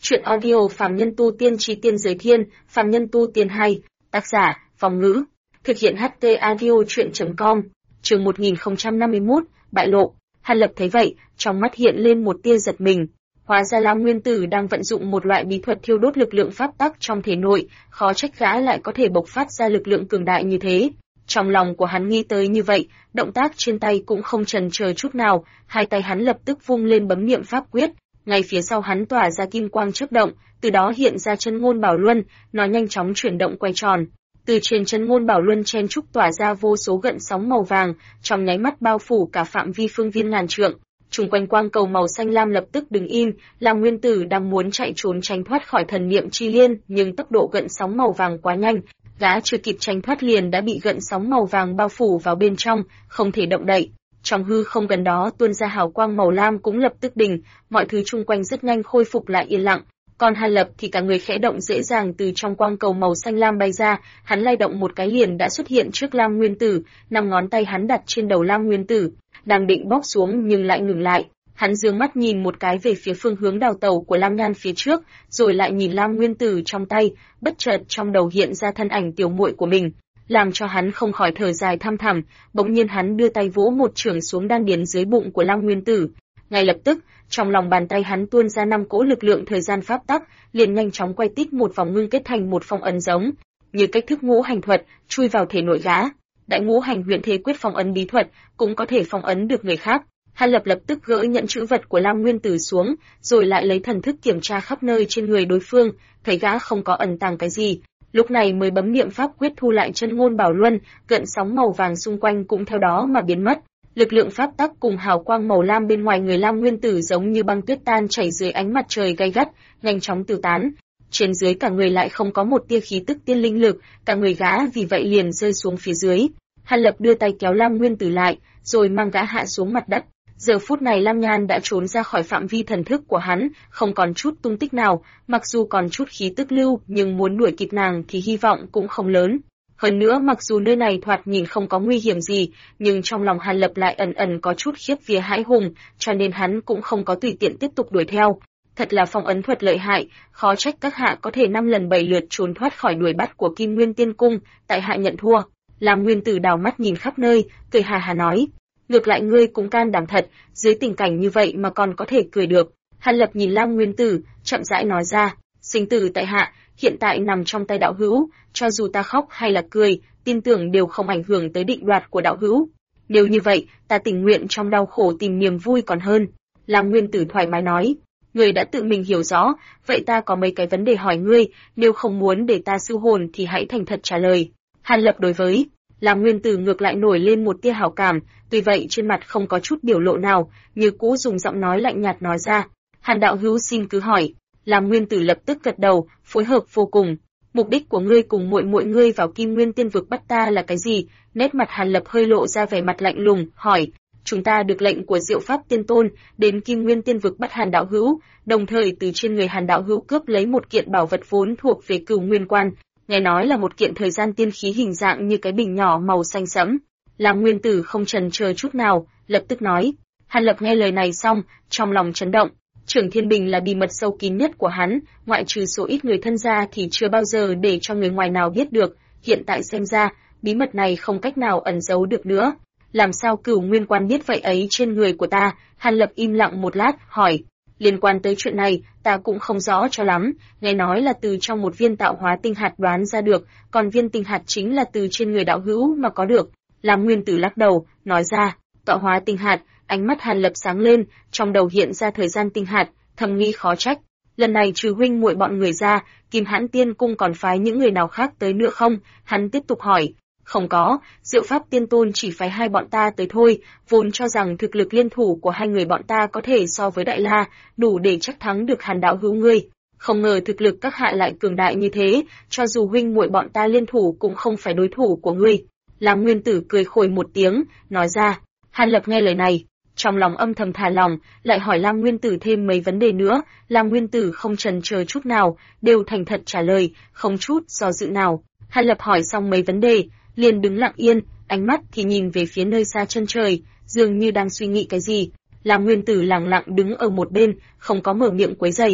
Chuyện audio Phàm Nhân Tu Tiên Chí Tiên Giới Thiên, Phàm Nhân Tu Tiên 2, tác giả, Phong Ngữ, thực hiện HT Audio Chuyện.com, chương 1051, bại lộ. Hàn Lập thấy vậy, trong mắt hiện lên một tia giật mình. Hóa ra Lam Nguyên Tử đang vận dụng một loại bí thuật thiêu đốt lực lượng pháp tắc trong thể nội, khó trách gã lại có thể bộc phát ra lực lượng cường đại như thế. Trong lòng của hắn nghĩ tới như vậy, động tác trên tay cũng không chần chờ chút nào, hai tay hắn lập tức vung lên bấm niệm pháp quyết. Ngay phía sau hắn tỏa ra kim quang chớp động, từ đó hiện ra chân ngôn bảo luân, nó nhanh chóng chuyển động quay tròn. Từ trên chân ngôn bảo luân chen trúc tỏa ra vô số gợn sóng màu vàng, trong nháy mắt bao phủ cả phạm vi phương viên ngàn trượng. Chung quanh quang cầu màu xanh lam lập tức đứng im, Lam Nguyên Tử đang muốn chạy trốn tránh thoát khỏi thần niệm chi liên, nhưng tốc độ gợn sóng màu vàng quá nhanh, gã chưa kịp tránh thoát liền đã bị gợn sóng màu vàng bao phủ vào bên trong, không thể động đậy. Trong hư không gần đó tuôn ra hào quang màu lam cũng lập tức đình, mọi thứ chung quanh rất nhanh khôi phục lại yên lặng. Còn Hàn Lập thì cả người khẽ động dễ dàng từ trong quang cầu màu xanh lam bay ra, hắn lay động một cái liền đã xuất hiện trước Lam Nguyên Tử, 5 ngón tay hắn đặt trên đầu Lam Nguyên Tử, đang định bóp xuống nhưng lại ngừng lại. Hắn dương mắt nhìn một cái về phía phương hướng đào tẩu của Lam Nhan phía trước, rồi lại nhìn Lam Nguyên Tử trong tay, bất chợt trong đầu hiện ra thân ảnh tiểu muội của mình, làm cho hắn không khỏi thở dài thăm thẳm. Bỗng nhiên hắn đưa tay vỗ một chưởng xuống đan điền dưới bụng của Lam Nguyên Tử. Ngay lập tức, trong lòng bàn tay hắn tuôn ra 5 cỗ lực lượng thời gian pháp tắc, liền nhanh chóng quay tít một vòng ngưng kết thành một phong ấn giống như cách thức ngũ hành thuật, chui vào thể nội gã. Đại ngũ hành huyền thế quyết phong ấn bí thuật, cũng có thể phong ấn được người khác. Hàn Lập lập tức gỡ nhận chữ vật của Lam Nguyên Tử xuống, rồi lại lấy thần thức kiểm tra khắp nơi trên người đối phương, thấy gã không có ẩn tàng cái gì, lúc này mới bấm niệm pháp quyết thu lại chân ngôn bảo luân, gợn sóng màu vàng xung quanh cũng theo đó mà biến mất. Lực lượng pháp tắc cùng hào quang màu lam bên ngoài người Lam Nguyên Tử giống như băng tuyết tan chảy dưới ánh mặt trời gay gắt, nhanh chóng tiêu tán. Trên dưới cả người lại không có một tia khí tức tiên linh lực, cả người gã vì vậy liền rơi xuống phía dưới. Hàn Lập đưa tay kéo Lam Nguyên Tử lại, rồi mang gã hạ xuống mặt đất. Giờ phút này Lam Nhan đã trốn ra khỏi phạm vi thần thức của hắn, không còn chút tung tích nào, mặc dù còn chút khí tức lưu, nhưng muốn đuổi kịp nàng thì hy vọng cũng không lớn. Hơn nữa mặc dù nơi này thoạt nhìn không có nguy hiểm gì, nhưng trong lòng Hàn Lập lại ẩn ẩn có chút khiếp vía hãi hùng, cho nên hắn cũng không có tùy tiện tiếp tục đuổi theo. Thật là phong ấn thuật lợi hại, khó trách các hạ có thể 5 lần 7 lượt trốn thoát khỏi đuổi bắt của Kim Nguyên Tiên Cung, tại hạ nhận thua. Lam Nguyên Tử đảo mắt nhìn khắp nơi, cười hà hà nói: ngược lại ngươi cũng can đảm thật, dưới tình cảnh như vậy mà còn có thể cười được. Hàn Lập nhìn Lam Nguyên Tử, chậm rãi nói ra: sinh tử tại hạ, hiện tại nằm trong tay đạo hữu, cho dù ta khóc hay là cười, tin tưởng đều không ảnh hưởng tới định đoạt của đạo hữu. Nếu như vậy, ta tình nguyện trong đau khổ tìm niềm vui còn hơn. Lam Nguyên Tử thoải mái nói: ngươi đã tự mình hiểu rõ, vậy ta có mấy cái vấn đề hỏi ngươi, nếu không muốn để ta siêu hồn thì hãy thành thật trả lời. Hàn Lập đối với Lam Nguyên Tử ngược lại nổi lên một tia hảo cảm, tuy vậy trên mặt không có chút biểu lộ nào, như cũ dùng giọng nói lạnh nhạt nói ra: Hàn đạo hữu xin cứ hỏi. Lam Nguyên Tử lập tức gật đầu, phối hợp vô cùng. Mục đích của ngươi cùng muội muội ngươi vào Kim Nguyên Tiên vực bắt ta là cái gì? Nét mặt Hàn Lập hơi lộ ra vẻ mặt lạnh lùng, hỏi: chúng ta được lệnh của Diệu Pháp Tiên Tôn đến Kim Nguyên Tiên vực bắt Hàn đạo hữu, đồng thời từ trên người Hàn đạo hữu cướp lấy một kiện bảo vật vốn thuộc về Cửu Nguyên Quan, nghe nói là một kiện thời gian tiên khí hình dạng như cái bình nhỏ màu xanh sẫm. Lam Nguyên Tử không chần chờ chút nào, lập tức nói. Hàn Lập nghe lời này xong, trong lòng chấn động. Trưởng Thiên Bình là bí mật sâu kín nhất của hắn, ngoại trừ số ít người thân ra thì chưa bao giờ để cho người ngoài nào biết được, hiện tại xem ra, bí mật này không cách nào ẩn giấu được nữa. Làm sao Cửu Nguyên Quan biết vậy ấy trên người của ta? Hàn Lập im lặng một lát, hỏi. Liên quan tới chuyện này, ta cũng không rõ cho lắm, nghe nói là từ trong một viên tạo hóa tinh hạt đoán ra được, còn viên tinh hạt chính là từ trên người đạo hữu mà có được. Lam Nguyên Tử lắc đầu, nói ra, tạo hóa tinh hạt. Ánh mắt Hàn Lập sáng lên, trong đầu hiện ra thời gian tinh hạt, thầm nghĩ khó trách. Lần này trừ huynh muội bọn người ra, Kim Hãn Tiên Cung còn phái những người nào khác tới nữa không? Hắn tiếp tục hỏi. Không có, Diệu Pháp Tiên Tôn chỉ phái 2 bọn ta tới thôi, vốn cho rằng thực lực liên thủ của 2 người bọn ta có thể so với Đại La, đủ để chắc thắng được Hàn đạo hữu ngươi. Không ngờ thực lực các hạ lại cường đại như thế, cho dù huynh muội bọn ta liên thủ cũng không phải đối thủ của ngươi. Lam Nguyên Tử cười khôi một tiếng, nói ra. Hàn Lập nghe lời này, trong lòng âm thầm thả lòng, lại hỏi Lam Nguyên Tử thêm mấy vấn đề nữa. Lam Nguyên Tử không chần chờ chút nào, đều thành thật trả lời, không chút do dự nào. Hàn Lập hỏi xong mấy vấn đề, liền đứng lặng yên, ánh mắt thì nhìn về phía nơi xa chân trời, dường như đang suy nghĩ cái gì. Lam Nguyên Tử lặng lặng đứng ở một bên, không có mở miệng quấy rầy.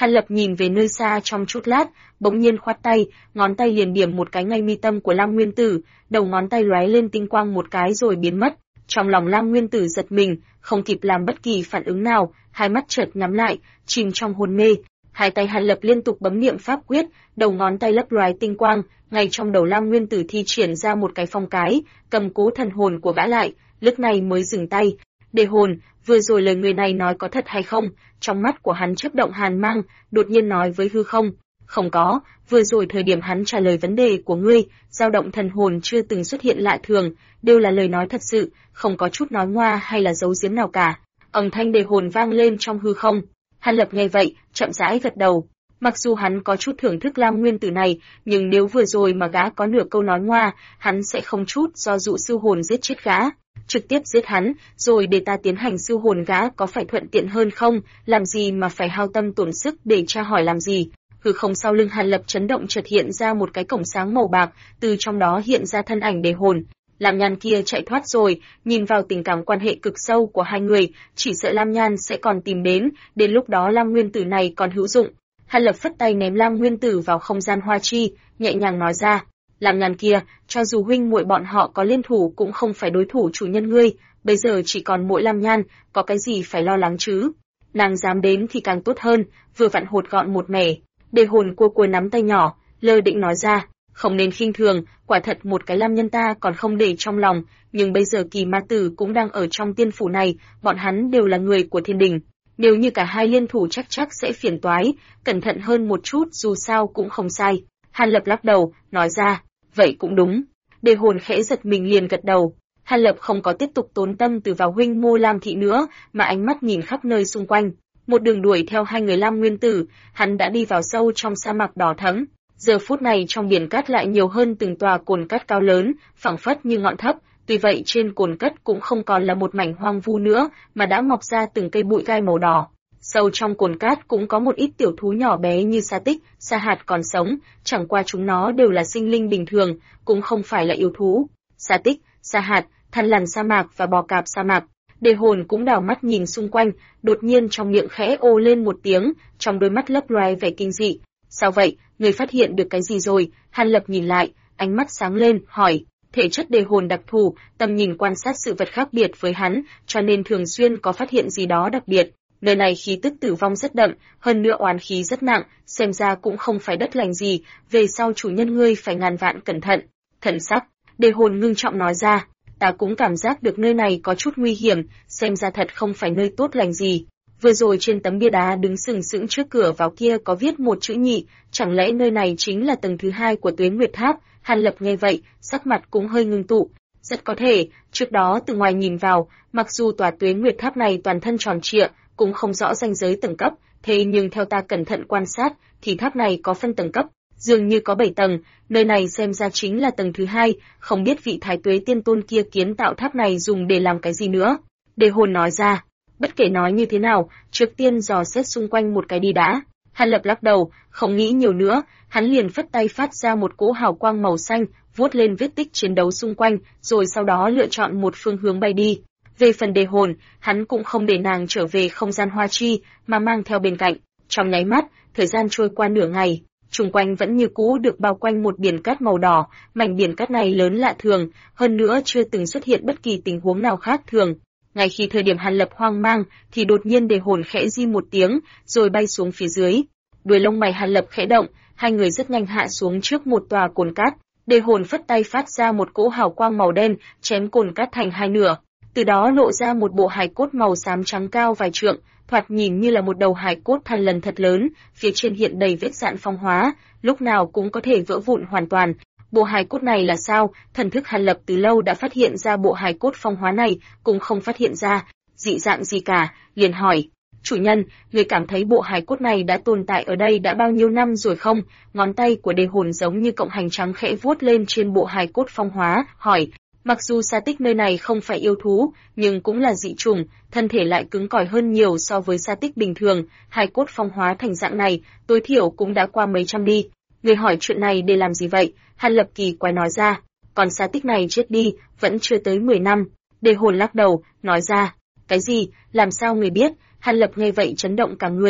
Hàn Lập nhìn về nơi xa trong chút lát, bỗng nhiên khoát tay, ngón tay liền điểm một cái ngay mi tâm của Lam Nguyên Tử, đầu ngón tay lóe lên tinh quang một cái rồi biến mất. Trong lòng Lam Nguyên Tử giật mình, không kịp làm bất kỳ phản ứng nào, hai mắt chợt nhắm lại, chìm trong hôn mê. Hai tay Hàn Lập liên tục bấm niệm pháp quyết, đầu ngón tay lấp loé tinh quang, ngay trong đầu Lam Nguyên Tử thi triển ra một cái phong cái, cầm cố thần hồn của gã lại, lúc này mới dừng tay. Đề hồn, vừa rồi lời người này nói có thật hay không? Trong mắt của hắn chớp động hàn mang, đột nhiên nói với hư không. Không có, vừa rồi thời điểm hắn trả lời vấn đề của ngươi, dao động thần hồn chưa từng xuất hiện lạ thường, đều là lời nói thật sự, không có chút nói ngoa hay là giấu giếm nào cả. Âm thanh đề hồn vang lên trong hư không. Hàn Lập nghe vậy, chậm rãi gật đầu. Mặc dù hắn có chút thưởng thức Lam Nguyên Tử này, nhưng nếu vừa rồi mà gã có nửa câu nói ngoa, hắn sẽ không chút do dụ siêu hồn giết chết gã. Trực tiếp giết hắn, rồi để ta tiến hành siêu hồn gã có phải thuận tiện hơn không, làm gì mà phải hao tâm tổn sức để tra hỏi làm gì. Hư không sau lưng Hàn Lập chấn động, chợt hiện ra một cái cổng sáng màu bạc, từ trong đó hiện ra thân ảnh đề hồn. Lam Nhan kia chạy thoát rồi, nhìn vào tình cảm quan hệ cực sâu của hai người, chỉ sợ Lam Nhan sẽ còn tìm đến lúc đó Lam Nguyên Tử này còn hữu dụng. Hàn Lập phất tay ném Lam Nguyên Tử vào không gian hoa chi, nhẹ nhàng nói ra, Lam Nhan kia, cho dù huynh muội bọn họ có liên thủ cũng không phải đối thủ chủ nhân ngươi, bây giờ chỉ còn mỗi Lam Nhan, có cái gì phải lo lắng chứ? Nàng dám đến thì càng tốt hơn, vừa vặn hột gọn một mẻ. Đề hồn cua cua nắm tay nhỏ, lơ định nói ra, không nên khinh thường, quả thật một cái Lam Nhân ta còn không để trong lòng, nhưng bây giờ Kỳ Ma Tử cũng đang ở trong tiên phủ này, bọn hắn đều là người của thiên đình. Nếu như cả hai liên thủ chắc sẽ phiền toái, cẩn thận hơn một chút dù sao cũng không sai. Hàn Lập lắc đầu, nói ra, vậy cũng đúng. Đề hồn khẽ giật mình liền gật đầu. Hàn Lập không có tiếp tục tốn tâm từ vào huynh Mô Lam Thị nữa, mà ánh mắt nhìn khắp nơi xung quanh. Một đường đuổi theo hai người Lam Nguyên Tử, hắn đã đi vào sâu trong sa mạc đỏ thẫm. Giờ phút này trong biển cát lại nhiều hơn từng tòa cồn cát cao lớn, phẳng phất như ngọn thấp. Tuy vậy trên cồn cát cũng không còn là một mảnh hoang vu nữa, mà đã mọc ra từng cây bụi gai màu đỏ. Sâu trong cồn cát cũng có một ít tiểu thú nhỏ bé như sa tích, sa hạt còn sống, chẳng qua chúng nó đều là sinh linh bình thường, cũng không phải là yêu thú. Sa tích, sa hạt, thằn lằn sa mạc và bò cạp sa mạc. Đề hồn cũng đảo mắt nhìn xung quanh, đột nhiên trong miệng khẽ ô lên một tiếng, trong đôi mắt lấp loé vẻ kinh dị. Sao vậy, người phát hiện được cái gì rồi? Hàn Lập nhìn lại, ánh mắt sáng lên, hỏi. Thể chất đề hồn đặc thù, tầm nhìn quan sát sự vật khác biệt với hắn, cho nên thường xuyên có phát hiện gì đó đặc biệt. Nơi này khí tức tử vong rất đậm, hơn nữa oán khí rất nặng, xem ra cũng không phải đất lành gì, về sau chủ nhân ngươi phải ngàn vạn cẩn thận. Thần sắc, đề hồn ngưng trọng nói ra, ta cũng cảm giác được nơi này có chút nguy hiểm, xem ra thật không phải nơi tốt lành gì. Vừa rồi trên tấm bia đá đứng sừng sững trước cửa vào kia có viết một chữ nhị, chẳng lẽ nơi này chính là tầng thứ 2 của Tuế Nguyệt Tháp? Hàn Lập nghe vậy, sắc mặt cũng hơi ngưng tụ. Rất có thể, trước đó từ ngoài nhìn vào, mặc dù tòa Tuế Nguyệt Tháp này toàn thân tròn trịa, cũng không rõ ranh giới tầng cấp, thế nhưng theo ta cẩn thận quan sát, thì tháp này có phân tầng cấp, dường như có 7 tầng, nơi này xem ra chính là tầng thứ 2, không biết vị Thái Tuế Tiên Tôn kia kiến tạo tháp này dùng để làm cái gì nữa. Đề hồn nói ra, bất kể nói như thế nào, trước tiên dò xét xung quanh một cái đi đã. Hàn Lập lắc đầu, không nghĩ nhiều nữa, hắn liền phất tay phát ra một cỗ hào quang màu xanh, vuốt lên vết tích chiến đấu xung quanh, rồi sau đó lựa chọn một phương hướng bay đi. Về phần đề hồn, hắn cũng không để nàng trở về không gian hoa chi, mà mang theo bên cạnh. Trong nháy mắt, thời gian trôi qua nửa ngày, xung quanh vẫn như cũ được bao quanh một biển cát màu đỏ, mảnh biển cát này lớn lạ thường, hơn nữa chưa từng xuất hiện bất kỳ tình huống nào khác thường. Ngay khi thời điểm Hàn Lập hoang mang, thì đột nhiên đề hồn khẽ di một tiếng, rồi bay xuống phía dưới. Đuôi lông mày Hàn Lập khẽ động, hai người rất nhanh hạ xuống trước một tòa cồn cát. Đề hồn phất tay phát ra một cỗ hào quang màu đen, chém cồn cát thành hai nửa. Từ đó lộ ra một bộ hài cốt màu xám trắng cao vài trượng, thoạt nhìn như là một đầu hài cốt thằn lằn thật lớn, phía trên hiện đầy vết rạn phong hóa, lúc nào cũng có thể vỡ vụn hoàn toàn. Bộ hài cốt này là sao? Thần thức Hàn Lập từ lâu đã phát hiện ra bộ hài cốt phong hóa này, cũng không phát hiện ra dị dạng gì cả, liền hỏi: "Chủ nhân, người cảm thấy bộ hài cốt này đã tồn tại ở đây đã bao nhiêu năm rồi không?" Ngón tay của đề hồn giống như cộng hành trắng khẽ vuốt lên trên bộ hài cốt phong hóa, hỏi: "Mặc dù sa tích nơi này không phải yêu thú, nhưng cũng là dị chủng, thân thể lại cứng cỏi hơn nhiều so với sa tích bình thường, hài cốt phong hóa thành dạng này, tối thiểu cũng đã qua mấy trăm đi. Người hỏi chuyện này để làm gì vậy?" Hàn Lập kỳ quái nói ra: "Còn sa tích này chết đi, vẫn chưa tới 10 năm." Đề hồn lắc đầu, nói ra: "Cái gì? Làm sao người biết?" Hàn Lập nghe vậy chấn động cả người,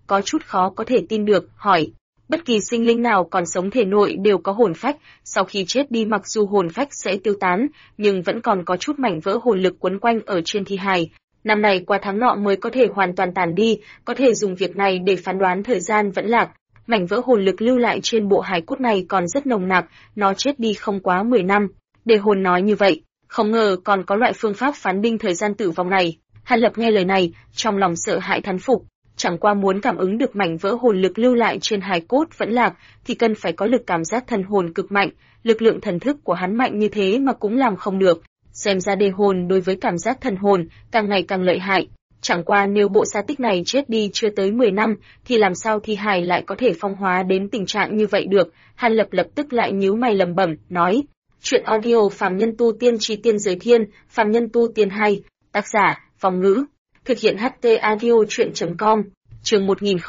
có chút khó có thể tin được, hỏi. Bất kỳ sinh linh nào còn sống thể nội đều có hồn phách, sau khi chết đi mặc dù hồn phách sẽ tiêu tán, nhưng vẫn còn có chút mảnh vỡ hồn lực quấn quanh ở trên thi hài. Năm này qua tháng nọ mới có thể hoàn toàn tàn đi, có thể dùng việc này để phán đoán thời gian vẫn lạc. Mảnh vỡ hồn lực lưu lại trên bộ hài cốt này còn rất nồng nặc, nó chết đi không quá 10 năm. Đề hồn nói như vậy, không ngờ còn có loại phương pháp phán định thời gian tử vong này. Hàn Lập nghe lời này, trong lòng sợ hãi thán phục. Chẳng qua muốn cảm ứng được mảnh vỡ hồn lực lưu lại trên hài cốt vẫn lạc, thì cần phải có lực cảm giác thần hồn cực mạnh, lực lượng thần thức của hắn mạnh như thế mà cũng làm không được. Xem ra đề hồn đối với cảm giác thần hồn càng ngày càng lợi hại. Chẳng qua nếu bộ sa tích này chết đi chưa tới 10 năm, thì làm sao thi hài lại có thể phong hóa đến tình trạng như vậy được? Hàn Lập lập tức lại nhíu mày lẩm bẩm, nói: Chuyện audio Phàm Nhân Tu Tiên Chi Tiên Giới Thiên, Phàm Nhân Tu Tiên 2, tác giả Phong Ngữ, thực hiện HT Audio Truyện.com. Chương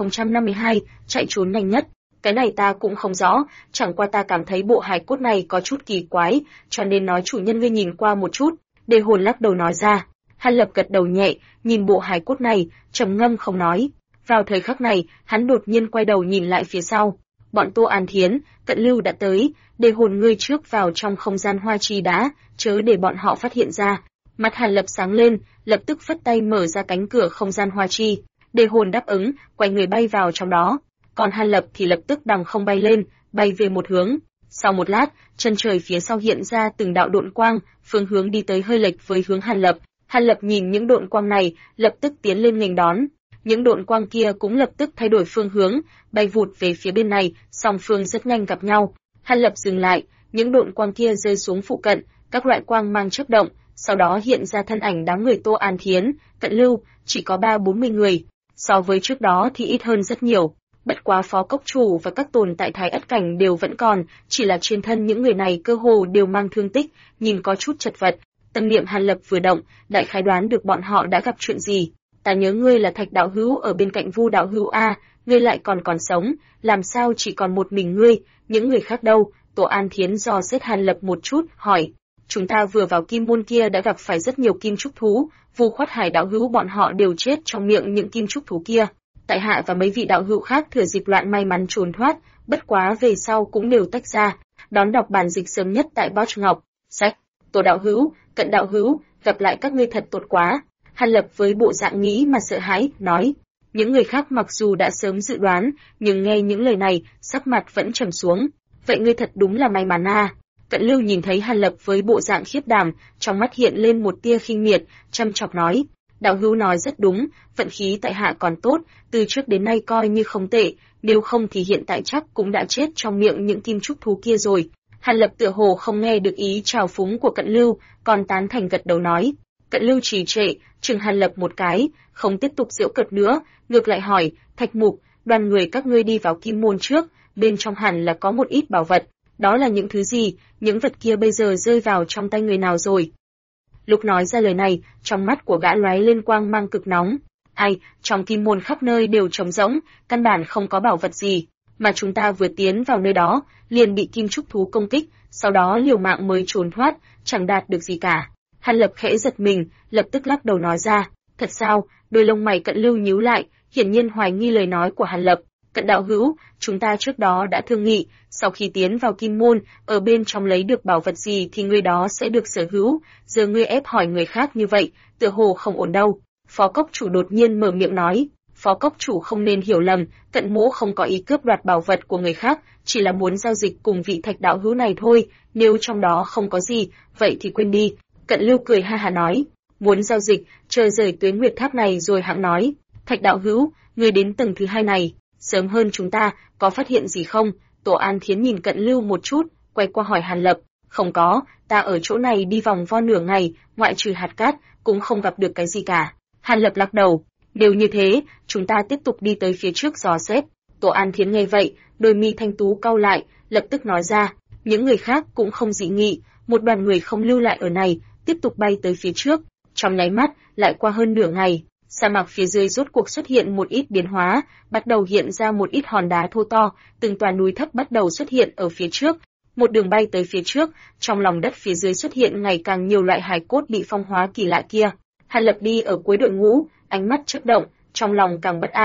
1052, chạy trốn nhanh nhất. Cái này ta cũng không rõ, chẳng qua ta cảm thấy bộ hài cốt này có chút kỳ quái, cho nên nói chủ nhân ngươi nhìn qua một chút. Đề hồn lắc đầu nói ra. Hàn Lập gật đầu nhẹ, nhìn bộ hài cốt này, trầm ngâm không nói. Vào thời khắc này, hắn đột nhiên quay đầu nhìn lại phía sau. Bọn Tô An Thiến, Cận Lưu đã tới, đề hồn ngươi trước vào trong không gian hoa chi đã, chớ để bọn họ phát hiện ra. Mặt Hàn Lập sáng lên, lập tức phất tay mở ra cánh cửa không gian hoa chi. Đề hồn đáp ứng, quay người bay vào trong đó. Còn Hàn Lập thì lập tức đằng không bay lên, bay về một hướng. Sau một lát, chân trời phía sau hiện ra từng đạo độn quang, phương hướng đi tới hơi lệch với hướng Hàn Lập. Hàn Lập nhìn những độn quang này, lập tức tiến lên nghênh đón. Những độn quang kia cũng lập tức thay đổi phương hướng, bay vụt về phía bên này, song phương rất nhanh gặp nhau. Hàn Lập dừng lại, những độn quang kia rơi xuống phụ cận, các loại quang mang chớp động, sau đó hiện ra thân ảnh đám người Tô An Thiến, Cận Lưu, chỉ có 30-40 người. So với trước đó thì ít hơn rất nhiều. Bất quá phó cốc chủ và các tồn tại Thái Ất cảnh đều vẫn còn, chỉ là trên thân những người này cơ hồ đều mang thương tích, nhìn có chút chật vật. Tâm niệm Hàn Lập vừa động, đại khái đoán được bọn họ đã gặp chuyện gì. Ta nhớ ngươi là Thạch đạo hữu ở bên cạnh Vu đạo hữu a, ngươi lại còn sống, làm sao chỉ còn một mình ngươi, những người khác đâu? Tô An Thiến dò xét Hàn Lập một chút, hỏi. Chúng ta vừa vào kim môn kia đã gặp phải rất nhiều kim trúc thú, Vu Khoát Hải đạo hữu bọn họ đều chết trong miệng những kim trúc thú kia. Tại hạ và mấy vị đạo hữu khác thừa dịp loạn may mắn trốn thoát, bất quá về sau cũng đều tách ra, đón đọc bản dịch sớm nhất tại Bot Ngọc. Sách, Tô đạo hữu, Cận đạo hữu, gặp lại các ngươi thật tốt quá. Hàn Lập với bộ dạng nghĩ mà sợ hãi, nói. Những người khác mặc dù đã sớm dự đoán, nhưng nghe những lời này, sắc mặt vẫn trầm xuống. Vậy ngươi thật đúng là may mắn a. Cận Lưu nhìn thấy Hàn Lập với bộ dạng khiếp đảm, trong mắt hiện lên một tia khinh miệt, chăm chọc nói. Đạo hữu nói rất đúng, vận khí tại hạ còn tốt, từ trước đến nay coi như không tệ, nếu không thì hiện tại chắc cũng đã chết trong miệng những kim trúc thú kia rồi. Hàn Lập tựa hồ không nghe được ý trào phúng của Cận Lưu, còn tán thành gật đầu nói. Cận Lưu trì trệ, chừng Hàn Lập một cái, không tiếp tục giễu cợt nữa, ngược lại hỏi, Thạch Mục, đoàn người các ngươi đi vào kim môn trước, bên trong hẳn là có một ít bảo vật, đó là những thứ gì, những vật kia bây giờ rơi vào trong tay người nào rồi? Lúc nói ra lời này, trong mắt của gã lóe lên quang mang cực nóng. Ai, trong kim môn khắp nơi đều trống rỗng, căn bản không có bảo vật gì, mà chúng ta vừa tiến vào nơi đó, liền bị kim trúc thú công kích, sau đó liều mạng mới trốn thoát, chẳng đạt được gì cả. Hàn Lập khẽ giật mình, lập tức lắc đầu nói ra, thật sao? Đôi lông mày Cận Lưu nhíu lại, hiển nhiên hoài nghi lời nói của Hàn Lập. Cận đạo hữu, chúng ta trước đó đã thương nghị, sau khi tiến vào kim môn, ở bên trong lấy được bảo vật gì thì người đó sẽ được sở hữu, giờ ngươi ép hỏi người khác như vậy, tựa hồ không ổn đâu. Phó cốc chủ đột nhiên mở miệng nói. Phó cốc chủ không nên hiểu lầm, Cận mỗ không có ý cướp đoạt bảo vật của người khác, chỉ là muốn giao dịch cùng vị Thạch đạo hữu này thôi, nếu trong đó không có gì, vậy thì quên đi. Cận Lưu cười ha ha nói, muốn giao dịch, chờ rời Tuế Nguyệt Tháp này rồi hãng nói. Thạch đạo hữu, ngươi đến tầng thứ 2 này, sớm hơn chúng ta, có phát hiện gì không? Tô An Thiến nhìn Cận Lưu một chút, quay qua hỏi Hàn Lập, không có, ta ở chỗ này đi vòng vo nửa ngày, ngoại trừ hạt cát, cũng không gặp được cái gì cả. Hàn Lập lắc đầu, nếu như thế, chúng ta tiếp tục đi tới phía trước dò xét. Tô An Thiến nghe vậy, đôi mi thanh tú cau lại, lập tức nói ra, những người khác cũng không dị nghị, một đoàn người không lưu lại ở này, tiếp tục bay tới phía trước. Trong nháy mắt, lại qua hơn nửa ngày, sa mạc phía dưới rốt cuộc xuất hiện một ít biến hóa, bắt đầu hiện ra một ít hòn đá thô to, từng tòa núi thấp bắt đầu xuất hiện ở phía trước. Một đường bay tới phía trước, trong lòng đất phía dưới xuất hiện ngày càng nhiều loại hài cốt bị phong hóa kỳ lạ kia. Hàn Lập đi ở cuối đội ngũ, ánh mắt chớp động, trong lòng càng bất an.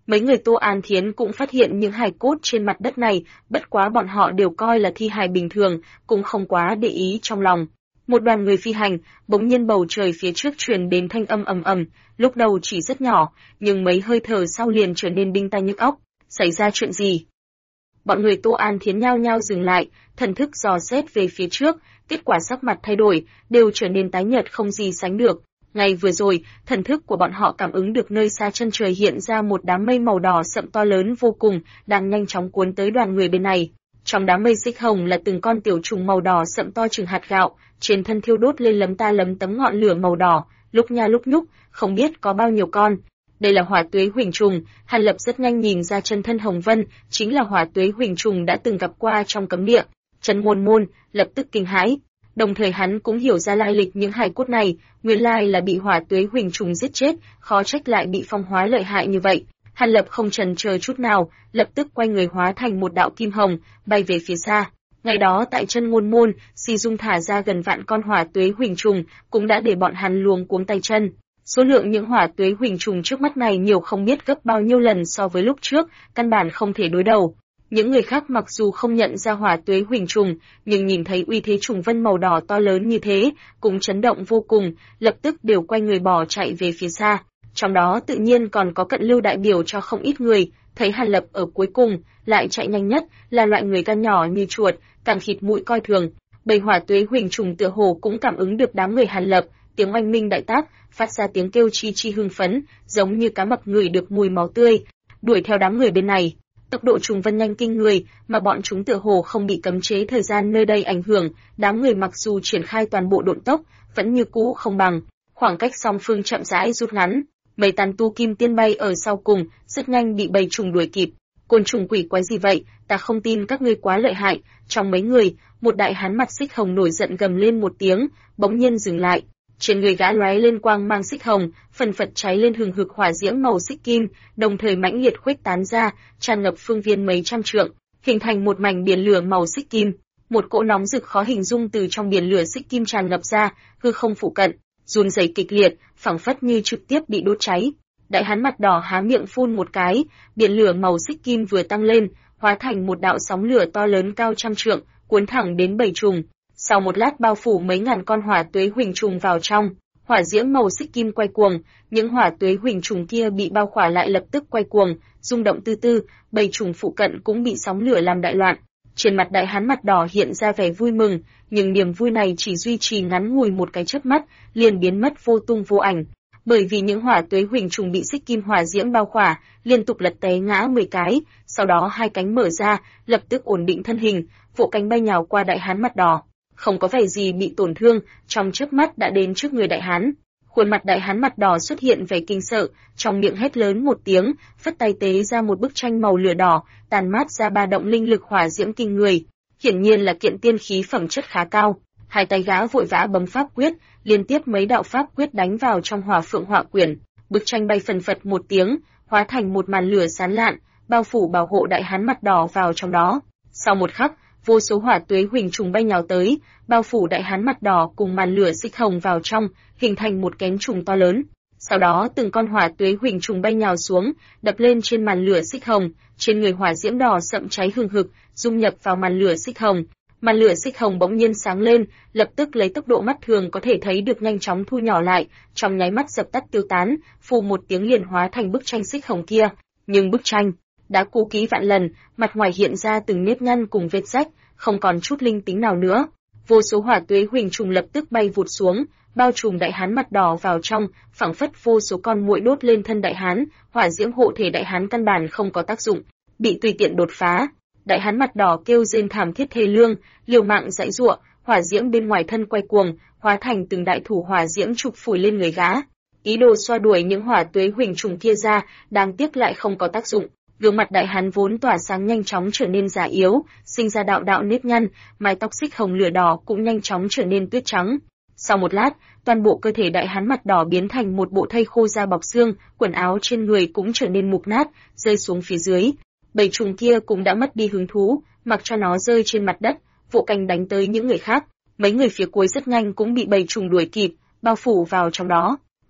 Mấy người Tô An Thiến cũng phát hiện những hài cốt trên mặt đất này, bất quá bọn họ đều coi là thi hài bình thường, cũng không quá để ý trong lòng. Một đoàn người phi hành, bỗng nhiên bầu trời phía trước truyền đến thanh âm ầm ầm, lúc đầu chỉ rất nhỏ, nhưng mấy hơi thở sau liền trở nên đinh tai nhức óc. Xảy ra chuyện gì? Bọn người Tô An Thiến nhao nhao dừng lại, thần thức dò xét về phía trước, kết quả sắc mặt thay đổi, đều trở nên tái nhợt không gì sánh được. Ngay vừa rồi, thần thức của bọn họ cảm ứng được nơi xa chân trời hiện ra một đám mây màu đỏ sậm to lớn vô cùng, đang nhanh chóng cuốn tới đoàn người bên này. Trong đám mây xích hồng là từng con tiểu trùng màu đỏ sậm to chừng hạt gạo, trên thân thiêu đốt lên lấm ta lấm tấm ngọn lửa màu đỏ, lúc nha lúc nhúc, không biết có bao nhiêu con. Đây là hỏa tuế huỳnh trùng, Hàn Lập rất nhanh nhìn ra chân thân Hồng Vân, chính là hỏa tuế huỳnh trùng đã từng gặp qua trong cấm địa. Trần Ngôn Môn lập tức kinh hãi, đồng thời hắn cũng hiểu ra lai lịch những hài cốt này, nguyên lai là bị hỏa tuế huỳnh trùng giết chết, khó trách lại bị phong hóa lợi hại như vậy. Hàn Lập không chần chờ chút nào, lập tức quay người hóa thành một đạo kim hồng, bay về phía xa. Ngày đó tại chân Ngôn Môn, Si Dung thả ra gần vạn con hỏa tuế huỳnh trùng, cũng đã để bọn hắn luống cuống tay chân. Số lượng những hỏa tuế huỳnh trùng trước mắt này nhiều không biết gấp bao nhiêu lần so với lúc trước, căn bản không thể đối đầu. Những người khác mặc dù không nhận ra hỏa tuế huỳnh trùng, nhưng nhìn thấy uy thế trùng vân màu đỏ to lớn như thế, cũng chấn động vô cùng, lập tức đều quay người bỏ chạy về phía xa. Trong đó tự nhiên còn có cận lưu đại biểu cho không ít người, thấy Hàn Lập ở cuối cùng, lại chạy nhanh nhất, là loại người gan nhỏ như chuột, càng khịt mũi coi thường. Bầy hỏa tuế huỳnh trùng tựa hồ cũng cảm ứng được đám người Hàn Lập, tiếng oanh minh đại tác, phát ra tiếng kêu chi chi hưng phấn, giống như cá mập ngửi được mùi máu tươi, đuổi theo đám người bên này. Tốc độ trùng vân nhanh kinh người, mà bọn chúng tựa hồ không bị cấm chế thời gian nơi đây ảnh hưởng, đám người mặc dù triển khai toàn bộ độn tốc, vẫn như cũ không bằng, khoảng cách song phương chậm rãi rút ngắn. Mấy tàn tu kim tiên bay ở sau cùng, rất nhanh bị bầy trùng đuổi kịp. Côn trùng quỷ quái gì vậy, ta không tin các ngươi quá lợi hại. Trong mấy người, một đại hán mặt xích hồng nổi giận gầm lên một tiếng, bỗng nhiên dừng lại. Trên người gã lóe lên quang mang xích hồng, phần phật cháy lên hừng hực hỏa diễm màu xích kim, đồng thời mãnh liệt khuếch tán ra, tràn ngập phương viên mấy trăm trượng, hình thành một mảnh biển lửa màu xích kim. Một cỗ nóng rực khó hình dung từ trong biển lửa xích kim tràn ngập ra, hư không phụ cận, run rẩy kịch liệt, phảng phất như trực tiếp bị đốt cháy. Đại hán mặt đỏ há miệng phun một cái, biển lửa màu xích kim vừa tăng lên, hóa thành một đạo sóng lửa to lớn cao trăm trượng, cuốn thẳng đến bầy trùng. Sau một lát bao phủ mấy ngàn con hỏa tuế huỳnh trùng vào trong, hỏa diễm màu xích kim quay cuồng, những hỏa tuế huỳnh trùng kia bị bao khỏa lại lập tức quay cuồng, rung động tư tư, bầy trùng phụ cận cũng bị sóng lửa làm đại loạn. Trên mặt đại hán mặt đỏ hiện ra vẻ vui mừng, nhưng niềm vui này chỉ duy trì ngắn ngủi một cái chớp mắt, liền biến mất vô tung vô ảnh. Bởi vì những hỏa tuế huỳnh trùng bị xích kim hỏa diễm bao khỏa, liên tục lật té ngã 10 cái, sau đó hai cánh mở ra, lập tức ổn định thân hình, vỗ cánh bay nhào qua đại hán mặt đỏ. Không có vẻ gì bị tổn thương, trong chớp mắt đã đến trước người đại hán. Khuôn mặt đại hán mặt đỏ xuất hiện vẻ kinh sợ, trong miệng hét lớn một tiếng, phất tay tế ra một bức tranh màu lửa đỏ, tàn mát ra ba động linh lực hỏa diễm kinh người. Hiển nhiên là kiện tiên khí phẩm chất khá cao. Hai tay gã vội vã bấm pháp quyết, liên tiếp mấy đạo pháp quyết đánh vào trong hỏa phượng họa quyển. Bức tranh bay phần phật một tiếng, hóa thành một màn lửa sáng lạn, bao phủ bảo hộ đại hán mặt đỏ vào trong đó. Sau một khắc, vô số hỏa tuế huỳnh trùng bay nhào tới, bao phủ đại hán mặt đỏ cùng màn lửa xích hồng vào trong, hình thành một kén trùng to lớn. Sau đó từng con hỏa tuế huỳnh trùng bay nhào xuống, đập lên trên màn lửa xích hồng, trên người hỏa diễm đỏ sậm cháy hừng hực, dung nhập vào màn lửa xích hồng. Màn lửa xích hồng bỗng nhiên sáng lên, lập tức lấy tốc độ mắt thường có thể thấy được nhanh chóng thu nhỏ lại, trong nháy mắt dập tắt tiêu tán, phù một tiếng liền hóa thành bức tranh xích hồng kia. Nhưng bức tranh đã cũ kỹ vạn lần, mặt ngoài hiện ra từng nếp nhăn cùng vết rách, không còn chút linh tính nào nữa. Vô số hỏa tuế huỳnh trùng lập tức bay vụt xuống, bao trùm đại hán mặt đỏ vào trong, phảng phất vô số con muỗi đốt lên thân đại hán, hỏa diễm hộ thể đại hán căn bản không có tác dụng, bị tùy tiện đột phá. Đại hán mặt đỏ kêu rên thảm thiết thê lương, liều mạng giãy giụa, hỏa diễm bên ngoài thân quay cuồng, hóa thành từng đại thủ hỏa diễm chụp phủi lên người gã. Ý đồ xoa đuổi những hỏa tuế huỳnh trùng kia ra, đáng tiếc lại không có tác dụng. Gương mặt đại hán vốn tỏa sáng nhanh chóng trở nên già yếu, sinh ra đạo đạo nếp nhăn, mái tóc xích hồng lửa đỏ cũng nhanh chóng trở nên tuyết trắng. Sau một lát, toàn bộ cơ thể đại hán mặt đỏ biến thành một bộ thây khô da bọc xương, quần áo trên người cũng trở nên mục nát, rơi xuống phía dưới. Bầy trùng kia cũng đã mất đi hứng thú, mặc cho nó rơi trên mặt đất, vỗ cánh đánh tới những người khác. Mấy người phía cuối rất nhanh cũng bị bầy trùng đuổi kịp, bao phủ vào trong đó.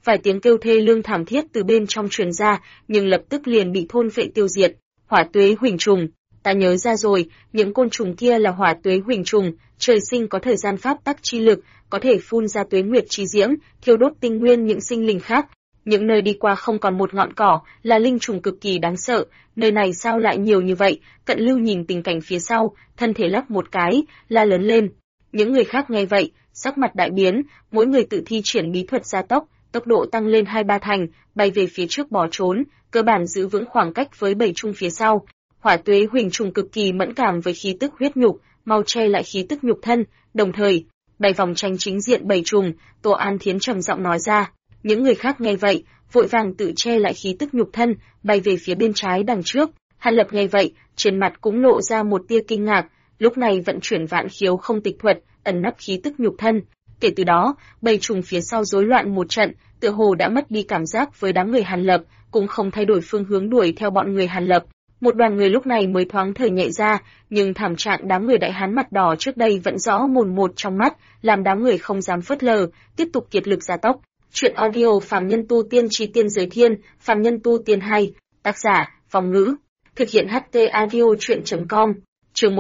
Vài tiếng kêu thê lương thảm thiết từ bên trong truyền ra, nhưng lập tức liền bị thôn phệ tiêu diệt. Hỏa tuế huỳnh trùng, ta nhớ ra rồi, những côn trùng kia là hỏa tuế huỳnh trùng, trời sinh có thời gian pháp tắc chi lực, có thể phun ra tuế nguyệt chi diễm, thiêu đốt tinh nguyên những sinh linh khác. Những nơi đi qua không còn một ngọn cỏ, là linh trùng cực kỳ đáng sợ, nơi này sao lại nhiều như vậy? Cận Lưu nhìn tình cảnh phía sau, thân thể lắc một cái, la lớn lên. Những người khác nghe vậy, sắc mặt đại biến, mỗi người tự thi triển bí thuật gia tốc, tốc độ tăng lên 2-3 thành, bay về phía trước bỏ trốn, cơ bản giữ vững khoảng cách với bầy trùng phía sau. Hỏa tuế huỳnh trùng cực kỳ mẫn cảm với khí tức huyết nhục, mau che lại khí tức nhục thân, đồng thời bay vòng tranh chính diện bầy trùng. Tô An Thiến trầm giọng nói ra. Những người khác nghe vậy, vội vàng tự che lại khí tức nhục thân, bay về phía bên trái đằng trước. Hàn Lập nghe vậy, trên mặt cũng lộ ra một tia kinh ngạc, lúc này vận chuyển vạn khiếu không tịch thuật, ẩn nấp khí tức nhục thân. Kể từ đó, bầy trùng phía sau rối loạn một trận, tựa hồ đã mất đi cảm giác với đám người Hàn Lập, cũng không thay đổi phương hướng đuổi theo bọn người Hàn Lập. Một đoàn người lúc này mới thoáng thời nhạy ra, nhưng thảm trạng đám người đại hán mặt đỏ trước đây vẫn rõ mồn một trong mắt, làm đám người không dám phớt lờ, tiếp tục kiệt lực gia tốc. Chuyện audio Phàm Nhân Tu Tiên Chí Tiên Giới Thiên, Phàm Nhân Tu Tiên 2, tác giả, Phong Ngữ, thực hiện HT audio chuyện.com, chương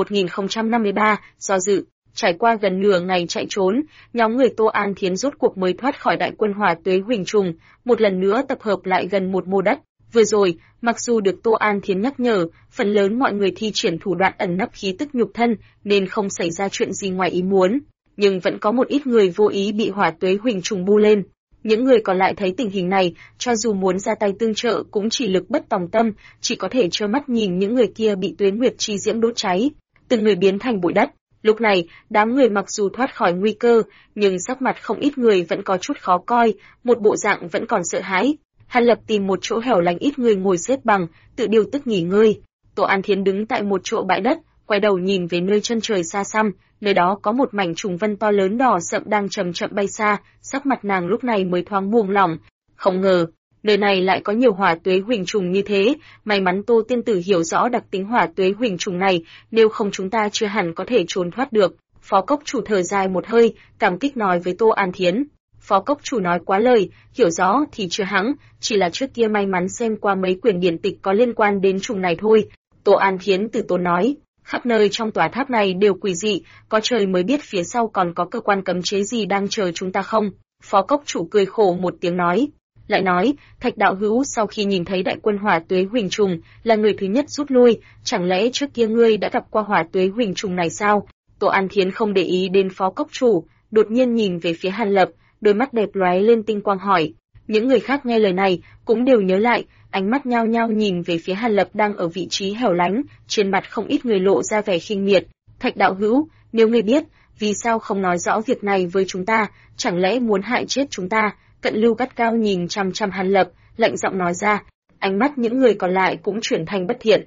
1053, do dự. Trải qua gần nửa ngày chạy trốn, nhóm người Tô An Thiến rốt cuộc mới thoát khỏi đại quân hỏa tuế huỳnh trùng, một lần nữa tập hợp lại gần một mô đất. Vừa rồi, mặc dù được Tô An Thiến nhắc nhở, phần lớn mọi người thi triển thủ đoạn ẩn nấp khí tức nhục thân, nên không xảy ra chuyện gì ngoài ý muốn, nhưng vẫn có một ít người vô ý bị hỏa tuế huỳnh trùng bu lên. Những người còn lại thấy tình hình này, cho dù muốn ra tay tương trợ cũng chỉ lực bất tòng tâm, chỉ có thể trơ mắt nhìn những người kia bị tuế nguyệt chi diễm đốt cháy, từng người biến thành bụi đất. Lúc này, đám người mặc dù thoát khỏi nguy cơ, nhưng sắc mặt không ít người vẫn có chút khó coi, một bộ dạng vẫn còn sợ hãi. Hàn Lập tìm một chỗ hẻo lánh ít người ngồi xếp bằng, tự điều tức nghỉ ngơi. Tô An Thiến đứng tại một chỗ bãi đất, quay đầu nhìn về nơi chân trời xa xăm, nơi đó có một mảnh trùng vân to lớn đỏ sậm đang chậm chậm bay xa, sắc mặt nàng lúc này mới thoáng buông lỏng. Không ngờ, nơi này lại có nhiều hỏa tuế huỳnh trùng như thế, may mắn Tô tiên tử hiểu rõ đặc tính hỏa tuế huỳnh trùng này, nếu không chúng ta chưa hẳn có thể trốn thoát được. Phó cốc chủ thở dài một hơi, cảm kích nói với Tô An Thiến. Phó cốc chủ nói quá lời, hiểu rõ thì chưa hẳn, chỉ là trước kia may mắn xem qua mấy quyển điển tịch có liên quan đến trùng này thôi. Tô An Thiến từ tốn nói, khắp nơi trong tòa tháp này đều quỷ dị, có trời mới biết phía sau còn có cơ quan cấm chế gì đang chờ chúng ta không. Phó cốc chủ cười khổ một tiếng nói. Lại nói, Thạch đạo hữu sau khi nhìn thấy đại quân hỏa tuế huỳnh trùng, là người thứ nhất rút lui, chẳng lẽ trước kia ngươi đã gặp qua hỏa tuế huỳnh trùng này sao? Tô An Thiến không để ý đến phó cốc chủ, đột nhiên nhìn về phía Hàn Lập, đôi mắt đẹp lóe lên tinh quang hỏi. Những người khác nghe lời này, cũng đều nhớ lại, ánh mắt nhao nhao nhìn về phía Hàn Lập đang ở vị trí hẻo lánh, trên mặt không ít người lộ ra vẻ khinh miệt. Thạch đạo hữu, nếu ngươi biết, vì sao không nói rõ việc này với chúng ta, chẳng lẽ muốn hại chết chúng ta? Cận Lưu gắt cao nhìn chằm chằm Hàn Lập, lạnh giọng nói ra. Ánh mắt những người còn lại cũng chuyển thành bất thiện.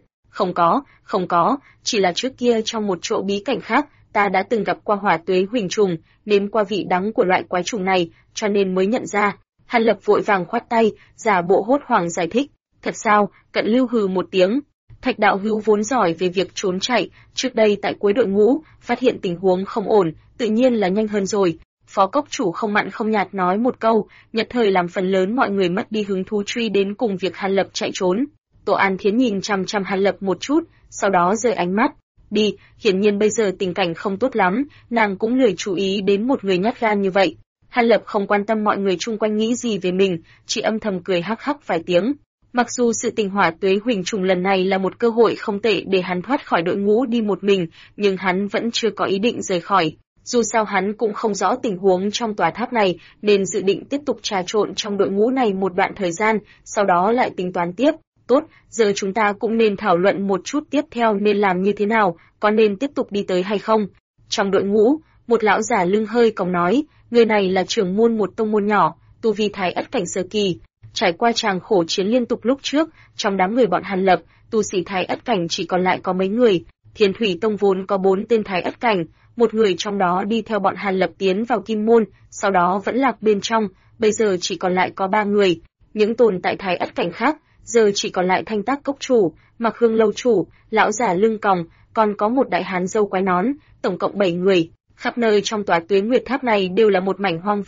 Không có, chỉ là trước kia trong một chỗ bí cảnh khác, ta đã từng gặp qua hỏa tuế huỳnh trùng, nếm qua vị đắng của loại quái trùng này, cho nên mới nhận ra. Hàn Lập vội vàng khoát tay, giả bộ hốt hoảng giải thích. Thật sao? Cận Lưu hừ một tiếng. Thạch đạo hữu vốn giỏi về việc trốn chạy, trước đây tại cuối đội ngũ, phát hiện tình huống không ổn, tự nhiên là nhanh hơn rồi. Phó cốc chủ không mặn không nhạt nói một câu, nhất thời làm phần lớn mọi người mất đi hứng thú truy đến cùng việc Hàn Lập chạy trốn. Tô An Thiến nhìn chằm chằm Hàn Lập một chút, sau đó rời ánh mắt. Đi, hiển nhiên bây giờ tình cảnh không tốt lắm, nàng cũng lười chú ý đến một người nhát gan như vậy. Hàn Lập không quan tâm mọi người chung quanh nghĩ gì về mình, chỉ âm thầm cười hắc hắc vài tiếng. Mặc dù sự tình hỏa tuế huỳnh trùng lần này là một cơ hội không tệ để hắn thoát khỏi đội ngũ đi một mình, nhưng hắn vẫn chưa có ý định rời khỏi. Dù sao hắn cũng không rõ tình huống trong tòa tháp này, nên dự định tiếp tục trà trộn trong đội ngũ này một đoạn thời gian, sau đó lại tính toán tiếp. Tốt, giờ chúng ta cũng nên thảo luận một chút tiếp theo nên làm như thế nào, có nên tiếp tục đi tới hay không. Trong đội ngũ, một lão giả lưng hơi còng nói, người này là trưởng môn một tông môn nhỏ, tu vi thái ất cảnh sơ kỳ. Trải qua tràng khổ chiến liên tục lúc trước, trong đám người bọn Hàn Lập, tu sĩ thái ất cảnh chỉ còn lại có mấy người. Thiên Thủy Tông vốn có 4 tên thái ất cảnh, một người trong đó đi theo bọn Hàn Lập tiến vào Kim Môn, sau đó vẫn lạc bên trong, bây giờ chỉ còn lại có 3 người. Những tồn tại thái ất cảnh khác, giờ chỉ còn lại Thanh Tác cốc chủ, Mặc Hương lâu chủ, lão giả lưng còng, còn có một đại hán râu quái nón, tổng cộng 7 người. Khắp nơi trong tòa Tuế Nguyệt Tháp này đều là một mảnh hoang vu,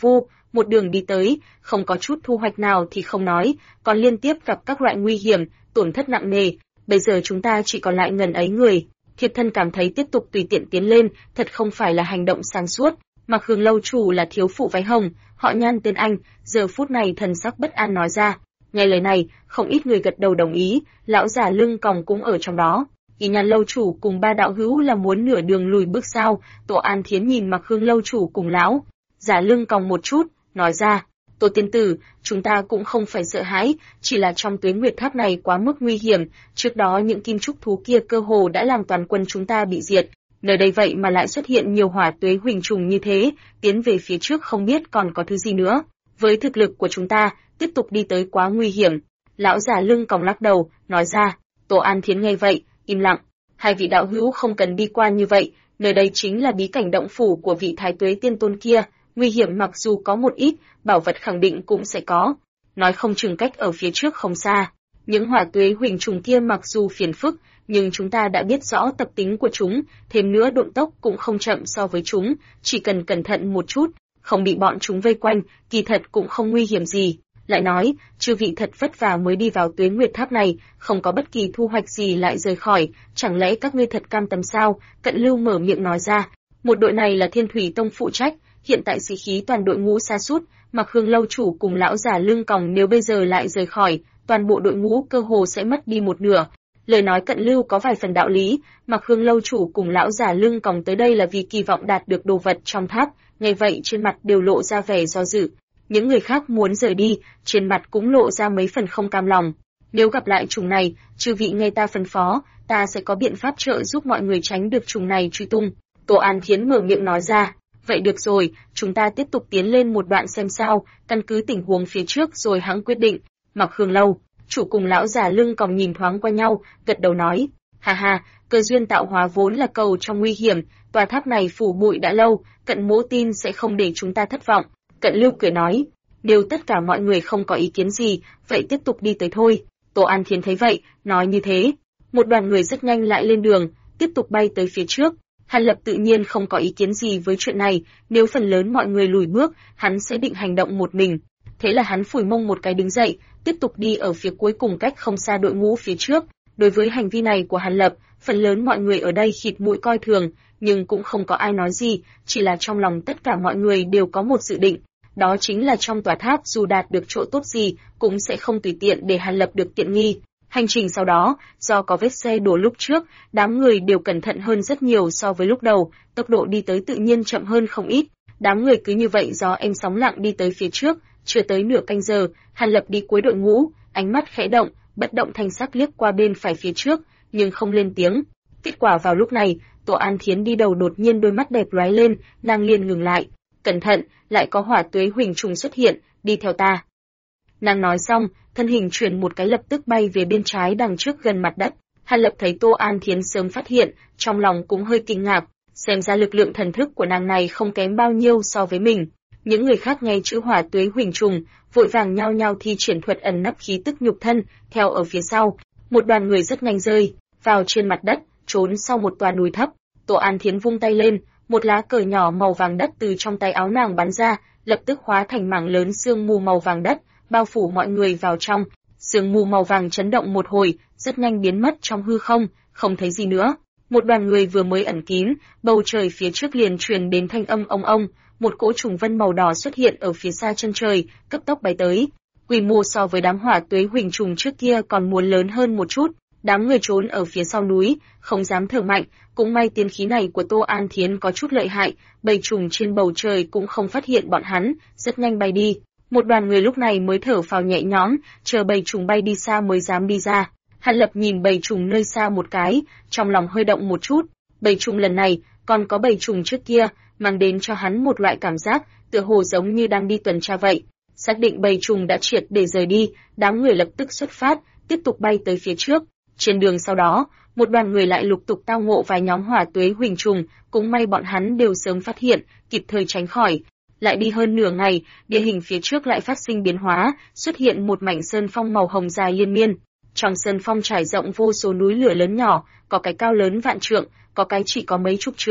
một đường đi tới, không có chút thu hoạch nào thì không nói, còn liên tiếp gặp các loại nguy hiểm, tổn thất nặng nề. Bây giờ chúng ta chỉ còn lại ngần ấy người. Thiệp Thân cảm thấy tiếp tục tùy tiện tiến lên, thật không phải là hành động sáng suốt. Mặc Hương lâu chủ là thiếu phụ váy hồng, họ Nhan tên anh, giờ phút này thần sắc bất an nói ra. Nghe lời này, không ít người gật đầu đồng ý, lão già lưng còng cũng ở trong đó. Y Nhan lâu chủ cùng ba đạo hữu là muốn nửa đường lùi bước sao? Tổ An Thiến nhìn Mặc Hương lâu chủ cùng lão già lưng còng một chút, nói ra. Tổ tiên tử, chúng ta cũng không phải sợ hãi, chỉ là trong Tuế Nguyệt Tháp này quá mức nguy hiểm, trước đó những kim trúc thú kia cơ hồ đã làm toàn quân chúng ta bị diệt. Nơi đây vậy mà lại xuất hiện nhiều hỏa tuế huỳnh trùng như thế, tiến về phía trước không biết còn có thứ gì nữa. Với thực lực của chúng ta, tiếp tục đi tới quá nguy hiểm. Lão già lưng còng lắc đầu, nói ra. Tổ An Thiến nghe vậy, im lặng. Hai vị đạo hữu không cần bi quan như vậy, nơi đây chính là bí cảnh động phủ của vị Thái Tuế Tiên Tôn kia, nguy hiểm mặc dù có một ít, bảo vật khẳng định cũng sẽ có. Nói không chừng cách ở phía trước không xa. Những hỏa tuế huỳnh trùng kia mặc dù phiền phức, nhưng chúng ta đã biết rõ tập tính của chúng, thêm nữa độn tốc cũng không chậm so với chúng, chỉ cần cẩn thận một chút, không bị bọn chúng vây quanh, kỳ thật cũng không nguy hiểm gì. Lại nói, chư vị thật vất vả mới đi vào Tuế Nguyệt Tháp này, không có bất kỳ thu hoạch gì lại rời khỏi, chẳng lẽ các ngươi thật cam tâm sao? Cận Lưu mở miệng nói ra. Một đội này là Thiên Thủy Tông phụ trách, hiện tại sĩ khí toàn đội ngũ sa sút, Mặc Hương lâu chủ cùng lão già lưng còng nếu bây giờ lại rời khỏi, toàn bộ đội ngũ cơ hồ sẽ mất đi một nửa. Lời nói Cận Lưu có vài phần đạo lý, Mặc Hương lâu chủ cùng lão già lưng còng tới đây là vì kỳ vọng đạt được đồ vật trong tháp, nghe vậy trên mặt đều lộ ra vẻ do dự. Những người khác muốn rời đi, trên mặt cũng lộ ra mấy phần không cam lòng. Nếu gặp lại trùng này, chư vị nghe ta phân phó, ta sẽ có biện pháp trợ giúp mọi người tránh được trùng này truy tung. Tổ An Thiến mở miệng nói ra. Vậy được rồi, chúng ta tiếp tục tiến lên một đoạn xem sao, căn cứ tình huống phía trước rồi hãng quyết định. Mặc Hương lâu chủ cùng lão già lưng còng nhìn thoáng qua nhau, gật đầu nói. Ha ha, cơ duyên tạo hóa vốn là cầu trong nguy hiểm, tòa tháp này phủ bụi đã lâu, Cận mỗ tin sẽ không để chúng ta thất vọng. Cận Lưu cười nói, nếu tất cả mọi người không có ý kiến gì, vậy tiếp tục đi tới thôi. Tổ An Thiến thấy vậy, nói như thế. Một đoàn người rất nhanh lại lên đường, tiếp tục bay tới phía trước. Hàn Lập tự nhiên không có ý kiến gì với chuyện này, nếu phần lớn mọi người lùi bước, hắn sẽ định hành động một mình. Thế là hắn phủi mông một cái đứng dậy, tiếp tục đi ở phía cuối cùng cách không xa đội ngũ phía trước. Đối với hành vi này của Hàn Lập, phần lớn mọi người ở đây khịt mũi coi thường, nhưng cũng không có ai nói gì, chỉ là trong lòng tất cả mọi người đều có một dự định. Đó chính là trong tòa tháp dù đạt được chỗ tốt gì, cũng sẽ không tùy tiện để Hàn Lập được tiện nghi. Hành trình sau đó, do có vết xe đổ lúc trước, đám người đều cẩn thận hơn rất nhiều so với lúc đầu, tốc độ đi tới tự nhiên chậm hơn không ít. Đám người cứ như vậy gió êm sóng lặng đi tới phía trước, chưa tới nửa canh giờ, Hàn Lập đi cuối đội ngũ, ánh mắt khẽ động, bất động thanh sắc liếc qua bên phải phía trước, nhưng không lên tiếng. Kết quả vào lúc này, Tổ An Thiến đi đầu đột nhiên đôi mắt đẹp lóe lên, nàng liền ngừng lại. Cẩn thận, lại có hỏa tuế huỳnh trùng xuất hiện, đi theo ta. Nàng nói xong, thân hình chuyển một cái lập tức bay về bên trái đằng trước gần mặt đất. Hàn Lập thấy Tô An Thiến sớm phát hiện, trong lòng cũng hơi kinh ngạc, xem ra lực lượng thần thức của nàng này không kém bao nhiêu so với mình. Những người khác nghe chữ hỏa tuế huỳnh trùng, vội vàng nhao nhao thi triển thuật ẩn nấp khí tức nhục thân, theo ở phía sau. Một đoàn người rất nhanh rơi vào trên mặt đất, trốn sau một tòa núi thấp. Tô An Thiến vung tay lên, một lá cờ nhỏ màu vàng đất từ trong tay áo nàng bắn ra, lập tức hóa thành mảng lớn sương mù màu vàng đất, bao phủ mọi người vào trong. Sương mù màu vàng chấn động một hồi, rất nhanh biến mất trong hư không, không thấy gì nữa. Một đoàn người vừa mới ẩn kín, bầu trời phía trước liền truyền đến thanh âm ông ông, một cỗ trùng vân màu đỏ xuất hiện ở phía xa chân trời, cấp tốc bay tới. Quy mô so với đám hỏa tuế huỳnh trùng trước kia còn muốn lớn hơn một chút. Đám người trốn ở phía sau núi, không dám thở mạnh, cũng may tiên khí này của Tô An Thiến có chút lợi hại, bầy trùng trên bầu trời cũng không phát hiện bọn hắn, rất nhanh bay đi. Một đoàn người lúc này mới thở phào nhẹ nhõm, chờ bầy trùng bay đi xa mới dám đi ra. Hàn Lập nhìn bầy trùng nơi xa một cái, trong lòng hơi động một chút. Bầy trùng lần này, còn có bầy trùng trước kia, mang đến cho hắn một loại cảm giác, tựa hồ giống như đang đi tuần tra vậy. Xác định bầy trùng đã triệt để rời đi, đám người lập tức xuất phát, tiếp tục bay tới phía trước. Trên đường sau đó, một đoàn người lại lục tục tao ngộ vài nhóm hỏa tuế huỳnh trùng, cũng may bọn hắn đều sớm phát hiện, kịp thời tránh khỏi. Lại đi hơn nửa ngày, địa hình phía trước lại phát sinh biến hóa, xuất hiện một mảnh sơn phong màu hồng dài liên miên. Trong sơn phong trải rộng vô số núi lửa lớn nhỏ, có cái cao lớn vạn trượng, có cái chỉ có mấy chục trượng.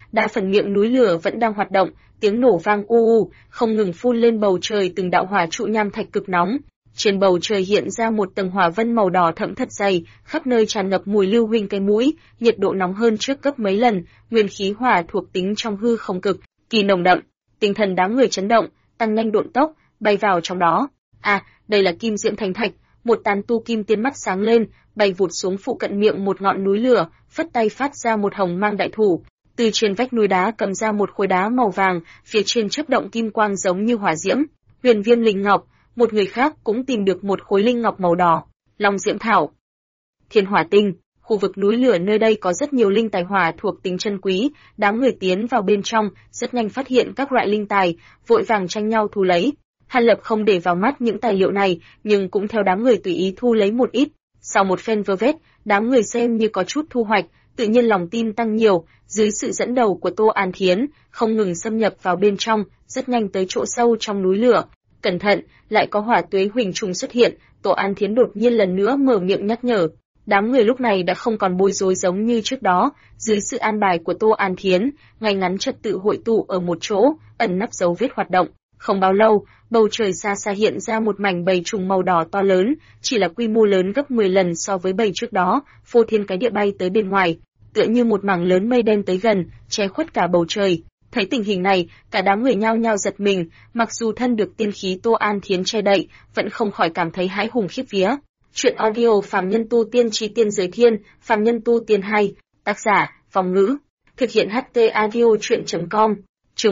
đã phần miệng núi lửa vẫn đang hoạt động, tiếng nổ vang u u, không ngừng phun lên bầu trời từng đạo hỏa trụ nham thạch cực nóng. Trên bầu trời hiện ra một tầng hỏa vân màu đỏ thẫm thật dày, khắp nơi tràn ngập mùi lưu huỳnh cái mũi, nhiệt độ nóng hơn trước gấp mấy lần, nguyên khí hỏa thuộc tính trong hư không cực kỳ nồng đậm. Tinh thần đám người chấn động, tăng nhanh độn tốc, bay vào trong đó. Đây là Kim Diễm Thánh Thạch. Một tán tu kim tiên mắt sáng lên, bay vụt xuống phụ cận miệng một ngọn núi lửa, phất tay phát ra một hồng mang đại thủ. Từ trên vách núi đá cầm ra một khối đá màu vàng, phía trên chớp động kim quang giống như hỏa diễm. Huyền Viêm linh ngọc. Một người khác cũng tìm được một khối linh ngọc màu đỏ. Long diễm thảo. Thiên hỏa tinh. Khu vực núi lửa nơi đây có rất nhiều linh tài hỏa thuộc tính chân quý, đám người tiến vào bên trong, rất nhanh phát hiện các loại linh tài, vội vàng tranh nhau thu lấy. Hàn Lập không để vào mắt những tài liệu này, nhưng cũng theo đám người tùy ý thu lấy một ít. Sau một phen vơ vét, đám người xem như có chút thu hoạch, tự nhiên lòng tin tăng nhiều, dưới sự dẫn đầu của Tô An Thiến, không ngừng xâm nhập vào bên trong, rất nhanh tới chỗ sâu trong núi lửa. Cẩn thận, lại có hỏa tuế huỳnh trùng xuất hiện, Tô An Thiến đột nhiên lần nữa mở miệng nhắc nhở. Đám người lúc này đã không còn bối rối giống như trước đó, dưới sự an bài của Tô An Thiến, ngay ngắn trật tự hội tụ ở một chỗ, ẩn nấp dấu vết hoạt động. Không bao lâu, bầu trời xa xa hiện ra một mảnh bầy trùng màu đỏ to lớn, chỉ là quy mô lớn gấp 10 lần so với bầy trước đó, phô thiên cái địa bay tới bên ngoài, tựa như một mảng lớn mây đen tới gần, che khuất cả bầu trời. Thấy tình hình này, cả đám người nhao nhao giật mình, mặc dù thân được tiên khí Tô An Thiến che đậy, vẫn không khỏi cảm thấy hãi hùng khiếp vía. Chuyện audio Phàm Nhân Tu Tiên Chi Tiên Giới Thiên, Phàm Nhân Tu Tiên 2, tác giả, Phong Ngữ, thực hiện HT audio chuyện.com. Chương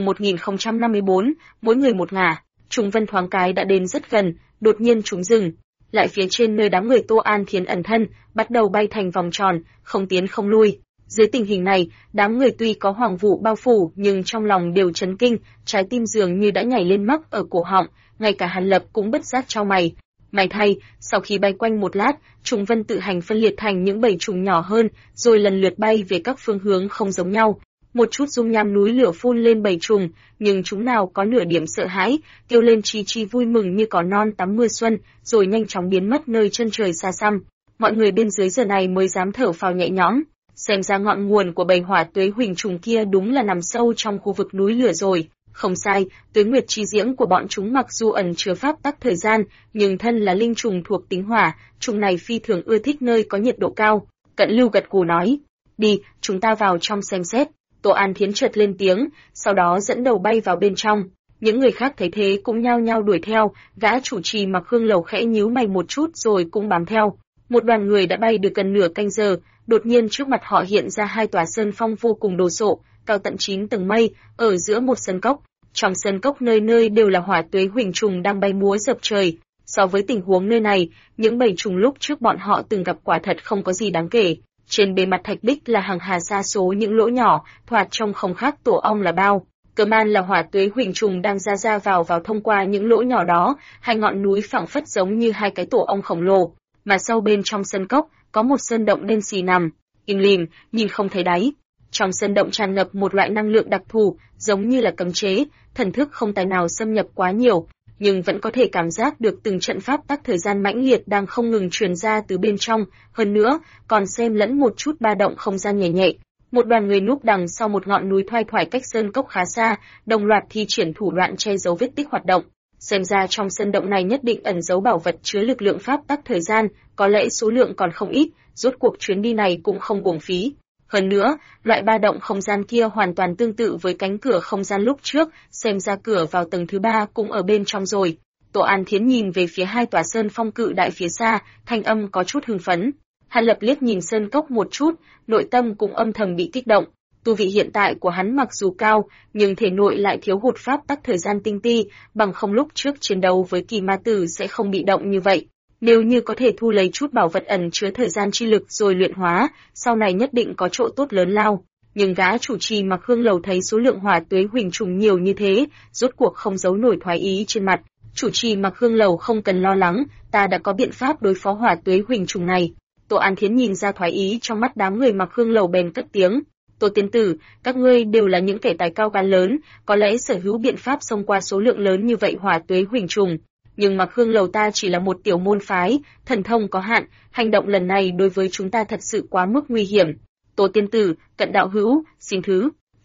1054, mỗi người một ngả. Trùng vân thoáng cái đã đến rất gần, đột nhiên chúng dừng. Lại phía trên nơi đám người Tô An Thiến ẩn thân, bắt đầu bay thành vòng tròn, không tiến không lui. Dưới tình hình này, đám người tuy có hoàng vụ bao phủ nhưng trong lòng đều chấn kinh, trái tim dường như đã nhảy lên mắc ở cổ họng, ngay cả Hàn Lập cũng bất giác chau mày. May thay, sau khi bay quanh một lát, trùng vân tự hành phân liệt thành những bầy trùng nhỏ hơn, rồi lần lượt bay về các phương hướng không giống nhau. Một chút dung nham núi lửa phun lên bầy trùng, nhưng chúng nào có nửa điểm sợ hãi, kêu lên chi chi vui mừng như cỏ non tắm mưa xuân, rồi nhanh chóng biến mất nơi chân trời xa xăm. Mọi người bên dưới giờ này mới dám thở phào nhẹ nhõm, xem ra ngọn nguồn của bầy hỏa tuế huỳnh trùng kia đúng là nằm sâu trong khu vực núi lửa rồi. Không sai, tuế nguyệt chi diễm của bọn chúng mặc dù ẩn chứa pháp tắc thời gian, nhưng thân là linh trùng thuộc tính hỏa, trùng này phi thường ưa thích nơi có nhiệt độ cao. Cận Lưu gật gù nói, đi, chúng ta vào trong xem xét. Tô An Thiến chợt lên tiếng, sau đó dẫn đầu bay vào bên trong. Những người khác thấy thế cũng nhao nhao đuổi theo, gã chủ trì Mặc Hương Lầu khẽ nhíu mày một chút rồi cũng bám theo. Một đoàn người đã bay được gần nửa canh giờ, đột nhiên trước mặt họ hiện ra hai tòa sơn phong vô cùng đồ sộ, cao tận 9 tầng mây, ở giữa một sơn cốc. Trong sơn cốc nơi nơi đều là hỏa tuế huỳnh trùng đang bay múa dập trời. So với tình huống nơi này, những bầy trùng lúc trước bọn họ từng gặp quả thật không có gì đáng kể. Trên bề mặt thạch bích là hàng hà sa số những lỗ nhỏ, thoạt trông không khác tổ ong là bao. Cơ man là hỏa tuế huỳnh trùng đang ra vào thông qua những lỗ nhỏ đó, hai ngọn núi phẳng phất giống như hai cái tổ ong khổng lồ. Mà sâu bên trong sân cốc, có một sơn động đen xì nằm, im lìm, nhìn không thấy đáy. Trong sơn động tràn ngập một loại năng lượng đặc thù, giống như là cấm chế, thần thức không tài nào xâm nhập quá nhiều, nhưng vẫn có thể cảm giác được từng trận pháp tắc thời gian mãnh liệt đang không ngừng truyền ra từ bên trong, hơn nữa, còn xen lẫn một chút ba động không gian nhẹ nhẹ. Một đoàn người núp đằng sau một ngọn núi thoai thoải cách sơn cốc khá xa, đồng loạt thi triển thủ đoạn che giấu vết tích hoạt động. Xem ra trong sơn động này nhất định ẩn giấu bảo vật chứa lực lượng pháp tắc thời gian, có lẽ số lượng còn không ít, rốt cuộc chuyến đi này cũng không uổng phí. Hơn nữa, loại ba động không gian kia hoàn toàn tương tự với cánh cửa không gian lúc trước, xem ra cửa vào tầng thứ 3 cũng ở bên trong rồi. Tô An Thiến nhìn về phía hai tòa sơn phong cự đại phía xa, thanh âm có chút hưng phấn. Hàn Lập liếc nhìn sơn cốc một chút, nội tâm cũng âm thầm bị kích động. Tu vị hiện tại của hắn mặc dù cao, nhưng thể nội lại thiếu hụt pháp tắc thời gian tinh ti, bằng không lúc trước chiến đấu với kỳ ma tử sẽ không bị động như vậy. Nếu như có thể thu lấy chút bảo vật ẩn chứa thời gian chi lực rồi luyện hóa, sau này nhất định có chỗ tốt lớn lao. Nhưng gã chủ trì Mặc Hương Lầu thấy số lượng hỏa tuế huỳnh trùng nhiều như thế, rốt cuộc không giấu nổi thoái ý trên mặt. Chủ trì Mặc Hương Lầu không cần lo lắng, ta đã có biện pháp đối phó hỏa tuế huỳnh trùng này. Tô An Thiến nhìn ra thoái ý trong mắt đám người Mặc Hương Lầu bèn cất tiếng. Tô tiên tử, các ngươi đều là những kẻ tài cao gan lớn, có lẽ sở hữu biện pháp xông qua số lượng lớn như vậy hỏa tuế huỳnh trùng. Nhưng Mặc Hương Lầu ta chỉ là một tiểu môn phái, thần thông có hạn, hành động lần này đối với chúng ta thật sự quá mức nguy hiểm. Tô tiên tử, Cận đạo hữu, xin thứ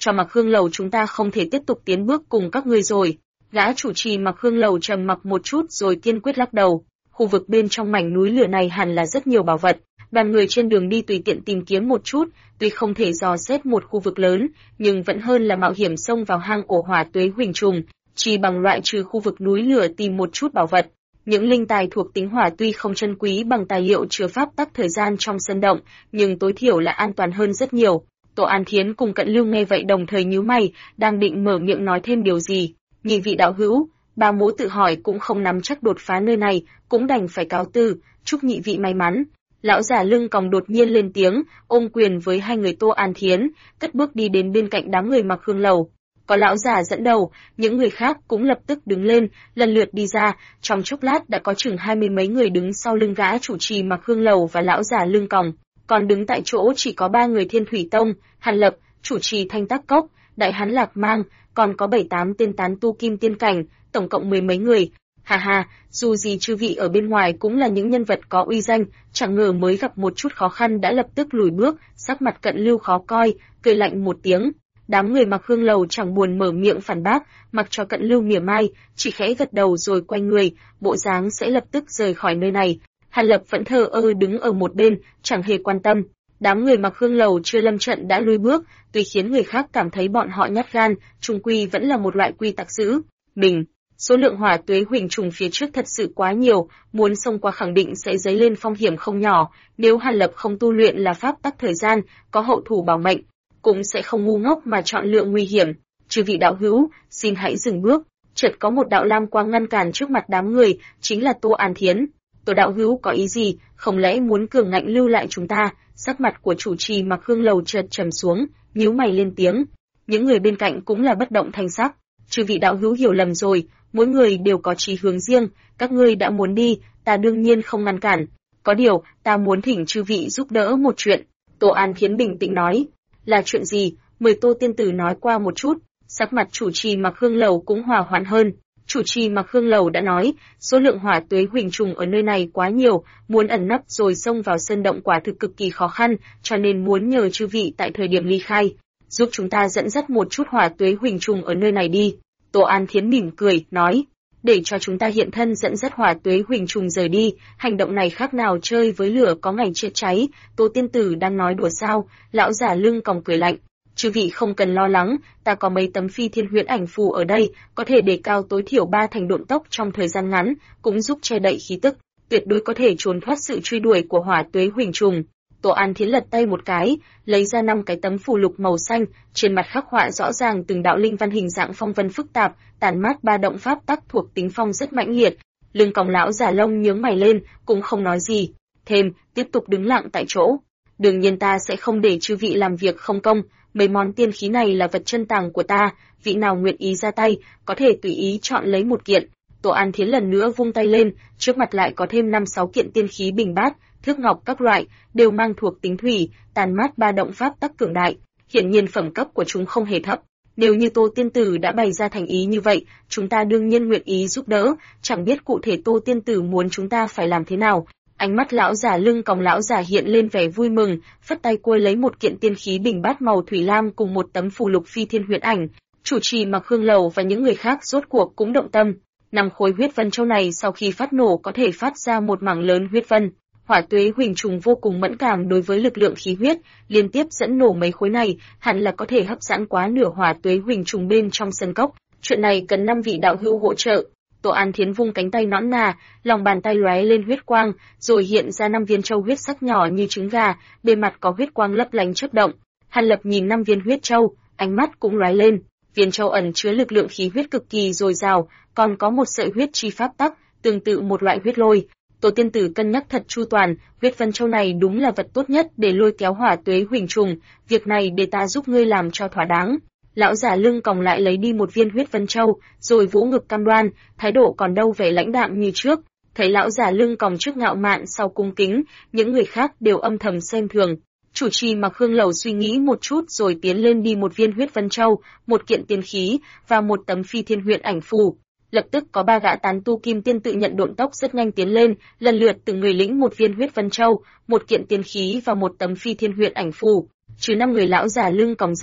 cho Mặc Hương Lầu chúng ta không thể tiếp tục tiến bước cùng các ngươi rồi. Gã chủ trì Mặc Hương Lầu trầm mặc một chút rồi kiên quyết lắc đầu. Khu vực bên trong mảnh núi lửa này hẳn là rất nhiều bảo vật. Đoàn người trên đường đi tùy tiện tìm kiếm một chút, tuy không thể dò xét một khu vực lớn, nhưng vẫn hơn là mạo hiểm xông vào hang ổ hỏa tuế huỳnh trùng, chỉ bằng loại trừ khu vực núi lửa tìm một chút bảo vật. Những linh tài thuộc tính hỏa tuy không chân quý bằng tài liệu chứa pháp tắc thời gian trong sân động, nhưng tối thiểu là an toàn hơn rất nhiều. Tổ An Thiến cùng Cận Lưu nghe vậy đồng thời nhíu mày, đang định mở miệng nói thêm điều gì. Nhị vị đạo hữu, Ba Mỗ tự hỏi cũng không nắm chắc đột phá nơi này, cũng đành phải cáo từ, chúc nhị vị may mắn. Lão già lưng còng đột nhiên lên tiếng, ôm quyền với hai người Tô An Thiến, cất bước đi đến bên cạnh đám người Mặc Hương Lầu. Có lão già dẫn đầu, những người khác cũng lập tức đứng lên, lần lượt đi ra, trong chốc lát đã có chừng 20 mấy người đứng sau lưng gã chủ trì Mặc Hương Lầu và lão già lưng còng, còn đứng tại chỗ chỉ có 3 người Thiên Thủy Tông, Hàn Lập, chủ trì Thanh Tắc Cốc, Đại Hán Lạc Mang, còn có 7-8 tên tán tu kim tiên cảnh, tổng cộng 10 mấy người. Hà hà, dù gì chư vị ở bên ngoài cũng là những nhân vật có uy danh, chẳng ngờ mới gặp một chút khó khăn đã lập tức lùi bước, sắc mặt Cận Lưu khó coi, cười lạnh một tiếng. Đám người Mặc Hương Lầu chẳng buồn mở miệng phản bác, mặc cho Cận Lưu mỉa mai, chỉ khẽ gật đầu rồi quay người, bộ dáng sẽ lập tức rời khỏi nơi này. Hàn Lập vẫn thờ ơ đứng ở một bên, chẳng hề quan tâm. Đám người Mặc Hương Lầu chưa lâm trận đã lùi bước, tuy khiến người khác cảm thấy bọn họ nhát gan, chung quy vẫn là một loại quy tắc giữ mình. Số lượng hỏa tuế huỳnh trùng phía trước thật sự quá nhiều, muốn xông qua khẳng định sẽ dấy lên phong hiểm không nhỏ, nếu Hàn Lập không tu luyện là pháp tắc thời gian, có hậu thủ bảo mệnh, cũng sẽ không ngu ngốc mà chọn lựa nguy hiểm. Chư vị đạo hữu, xin hãy dừng bước. Chợt có một đạo lam quang ngăn cản trước mặt đám người, chính là Tô An Thiến. Tổ đạo hữu có ý gì, không lẽ muốn cường ngạnh lưu lại chúng ta? Sắc mặt của chủ trì Mặc Hương Lầu chợt trầm xuống, nhíu mày lên tiếng. Những người bên cạnh cũng là bất động thanh sắc. Chư vị đạo hữu hiểu lầm rồi, mỗi người đều có chí hướng riêng, các ngươi đã muốn đi, ta đương nhiên không ngăn cản. Có điều, ta muốn thỉnh chư vị giúp đỡ một chuyện. Tô An Thiến bình tĩnh nói. Là chuyện gì? Mời Tô tiên tử nói qua một chút. Sắc mặt chủ trì Mặc Hương Lầu cũng hòa hoãn hơn. Chủ trì Mặc Hương Lầu đã nói, số lượng hỏa tuế huỳnh trùng ở nơi này quá nhiều, muốn ẩn nấp rồi xông vào sơn động quả thực cực kỳ khó khăn, cho nên muốn nhờ chư vị tại thời điểm ly khai, giúp chúng ta dẫn dắt một chút hỏa tuế huỳnh trùng ở nơi này đi. Tô An Thiến mỉm cười, nói, để cho chúng ta hiện thân dẫn dắt hỏa tuế huỳnh trùng rời đi, hành động này khác nào chơi với lửa có ngày chết cháy. Tô tiên tử đang nói đùa sao? Lão giả lưng còng cười lạnh. Chư vị không cần lo lắng, ta có mấy tấm phi thiên huyễn ảnh phù ở đây, có thể đề cao tối thiểu 3 thành độn tốc trong thời gian ngắn, cũng giúp che đậy khí tức, tuyệt đối có thể trốn thoát sự truy đuổi của hỏa tuế huỳnh trùng. Tô An Thiến lật tay một cái, lấy ra 5 cái tấm phù lục màu xanh, trên mặt khắc họa rõ ràng từng đạo linh văn hình dạng phong vân phức tạp, tản mát ba động pháp tắc thuộc tính phong rất mãnh liệt. Lưng còng lão giả lông nhướng mày lên, cũng không nói gì, thêm tiếp tục đứng lặng tại chỗ. Đương nhiên ta sẽ không để chư vị làm việc không công, mấy món tiên khí này là vật chân tàng của ta, vị nào nguyện ý ra tay, có thể tùy ý chọn lấy một kiện. Tô An Thiến lần nữa vung tay lên, trước mặt lại có thêm 5-6 kiện tiên khí bình bát, thước ngọc các loại, đều mang thuộc tính thủy, tàn mát ba động pháp tắc cường đại. Hiển nhiên phẩm cấp của chúng không hề thấp. Nếu như Tô tiên tử đã bày ra thành ý như vậy, chúng ta đương nhiên nguyện ý giúp đỡ, chẳng biết cụ thể Tô tiên tử muốn chúng ta phải làm thế nào. Ánh mắt lão già lưng còng lão già hiện lên vẻ vui mừng, phất tay cua lấy một kiện tiên khí bình bát màu thủy lam cùng một tấm phù lục phi thiên huyễn ảnh. Chủ trì Mặc Hương Lầu và những người khác rốt cuộc cũng động tâm. 5 khối huyết vân châu này sau khi phát nổ có thể phát ra một mảng lớn huyết vân. Hỏa tuế huỳnh trùng vô cùng mẫn cảm đối với lực lượng khí huyết, liên tiếp dẫn nổ mấy khối này, hẳn là có thể hấp dẫn quá nửa hỏa tuế huỳnh trùng bên trong sân cốc. Chuyện này cần 5 vị đạo hữu hỗ trợ. Tô An Thiến vung cánh tay nõn nà, lòng bàn tay lóe lên huyết quang, rồi hiện ra 5 viên châu huyết sắc nhỏ như trứng gà, bề mặt có huyết quang lấp lánh chớp động. Hàn Lập nhìn 5 viên huyết châu, ánh mắt cũng lóe lên. Viên châu ẩn chứa lực lượng khí huyết cực kỳ dồi dào, còn có một sợi huyết chi pháp tắc, tương tự một loại huyết lôi. Tổ tiên tử cân nhắc thật chu toàn, huyết vân châu này đúng là vật tốt nhất để lôi kéo hỏa tuế huỳnh trùng, việc này để ta giúp ngươi làm cho thỏa đáng. Lão giả lưng còng lại lấy đi một viên huyết vân châu, rồi vỗ ngực cam đoan, thái độ còn đâu vẻ lãnh đạm như trước. Thấy lão giả lưng còng trước ngạo mạn sau cung kính, những người khác đều âm thầm xem thường. Chủ trì Mặc Hương Lầu suy nghĩ một chút rồi tiến lên đi một viên huyết vân châu, một kiện tiên khí và một tấm phi thiên huyễn ảnh phù. Lập tức có 3 gã tán tu kim tiên tự nhận độn tốc rất nhanh tiến lên, lần lượt từng người lĩnh một viên huyết vân châu, một kiện tiên khí và một tấm phi thiên huyễn ảnh phù. Trừ 5 người lão giả lưng còng ra,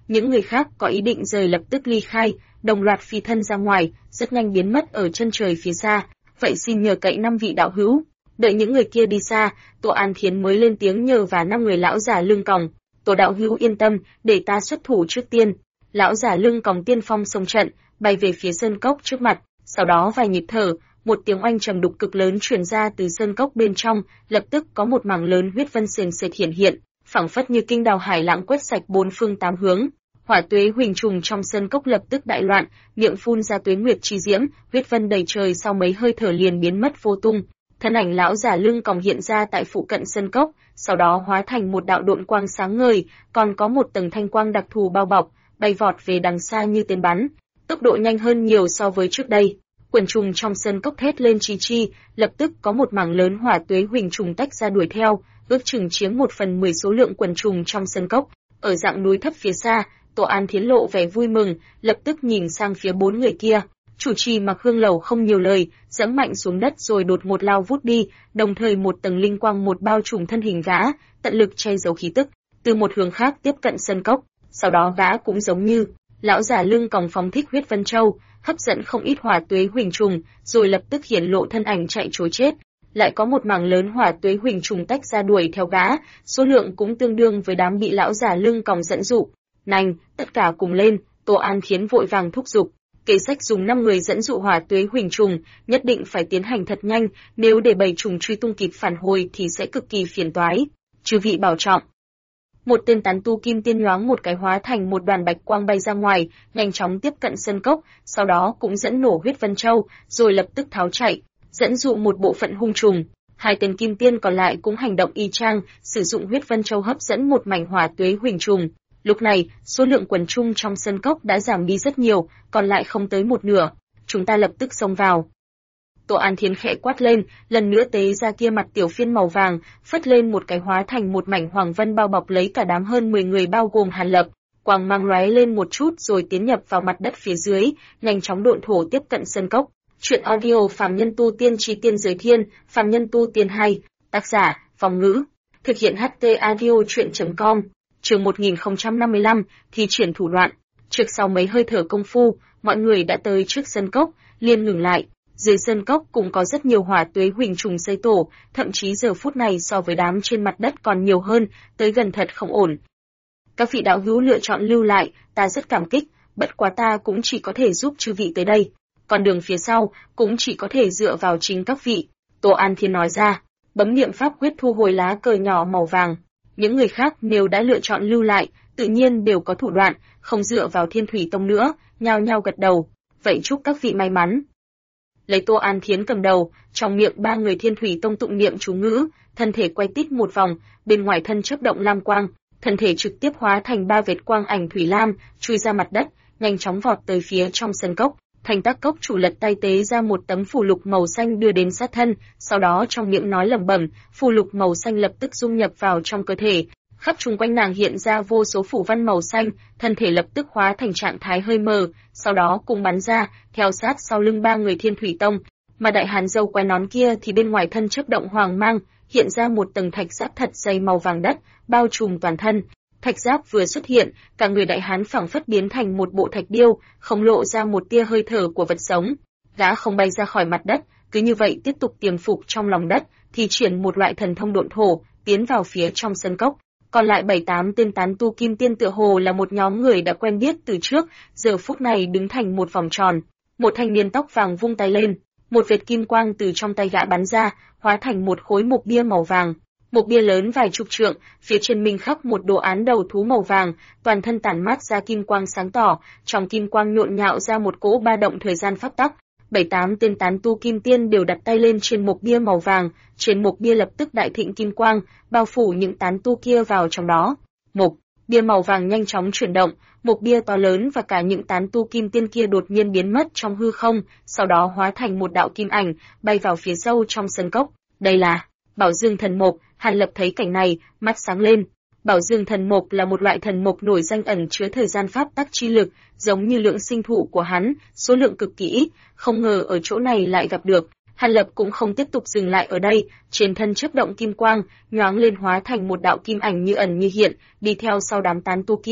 Những người khác có ý định rời lập tức ly khai, đồng loạt phi thân ra ngoài, rất nhanh biến mất ở chân trời phía xa. Vậy xin nhờ cậy 5 vị đạo hữu. Đợi những người kia đi xa, Tô An Thiến mới lên tiếng nhờ và 5 người lão giả lưng còng. Tổ đạo hữu yên tâm, để ta xuất thủ trước tiên. Lão giả lưng còng tiên phong xông trận, bay về phía sơn cốc trước mặt. Sau đó vài nhịp thở, một tiếng oanh trầm đục cực lớn truyền ra từ sơn cốc bên trong, lập tức có một mảng lớn huyết vân sền sệt hiện, phảng phất như kinh đào hải lãng quét sạch bốn phương tám hướng. Hỏa tuế huỳnh trùng trong sơn cốc lập tức đại loạn, miệng phun ra tuế nguyệt chi diễm, huyết vân đầy trời sau mấy hơi thở liền biến mất vô tung. Thân ảnh lão giả lưng còng hiện ra tại phụ cận sơn cốc, sau đó hóa thành một đạo độn quang sáng ngời, còn có một tầng thanh quang đặc thù bao bọc, bay vọt về đằng xa như tên bắn, tốc độ nhanh hơn nhiều so với trước đây. Quần trùng trong sơn cốc thét lên chi chi, lập tức có một mảng lớn hỏa tuế huỳnh trùng tách ra đuổi theo, ước chừng chiếm 1/10 số lượng quần trùng trong sơn cốc. Ở dạng núi thấp phía xa, Tô An Thiến lộ vẻ vui mừng, lập tức nhìn sang phía 4 người kia. Chủ trì Mặc Hương Lầu không nhiều lời, giẫm mạnh xuống đất rồi đột một lao vút đi, đồng thời một tầng linh quang một bao trùm thân hình gã, tận lực che giấu khí tức, từ một hướng khác tiếp cận sơn cốc. Sau đó gã cũng giống như lão giả lưng còng phóng thích huyết vân châu, hấp dẫn không ít hỏa tuế huỳnh trùng, rồi lập tức hiển lộ thân ảnh chạy trối chết. Lại có một mảng lớn hỏa tuế huỳnh trùng tách ra đuổi theo gã, số lượng cũng tương đương với đám bị lão giả lưng còng dẫn dụ. Nành, tất cả cùng lên, Tô An Thiến vội vàng thúc giục. Kế sách dùng 5 người dẫn dụ hỏa tuế huỳnh trùng, nhất định phải tiến hành thật nhanh, nếu để bầy trùng truy tung kịp phản hồi thì sẽ cực kỳ phiền toái. Chư vị bảo trọng. Một tên tán tu kim tiên nhoáng một cái hóa thành một đoàn bạch quang bay ra ngoài, nhanh chóng tiếp cận sơn cốc, sau đó cũng dẫn nổ huyết vân châu, rồi lập tức tháo chạy, dẫn dụ một bộ phận hung trùng. Hai tên kim tiên còn lại cũng hành động y chang, sử dụng huyết vân châu hấp dẫn một mảnh hỏa tuế huỳnh trùng. Lúc này, số lượng quần trung trong sơn cốc đã giảm đi rất nhiều, còn lại không tới một nửa. Chúng ta lập tức xông vào. Tô An Thiến khẽ quát lên, lần nữa tế ra kia mặt tiểu phiên màu vàng, phất lên một cái hóa thành một mảnh hoàng vân bao bọc lấy cả đám hơn 10 người bao gồm Hàn Lập. Quang mang lóe lên một chút rồi tiến nhập vào mặt đất phía dưới, nhanh chóng độn thổ tiếp cận sơn cốc. Chuyện audio Phàm Nhân Tu Tiên Chí Tiên Giới Thiên, Phàm Nhân Tu Tiên 2, tác giả, Phong Ngữ. Thực hiện HT audio chuyện.com. Chương 1055, thi triển thủ đoạn. Trước sau mấy hơi thở công phu, mọi người đã tới trước sơn cốc, liền ngừng lại. Dưới sơn cốc cũng có rất nhiều hỏa tuế huỳnh trùng xây tổ, thậm chí giờ phút này so với đám trên mặt đất còn nhiều hơn, tới gần thật không ổn. Các vị đạo hữu lựa chọn lưu lại, ta rất cảm kích, bất quá ta cũng chỉ có thể giúp chư vị tới đây. Còn đường phía sau, cũng chỉ có thể dựa vào chính các vị. Tô An Thiên nói ra, bấm niệm pháp quyết thu hồi lá cờ nhỏ màu vàng. Những người khác nếu đã lựa chọn lưu lại, tự nhiên đều có thủ đoạn, không dựa vào Thiên Thủy Tông nữa, nhao nhao gật đầu. Vậy chúc các vị may mắn. Lấy Tô An Thiến cầm đầu, trong miệng 3 người Thiên Thủy Tông tụng niệm chú ngữ, thân thể quay tít một vòng, bên ngoài thân chớp động lam quang, thân thể trực tiếp hóa thành 3 vệt quang ảnh thủy lam, chui ra mặt đất, nhanh chóng vọt tới phía trong sân cốc. Thành Tác Cốc chủ lật tay tế ra một tấm phù lục màu xanh đưa đến sát thân, sau đó trong miệng nói lẩm bẩm, phù lục màu xanh lập tức dung nhập vào trong cơ thể. Khắp chung quanh nàng hiện ra vô số phù văn màu xanh, thân thể lập tức hóa thành trạng thái hơi mờ, sau đó cùng bắn ra, theo sát sau lưng 3 người Thiên Thủy Tông. Mà đại hàn dâu quái nón kia thì bên ngoài thân chớp động hoàng mang, hiện ra một tầng thạch giáp thật dày màu vàng đất, bao trùm toàn thân. Thạch giáp vừa xuất hiện, cả người đại hán phảng phất biến thành một bộ thạch điêu, không lộ ra một tia hơi thở của vật sống. Gã không bay ra khỏi mặt đất, cứ như vậy tiếp tục tiềm phục trong lòng đất, thì triển một loại thần thông độn thổ, tiến vào phía trong sân cốc. Còn lại 7-8 tên tán tu kim tiên tựa hồ là một nhóm người đã quen biết từ trước, giờ phút này đứng thành một vòng tròn. Một thanh niên tóc vàng vung tay lên, một vệt kim quang từ trong tay gã bắn ra, hóa thành một khối mộc bia màu vàng. Mộc bia lớn vài chục trượng, phía trên minh khắc một đồ án đầu thú màu vàng, toàn thân tản mát ra kim quang sáng tỏ, trong kim quang nhộn nhạo ra một cỗ ba động thời gian pháp tắc. 7-8 tên tán tu kim tiên đều đặt tay lên trên mộc bia màu vàng, trên mộc bia lập tức đại thịnh kim quang, bao phủ những tán tu kia vào trong đó. Mộc bia màu vàng nhanh chóng chuyển động, mộc bia to lớn và cả những tán tu kim tiên kia đột nhiên biến mất trong hư không, sau đó hóa thành một đạo kim ảnh, bay vào phía sâu trong sân cốc. Đây là Bảo Dương thần mộc. Hàn Lập thấy cảnh này, mắt sáng lên. Bảo Dương thần mộc là một loại thần mộc nổi danh ẩn chứa thời gian pháp tắc chi lực, giống như lượng sinh thụ của hắn, số lượng cực kỳ ít, không ngờ ở chỗ này lại gặp được. Hàn Lập cũng không tiếp tục dừng lại ở đây, trên thân chớp động kim quang, nhoáng lên hóa thành một đạo kim ảnh như ẩn như hiện, đi theo sau đám tán tu kia.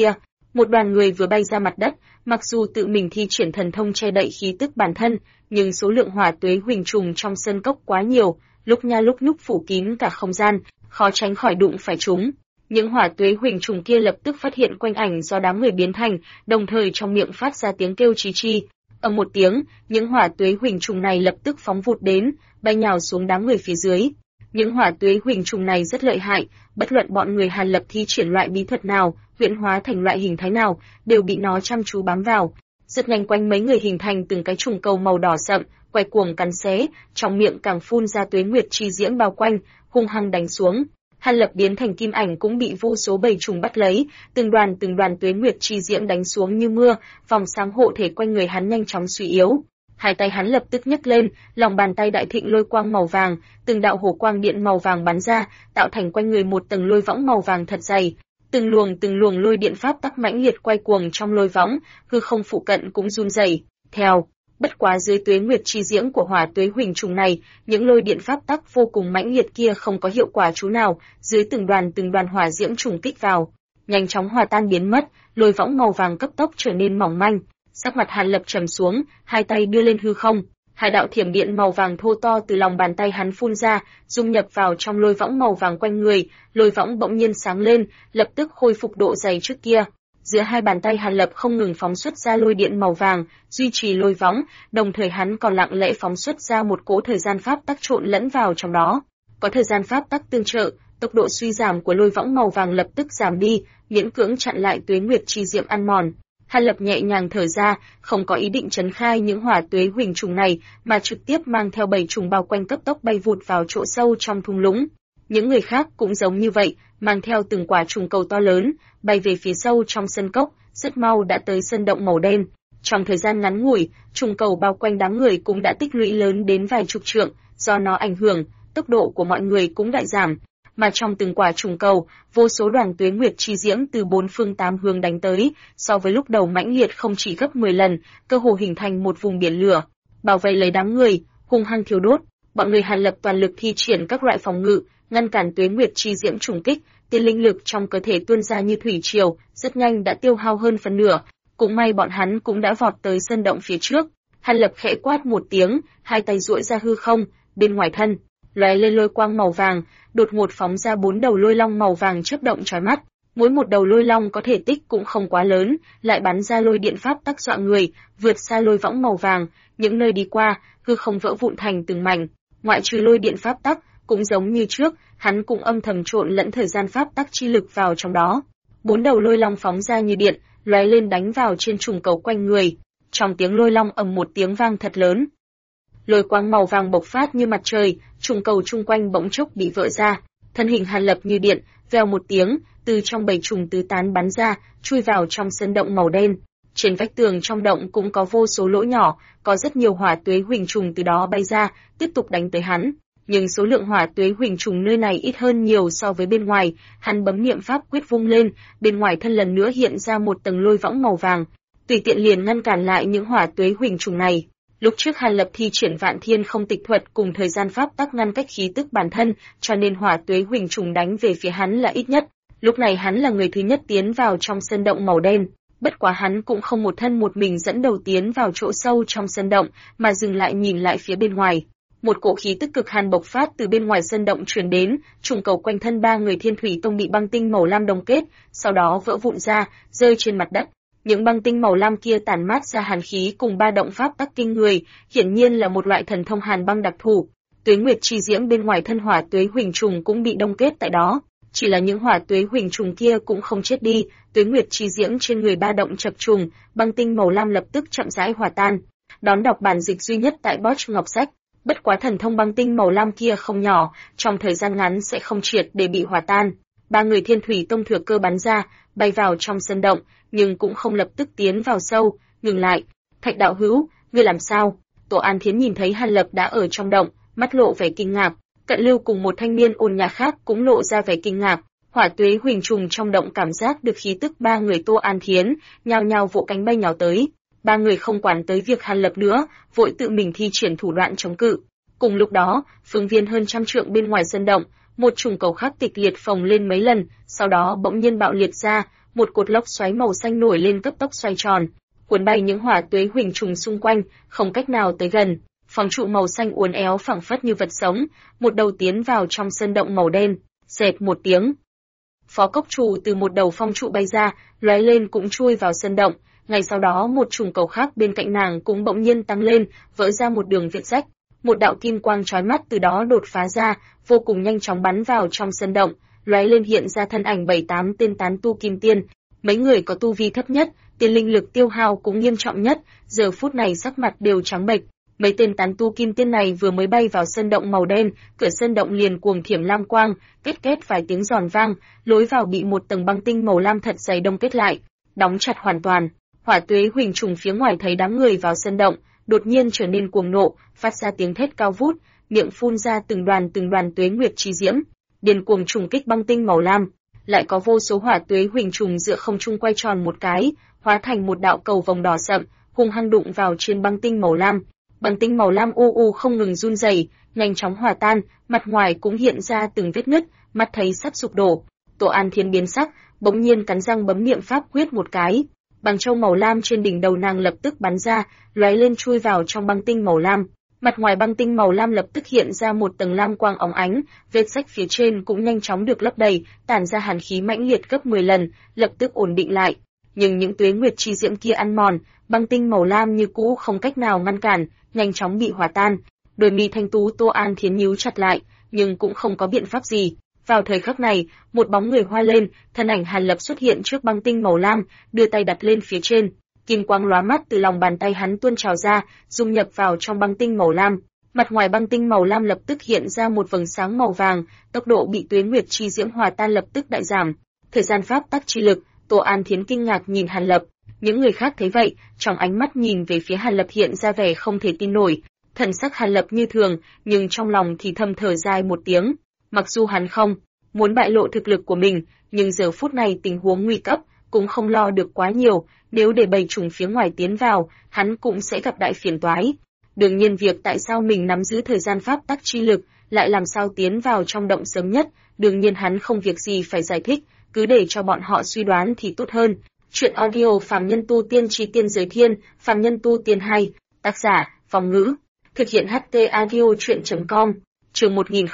Một đoàn người vừa bay ra mặt đất, mặc dù tự mình thi triển thần thông che đậy khí tức bản thân, nhưng số lượng hỏa tuế huỳnh trùng trong sơn cốc quá nhiều, lúc nha lúc nhúc phủ kín cả không gian, khó tránh khỏi đụng phải chúng. Những hỏa tuế huỳnh trùng kia lập tức phát hiện quanh ảnh do đám người biến thành, đồng thời trong miệng phát ra tiếng kêu chí chi. Ầm một tiếng, những hỏa tuế huỳnh trùng này lập tức phóng vụt đến, bay nhào xuống đám người phía dưới. Những hỏa tuế huỳnh trùng này rất lợi hại, bất luận bọn người Hàn Lập thi triển loại bí thuật nào, huyễn hóa thành loại hình thái nào, đều bị nó chăm chú bám vào. Rất nhanh quanh mấy người hình thành từng cái trùng cầu màu đỏ sậm, quay cuồng cắn xé, trong miệng càng phun ra tuế nguyệt chi diễm bao quanh, hung hăng đánh xuống. Hàn Lập biến thành kim ảnh cũng bị vô số bầy trùng bắt lấy, từng đoàn tuế nguyệt chi diễm đánh xuống như mưa, vòng sáng hộ thể quanh người hắn nhanh chóng suy yếu. Hai tay hắn lập tức nhấc lên, lòng bàn tay đại thịnh lôi quang màu vàng, từng đạo hổ quang điện màu vàng bắn ra, tạo thành quanh người một tầng lôi võng màu vàng thật dày. Từng luồng lôi điện pháp tắc mãnh liệt quay cuồng trong lôi võng, hư không phụ cận cũng run rẩy. Theo, bất quá dưới tuế nguyệt chi diễm của hỏa tuế huỳnh trùng này, những lôi điện pháp tắc vô cùng mãnh liệt kia không có hiệu quả chú nào, dưới từng đoàn hỏa diễm trùng kích vào, nhanh chóng hòa tan biến mất, lôi võng màu vàng cấp tốc trở nên mỏng manh. Sắc mặt Hàn Lập trầm xuống, hai tay đưa lên hư không, hai đạo thiểm điện màu vàng thô to từ lòng bàn tay hắn phun ra, dung nhập vào trong lôi võng màu vàng quanh người, lôi võng bỗng nhiên sáng lên, lập tức khôi phục độ dày trước kia. Giữa hai bàn tay Hàn Lập không ngừng phóng xuất ra lôi điện màu vàng, duy trì lôi võng, đồng thời hắn còn lặng lẽ phóng xuất ra một cỗ thời gian pháp tắc trộn lẫn vào trong đó. Có thời gian pháp tắc tương trợ, tốc độ suy giảm của lôi võng màu vàng lập tức giảm đi, miễn cưỡng chặn lại tuế nguyệt chi diệm ăn mòn. Hàn Lập nhẹ nhàng thở ra, không có ý định trấn khai những hỏa tuế huỳnh trùng này, mà trực tiếp mang theo bầy trùng bao quanh cấp tốc bay vụt vào chỗ sâu trong thung lũng. Những người khác cũng giống như vậy, mang theo từng quả trùng cầu to lớn, bay về phía sâu trong sân cốc, rất mau đã tới sân động màu đen. Trong thời gian ngắn ngủi, trùng cầu bao quanh đám người cũng đã tích lũy lớn đến vài chục trượng, do nó ảnh hưởng, tốc độ của mọi người cũng đại giảm. Mà trong từng quả trùng cầu, vô số đoàn tuế nguyệt chi diễm từ bốn phương tám hướng đánh tới, so với lúc đầu mãnh liệt không chỉ gấp 10 lần, cơ hồ hình thành một vùng biển lửa, bảo vệ lấy đám người, hung hăng thiêu đốt. Bọn người Hàn Lập toàn lực thi triển các loại phòng ngự, ngăn cản tuế nguyệt chi diễm trùng kích, tiên linh lực trong cơ thể tuôn ra như thủy triều, rất nhanh đã tiêu hao hơn phần nửa. Cũng may bọn hắn cũng đã vọt tới sân động phía trước. Hàn Lập khẽ quát một tiếng, hai tay duỗi ra hư không, bên ngoài thân lóe lên lôi quang màu vàng, đột ngột phóng ra 4 đầu lôi long màu vàng chớp động chói mắt. Mỗi một đầu lôi long có thể tích cũng không quá lớn, lại bắn ra lôi điện pháp tắc dọa người, vượt xa lôi võng màu vàng, những nơi đi qua, hư không vỡ vụn thành từng mảnh. Ngoại trừ lôi điện pháp tắc, cũng giống như trước, hắn cũng âm thầm trộn lẫn thời gian pháp tắc chi lực vào trong đó. 4 đầu lôi long phóng ra như điện, lóe lên đánh vào trên trùng cầu quanh người. Trong tiếng lôi long ầm một tiếng vang thật lớn, lôi quang màu vàng bộc phát như mặt trời, trùng cầu chung quanh bỗng chốc bị vỡ ra, thân hình Hàn Lập như điện, vèo một tiếng, từ trong bầy trùng tứ tán bắn ra, chui vào trong sân động màu đen. Trên vách tường trong động cũng có vô số lỗ nhỏ, có rất nhiều hỏa tuế huỳnh trùng từ đó bay ra, tiếp tục đánh tới hắn. Nhưng số lượng hỏa tuế huỳnh trùng nơi này ít hơn nhiều so với bên ngoài, hắn bấm niệm pháp quyết vung lên, bên ngoài thân lần nữa hiện ra một tầng lôi võng màu vàng, tùy tiện liền ngăn cản lại những hỏa tuế huỳnh trùng này. Lúc trước Hàn Lập thi triển Vạn Thiên không tịch thuật cùng thời gian pháp tắc ngăn cách khí tức bản thân, cho nên hỏa tuế huỳnh trùng đánh về phía hắn là ít nhất. Lúc này hắn là người thứ nhất tiến vào trong sân động màu đen, bất quá hắn cũng không một thân một mình dẫn đầu tiến vào chỗ sâu trong sân động, mà dừng lại nhìn lại phía bên ngoài. Một cỗ khí tức cực hàn bộc phát từ bên ngoài sân động truyền đến, trùng cầu quanh thân 3 người Thiên Thủy Tông bị băng tinh màu lam đông kết, sau đó vỡ vụn ra, rơi trên mặt đất. Những băng tinh màu lam kia tản mát ra hàn khí cùng ba động pháp tắc kinh người, hiển nhiên là một loại thần thông hàn băng đặc thù. Tuế nguyệt chi diễm bên ngoài thân hỏa tuế huỳnh trùng cũng bị đông kết tại đó, chỉ là những hỏa tuế huỳnh trùng kia cũng không chết đi, tuế nguyệt chi diễm trên người ba động chập trùng, băng tinh màu lam lập tức chậm rãi hòa tan. Đón đọc bản dịch duy nhất tại Bosch Ngọc Sách. Bất quá thần thông băng tinh màu lam kia không nhỏ, trong thời gian ngắn sẽ không triệt để bị hòa tan. 3 người Thiên Thủy Tông thừa cơ bắn ra, bay vào trong sân động, nhưng cũng không lập tức tiến vào sâu, ngừng lại. Thạch đạo hữu, ngươi làm sao? Tổ An Thiến nhìn thấy Hàn Lập đã ở trong động, mắt lộ vẻ kinh ngạc. Cận Lưu cùng một thanh niên ôn nhã khác cũng lộ ra vẻ kinh ngạc. Hỏa tuế huỳnh trùng trong động cảm giác được khí tức 3 người Tô An Thiến, nhao nhao vỗ cánh bay nhào tới. 3 người không quản tới việc Hàn Lập nữa, vội tự mình thi triển thủ đoạn chống cự. Cùng lúc đó, phương viên hơn trăm trượng bên ngoài sân động, một trùng cầu khác kịch liệt phồng lên mấy lần, sau đó bỗng nhiên bạo liệt ra, một cột lốc xoáy màu xanh nổi lên cấp tốc xoay tròn, cuốn bay những hỏa tuế huỳnh trùng xung quanh, không cách nào tới gần. Phong trụ màu xanh uốn éo phẳng phất như vật sống, một đầu tiến vào trong sơn động màu đen. Xẹt một tiếng, phó cốc chủ từ một đầu phong trụ bay ra, lóe lên cũng chui vào sơn động. Ngay sau đó một trùng cầu khác bên cạnh nàng cũng bỗng nhiên tăng lên, vỡ ra một đường vết rách. Một đạo kim quang chói mắt từ đó đột phá ra, vô cùng nhanh chóng bắn vào trong sơn động, lóe lên hiện ra thân ảnh 7-8 tên tán tu kim tiên. Mấy người có tu vi thấp nhất, tiền linh lực tiêu hao cũng nghiêm trọng nhất, giờ phút này sắc mặt đều trắng bệch. Mấy tên tán tu kim tiên này vừa mới bay vào sơn động màu đen, cửa sơn động liền cuồng thiểm lam quang, kết kết vài tiếng giòn vang, lối vào bị một tầng băng tinh màu lam thật dày đông kết lại, đóng chặt hoàn toàn. Hỏa tuế huỳnh trùng phía ngoài thấy đám người vào sơn động, đột nhiên trở nên cuồng nộ, phát ra tiếng thét cao vút, miệng phun ra từng đoàn tuế nguyệt chi diễm, điên cuồng trùng kích băng tinh màu lam. Lại có vô số hỏa tuế huỳnh trùng giữa không trung quay tròn một cái, hóa thành một đạo cầu vồng đỏ sậm, hung hăng đụng vào trên băng tinh màu lam. Băng tinh màu lam u u không ngừng run rẩy, nhanh chóng hòa tan, mặt ngoài cũng hiện ra từng vết nứt, mắt thấy sắp sụp đổ. Tổ An Thiến biến sắc, bỗng nhiên cắn răng bấm niệm pháp quyết một cái. Băng châu màu lam trên đỉnh đầu nàng lập tức bắn ra, lóe lên chui vào trong băng tinh màu lam. Mặt ngoài băng tinh màu lam lập tức hiện ra một tầng lam quang óng ánh, vết rách phía trên cũng nhanh chóng được lấp đầy, tản ra hàn khí mãnh liệt gấp 10 lần, lập tức ổn định lại. Nhưng những tuế nguyệt chi diễm kia ăn mòn, băng tinh màu lam như cũ không cách nào ngăn cản, nhanh chóng bị hòa tan. Đôi mi thanh tú Tô An Thiến nhíu chặt lại, nhưng cũng không có biện pháp gì. Vào thời khắc này, một bóng người hoa lên, thân ảnh Hàn Lập xuất hiện trước băng tinh màu lam, đưa tay đặt lên phía trên, kim quang lóa mắt từ lòng bàn tay hắn tuôn trào ra, dung nhập vào trong băng tinh màu lam. Mặt ngoài băng tinh màu lam lập tức hiện ra một vầng sáng màu vàng, tốc độ bị tuế nguyệt chi diễm hòa tan lập tức đại giảm. Thời gian pháp tắc chi lực, Tô An Thiến kinh ngạc nhìn Hàn Lập. Những người khác thấy vậy, trong ánh mắt nhìn về phía Hàn Lập hiện ra vẻ không thể tin nổi. Thần sắc Hàn Lập như thường, nhưng trong lòng thì thầm thở dài một tiếng. Mặc dù hắn không muốn bại lộ thực lực của mình, nhưng giờ phút này tình huống nguy cấp, cũng không lo được quá nhiều. Nếu để bầy trùng phía ngoài tiến vào, hắn cũng sẽ gặp đại phiền toái. Đương nhiên việc tại sao mình nắm giữ thời gian pháp tắc chi lực, lại làm sao tiến vào trong động sớm nhất, đương nhiên hắn không việc gì phải giải thích, cứ để cho bọn họ suy đoán thì tốt hơn. Chuyện audio Phàm Nhân Tu Tiên Chi Tiên Giới Thiên, Phàm Nhân Tu Tiên 2, tác giả, Phong Ngữ, thực hiện HT audio chuyện.com, chương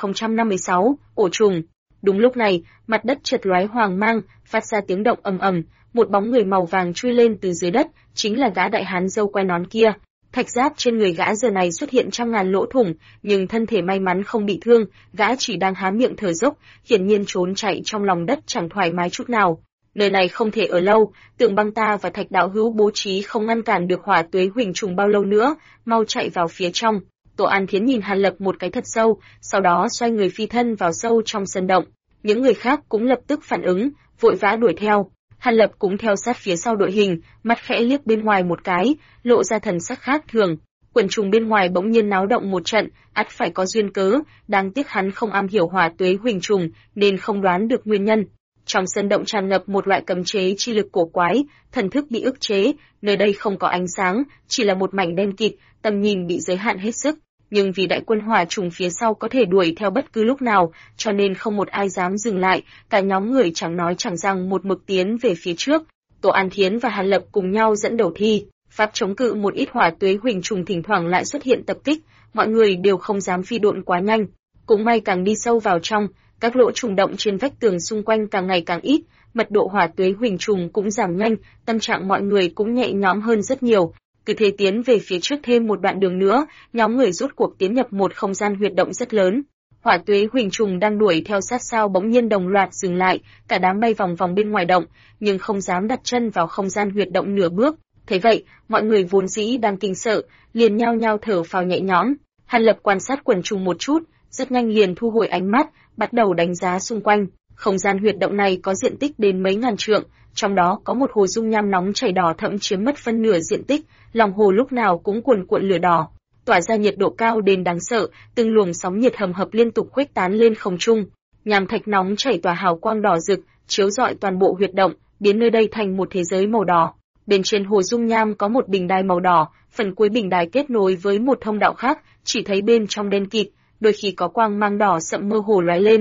1056, ổ trùng. Đúng lúc này, mặt đất chợt lóe hoàng mang, phát ra tiếng động ầm ầm, một bóng người màu vàng chui lên từ dưới đất, chính là gã đại hán râu quai nón kia. Thạch giáp trên người gã giờ này xuất hiện trăm ngàn lỗ thủng, nhưng thân thể may mắn không bị thương, gã chỉ đang há miệng thở dốc, hiển nhiên trốn chạy trong lòng đất chẳng thoải mái chút nào. Nơi này không thể ở lâu, Tượng Băng ta và Thạch đạo hữu bố trí không ngăn cản được hỏa tuế huỳnh trùng bao lâu nữa, mau chạy vào phía trong. Tổ An Thiến nhìn Hàn Lập một cái thật sâu, sau đó xoay người phi thân vào sâu trong sân động. Những người khác cũng lập tức phản ứng, vội vã đuổi theo. Hàn Lập cũng theo sát phía sau đội hình, mắt khẽ liếc bên ngoài một cái, lộ ra thần sắc khác thường. Quần trùng bên ngoài bỗng nhiên náo động một trận, ắt phải có duyên cớ, đáng tiếc hắn không am hiểu hỏa tuế huỳnh trùng, nên không đoán được nguyên nhân. Trong sân động tràn ngập một loại cấm chế chi lực cổ quái, thần thức bị ức chế, nơi đây không có ánh sáng, chỉ là một mảnh đen kịt, tầm nhìn bị giới hạn hết sức. Nhưng vì đại quân hỏa trùng phía sau có thể đuổi theo bất cứ lúc nào, cho nên không một ai dám dừng lại, cả nhóm người chẳng nói chẳng rằng một mực tiến về phía trước. Tổ An Thiến và Hàn Lập cùng nhau dẫn đầu thi, pháp chống cự một ít hỏa tuế huỳnh trùng thỉnh thoảng lại xuất hiện tập kích, mọi người đều không dám phi độn quá nhanh. Cũng may càng đi sâu vào trong, các lỗ trùng động trên vách tường xung quanh càng ngày càng ít, mật độ hỏa tuế huỳnh trùng cũng giảm nhanh, tâm trạng mọi người cũng nhẹ nhõm hơn rất nhiều. Cứ thế tiến về phía trước thêm một đoạn đường nữa, nhóm người rốt cuộc tiến nhập một không gian huyệt động rất lớn. Hỏa tuế huỳnh trùng đang đuổi theo sát sao bỗng nhiên đồng loạt dừng lại, cả đám bay vòng vòng bên ngoài động, nhưng không dám đặt chân vào không gian huyệt động nửa bước. Thế vậy, mọi người vốn dĩ đang kinh sợ, liền nhao nhao thở phào nhẹ nhõm. Hàn Lập quan sát quần trùng một chút, rất nhanh liền thu hồi ánh mắt, bắt đầu đánh giá xung quanh. Không gian huyệt động này có diện tích đến mấy ngàn trượng, trong đó có một hồ dung nham nóng chảy đỏ thẫm chiếm mất phân nửa diện tích, lòng hồ lúc nào cũng cuồn cuộn lửa đỏ, tỏa ra nhiệt độ cao đến đáng sợ, từng luồng sóng nhiệt hầm hập liên tục khuếch tán lên không trung. Nham thạch nóng chảy tỏa hào quang đỏ rực, chiếu rọi toàn bộ huyệt động, biến nơi đây thành một thế giới màu đỏ. Bên trên hồ dung nham có một bình đài màu đỏ, phần cuối bình đài kết nối với một thông đạo khác, chỉ thấy bên trong đen kịt, đôi khi có quang mang đỏ sậm mơ hồ lóe lên.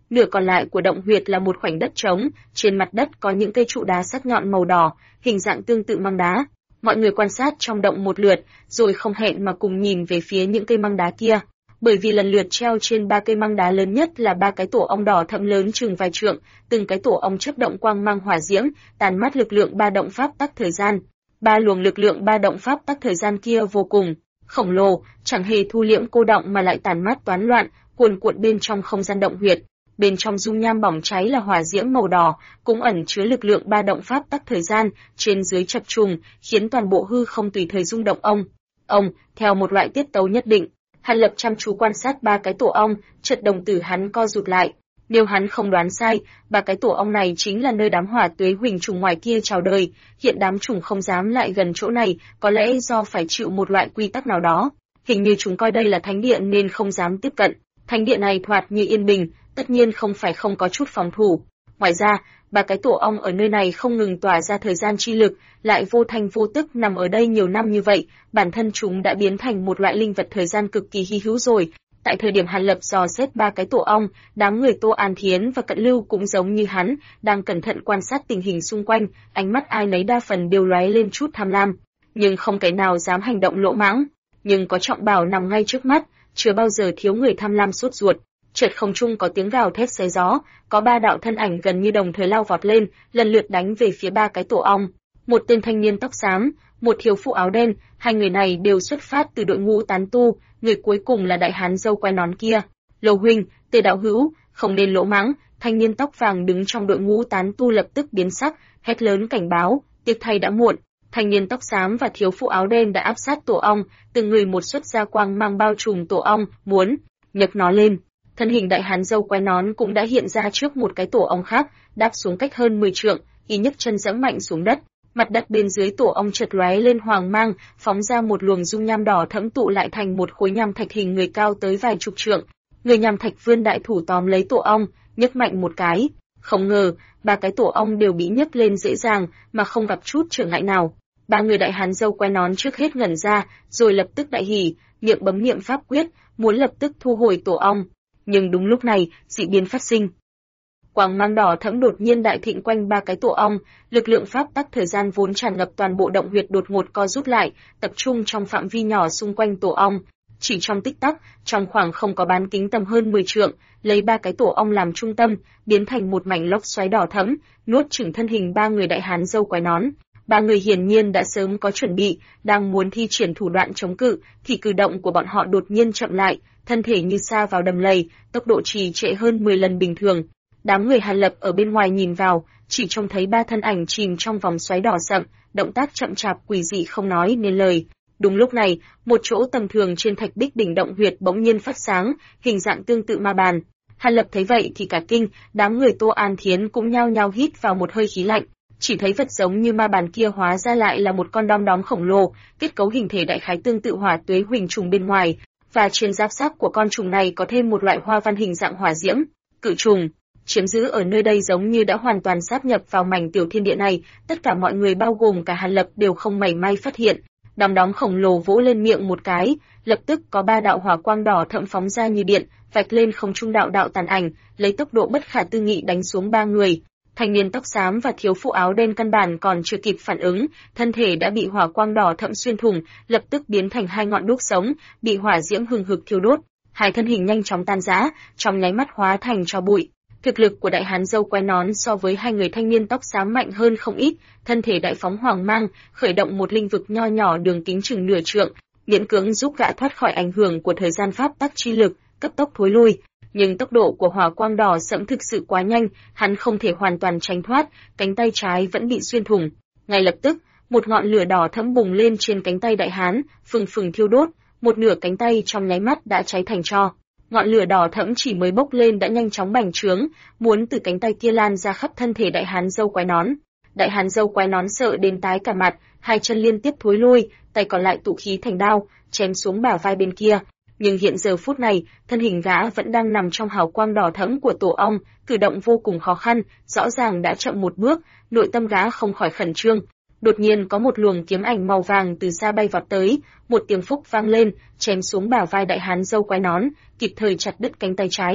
Nửa còn lại của động huyệt là một khoảnh đất trống, trên mặt đất có những cây trụ đá sắc nhọn màu đỏ, hình dạng tương tự măng đá. Mọi người quan sát trong động một lượt, rồi không hẹn mà cùng nhìn về phía những cây măng đá kia. Bởi vì lần lượt treo trên 3 cây măng đá lớn nhất là 3 cái tổ ong đỏ thẫm lớn chừng vài trượng, từng cái tổ ong chớp động quang mang hỏa diễm, tàn mát lực lượng ba động pháp tắc thời gian. 3 luồng lực lượng ba động pháp tắc thời gian kia vô cùng khổng lồ, chẳng hề thu liễm cô động mà lại tàn mát toán loạn, cuồn cuộn bên trong không gian động huyệt. Bên trong dung nham bỏng cháy là hỏa diễm màu đỏ, cũng ẩn chứa lực lượng ba động pháp tắc thời gian, trên dưới chập trùng, khiến toàn bộ hư không tùy thời rung động ông, theo một loại tiết tấu nhất định. Hàn Lập chăm chú quan sát 3 cái tổ ong, chợt đồng tử hắn co rụt lại. Nếu hắn không đoán sai, 3 cái tổ ong này chính là nơi đám hỏa tuế huỳnh trùng ngoài kia chào đời, hiện đám trùng không dám lại gần chỗ này, có lẽ do phải chịu một loại quy tắc nào đó. Hình như chúng coi đây là thánh điện nên không dám tiếp cận. Thánh điện này thoạt như yên bình, tất nhiên không phải không có chút phòng thủ. Ngoài ra, 3 cái tổ ong ở nơi này không ngừng tỏa ra thời gian chi lực, lại vô thanh vô tức nằm ở đây nhiều năm như vậy, bản thân chúng đã biến thành một loại linh vật thời gian cực kỳ hy hữu rồi. Tại thời điểm Hàn Lập dò xét 3 cái tổ ong, đám người Tô An Thiến và Cận Lưu cũng giống như hắn, đang cẩn thận quan sát tình hình xung quanh, ánh mắt ai nấy đa phần đều lóe lên chút tham lam, nhưng không cái nào dám hành động lỗ mãng. Nhưng có trọng bảo nằm ngay trước mắt, chưa bao giờ thiếu người tham lam sốt ruột. Chợt không trung có tiếng gào thét xé gió, có 3 đạo thân ảnh gần như đồng thời lao vọt lên, lần lượt đánh về phía 3 cái tổ ong. Một tên thanh niên tóc xám, một thiếu phụ áo đen, hai người này đều xuất phát từ đội ngũ tán tu, người cuối cùng là đại hán râu quai nón kia. Lô huynh, Tề đạo hữu, không nên lỗ mãng. Thanh niên tóc vàng đứng trong đội ngũ tán tu lập tức biến sắc, hét lớn cảnh báo, tiếc thay đã muộn. Thanh niên tóc xám và thiếu phụ áo đen đã áp sát tổ ong, từng người một xuất ra quang mang bao trùm tổ ong, muốn nhấc nó lên. Thân hình đại hán râu quai nón cũng đã hiện ra trước một cái tổ ong khác, đáp xuống cách hơn 10 trượng, y nhấc chân giẫm mạnh xuống đất. Mặt đất bên dưới tổ ong chợt lóe lên hoàng mang, phóng ra một luồng dung nham đỏ thẫm tụ lại thành một khối nham thạch hình người cao tới vài chục trượng. Người nham thạch vươn đại thủ tóm lấy tổ ong, nhấc mạnh một cái. Không ngờ, 3 cái tổ ong đều bị nhấc lên dễ dàng, mà không gặp chút trở ngại nào. 3 người đại hán râu quai nón trước hết ngẩn ra, rồi lập tức đại hỉ, miệng bấm niệm pháp quyết, muốn lập tức thu hồi tổ ong. Nhưng đúng lúc này, dị biến phát sinh. Quang mang đỏ thẫm đột nhiên đại thịnh quanh 3 cái tổ ong, lực lượng pháp tắc thời gian vốn tràn ngập toàn bộ động huyệt đột ngột co rút lại, tập trung trong phạm vi nhỏ xung quanh tổ ong. Chỉ trong tích tắc, trong khoảng không có bán kính tầm hơn 10 trượng, lấy 3 cái tổ ong làm trung tâm, biến thành một mảnh lốc xoáy đỏ thẫm, nuốt chửng thân hình 3 người đại hán râu quai nón. 3 người hiển nhiên đã sớm có chuẩn bị, đang muốn thi triển thủ đoạn chống cự, thì cử động của bọn họ đột nhiên chậm lại, thân thể như sa vào đầm lầy, tốc độ trì trệ hơn 10 lần bình thường. Đám người Hàn Lập ở bên ngoài nhìn vào, chỉ trông thấy 3 thân ảnh chìm trong vòng xoáy đỏ sậm, động tác chậm chạp quỷ dị không nói nên lời. Đúng lúc này, một chỗ tầm thường trên thạch bích đỉnh động huyệt bỗng nhiên phát sáng, hình dạng tương tự ma bàn. Hàn Lập thấy vậy thì cả kinh, đám người Tô An Thiến cũng nhao nhao hít vào một hơi khí lạnh. Chỉ thấy vật giống như ma bàn kia hóa ra lại là một con đom đóm khổng lồ, kết cấu hình thể đại khái tương tự hỏa tuế huỳnh trùng bên ngoài, và trên giáp xác của con trùng này có thêm một loại hoa văn hình dạng hỏa diễm. Cự trùng chiếm giữ ở nơi đây giống như đã hoàn toàn sáp nhập vào mảnh tiểu thiên địa này, tất cả mọi người bao gồm cả Hàn Lập đều không mảy may phát hiện. Đom đóm khổng lồ vỗ lên miệng một cái, lập tức có 3 đạo hỏa quang đỏ thẫm phóng ra như điện, vạch lên không trung đạo đạo tàn ảnh, lấy tốc độ bất khả tư nghị đánh xuống 3 người. Thanh niên tóc xám và thiếu phụ áo đen căn bản còn chưa kịp phản ứng, thân thể đã bị hỏa quang đỏ thẫm xuyên thủng, lập tức biến thành 2 ngọn đuốc sống, bị hỏa diễm hừng hực thiêu đốt. Hai thân hình nhanh chóng tan rã, trong nháy mắt hóa thành tro bụi. Thực lực của đại hán râu quai nón so với 2 người thanh niên tóc xám mạnh hơn không ít, thân thể đại phóng hoàng mang, khởi động một linh vực nho nhỏ đường kính chừng nửa trượng, miễn cưỡng giúp gã thoát khỏi ảnh hưởng của thời gian pháp tắc chi lực, cấp tốc thối lui. Nhưng tốc độ của hỏa quang đỏ sẫm thực sự quá nhanh, hắn không thể hoàn toàn tránh thoát, cánh tay trái vẫn bị xuyên thủng. Ngay lập tức, một ngọn lửa đỏ thẫm bùng lên trên cánh tay đại hán, phừng phừng thiêu đốt, một nửa cánh tay trong nháy mắt đã cháy thành tro. Ngọn lửa đỏ thẫm chỉ mới bốc lên đã nhanh chóng bành trướng, muốn từ cánh tay kia lan ra khắp thân thể đại hán râu quai nón. Đại hán râu quai nón sợ đến tái cả mặt, hai chân liên tiếp thối lui, tay còn lại tụ khí thành đao, chém xuống bả vai bên kia. Nhưng hiện giờ phút này, thân hình gã vẫn đang nằm trong hào quang đỏ thẫm của tổ ong, cử động vô cùng khó khăn, rõ ràng đã chậm một bước, nội tâm gã không khỏi khẩn trương. Đột nhiên có một luồng kiếm ảnh màu vàng từ xa bay vọt tới, một tiếng phúc vang lên, chém xuống bả vai đại hán râu quai nón, kịp thời chặt đứt cánh tay trái.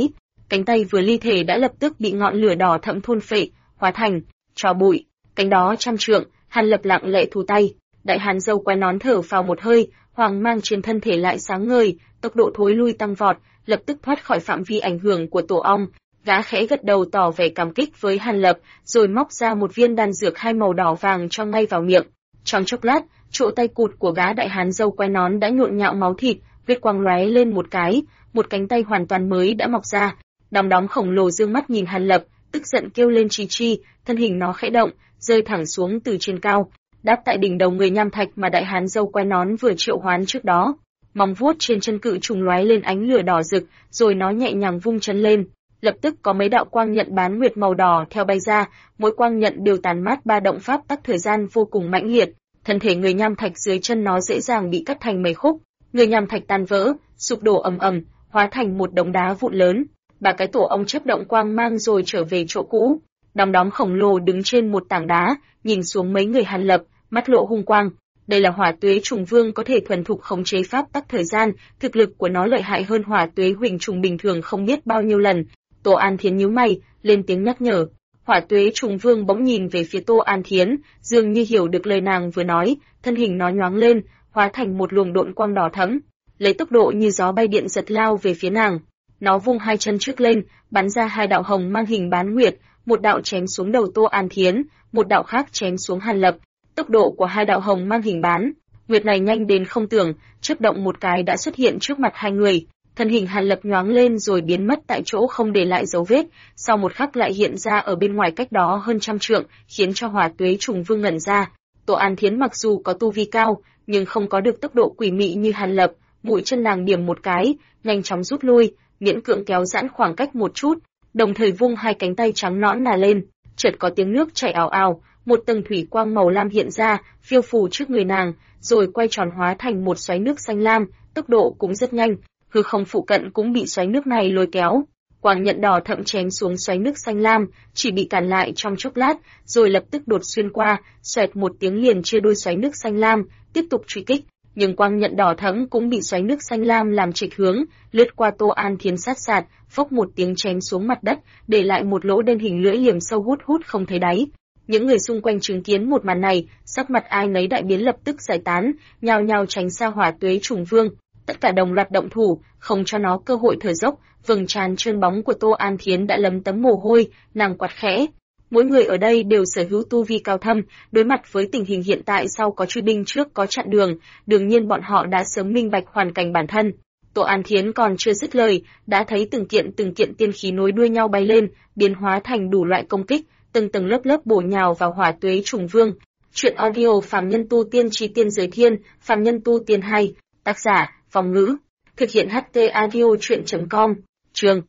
cánh tay vừa ly thể đã lập tức bị ngọn lửa đỏ thẫm thôn phệ, hóa thành tro bụi. Cánh đó trăm trượng, Hàn Lập lặng lẽ thu tay. Đại hán râu quai nón thở phào một hơi, hoàng mang trên thân thể lại sáng ngời, tốc độ thối lui tăng vọt, lập tức thoát khỏi phạm vi ảnh hưởng của tổ ong. Gã khẽ gật đầu tỏ vẻ cảm kích với Hàn Lập, rồi móc ra một viên đan dược hai màu đỏ vàng cho ngay vào miệng. Trong chốc lát, chỗ tay cụt của gã đại hán râu quai nón đã nhộn nhạo máu thịt, huyết quang lóe lên một cái, một cánh tay hoàn toàn mới đã mọc ra. Đom đóm khổng lồ dương mắt nhìn Hàn Lập, tức giận kêu lên chi chi, thân hình nó khẽ động, rơi thẳng xuống từ trên cao, đáp tại đỉnh đầu người nham thạch mà đại hán râu quai nón vừa triệu hoán trước đó. Móng vuốt trên chân cự trùng lóe lên ánh lửa đỏ rực, rồi nó nhẹ nhàng vung chân lên, lập tức có mấy đạo quang nhận bán nguyệt màu đỏ theo bay ra, mỗi quang nhận đều tàn mát ba động pháp tắc thời gian vô cùng mãnh liệt. Thân thể người nham thạch dưới chân nó dễ dàng bị cắt thành mấy khúc, người nham thạch tan vỡ, sụp đổ ầm ầm, hóa thành một đống đá vụn lớn. Ba cái tổ ong chớp động quang mang rồi trở về chỗ cũ. Đom đóm khổng lồ đứng trên một tảng đá, nhìn xuống mấy người Hàn Lập, mắt lộ hung quang. Đây là Hỏa Tuế Trùng Vương có thể thuần thục khống chế pháp tắc thời gian, thực lực của nó lợi hại hơn Hỏa Tuế Huỳnh Trùng bình thường không biết bao nhiêu lần. Tô An Thiến nhíu mày, lên tiếng nhắc nhở. Hỏa Tuế Trùng Vương bỗng nhìn về phía Tô An Thiến, dường như hiểu được lời nàng vừa nói, thân hình nó nhoáng lên, hóa thành một luồng độn quang đỏ thẫm, lấy tốc độ như gió bay điện giật lao về phía nàng. Nó vung hai chân trước lên, bắn ra hai đạo hồng mang hình bán nguyệt, một đạo chém xuống đầu Tô An Thiến, một đạo khác chém xuống Hàn Lập. Tốc độ của hai đạo hồng mang hình bán nguyệt này nhanh đến không tưởng, chớp động một cái đã xuất hiện trước mặt hai người. Thân hình Hàn Lập nhoáng lên rồi biến mất tại chỗ không để lại dấu vết, sau một khắc lại hiện ra ở bên ngoài cách đó hơn trăm trượng, khiến cho Hỏa Tuế Trùng Vương ngẩn ra. Tô An Thiến mặc dù có tu vi cao, nhưng không có được tốc độ quỷ mị như Hàn Lập, mũi chân nàng điểm một cái, nhanh chóng rút lui, miễn cưỡng kéo giãn khoảng cách một chút, đồng thời vung hai cánh tay trắng nõn nà lên, chợt có tiếng nước chảy ào ào, một tầng thủy quang màu lam hiện ra, phiêu phù trước người nàng, rồi quay tròn hóa thành một xoáy nước xanh lam, tốc độ cũng rất nhanh, hư không phụ cận cũng bị xoáy nước này lôi kéo. Quang nhận đỏ thẫm chém xuống xoáy nước xanh lam, chỉ bị cản lại trong chốc lát, rồi lập tức đột xuyên qua, xoẹt một tiếng liền chia đôi xoáy nước xanh lam, tiếp tục truy kích. Nhưng quang nhận đỏ thẫm cũng bị xoáy nước xanh lam làm trịch hướng, lướt qua Tô An Thiến sát sạt, phốc một tiếng chém xuống mặt đất, để lại một lỗ đen hình lưỡi liềm sâu hút hút không thấy đáy. Những người xung quanh chứng kiến một màn này, sắc mặt ai nấy đại biến lập tức giải tán, nhao nhao tránh xa Hỏa Tuế Trùng Vương. Tất cả đồng loạt động thủ, không cho nó cơ hội thở dốc. Vầng trán trơn bóng của Tô An Thiến đã lấm tấm mồ hôi, nàng quạt khẽ. Mỗi người ở đây đều sở hữu tu vi cao thâm, đối mặt với tình hình hiện tại sau có truy binh trước có chặn đường, đương nhiên bọn họ đã sớm minh bạch hoàn cảnh bản thân. Tô An Thiến còn chưa dứt lời, đã thấy từng kiện tiên khí nối đuôi nhau bay lên, biến hóa thành đủ loại công kích, từng tầng lớp lớp bổ nhào vào Hỏa Tuế Trùng Vương. Truyện audio Phàm Nhân Tu Tiên Chi Tiên Giới Thiên, Phàm Nhân Tu Tiên 2, tác giả Phong Ngữ, thực hiện HT audio truyện.com. Chương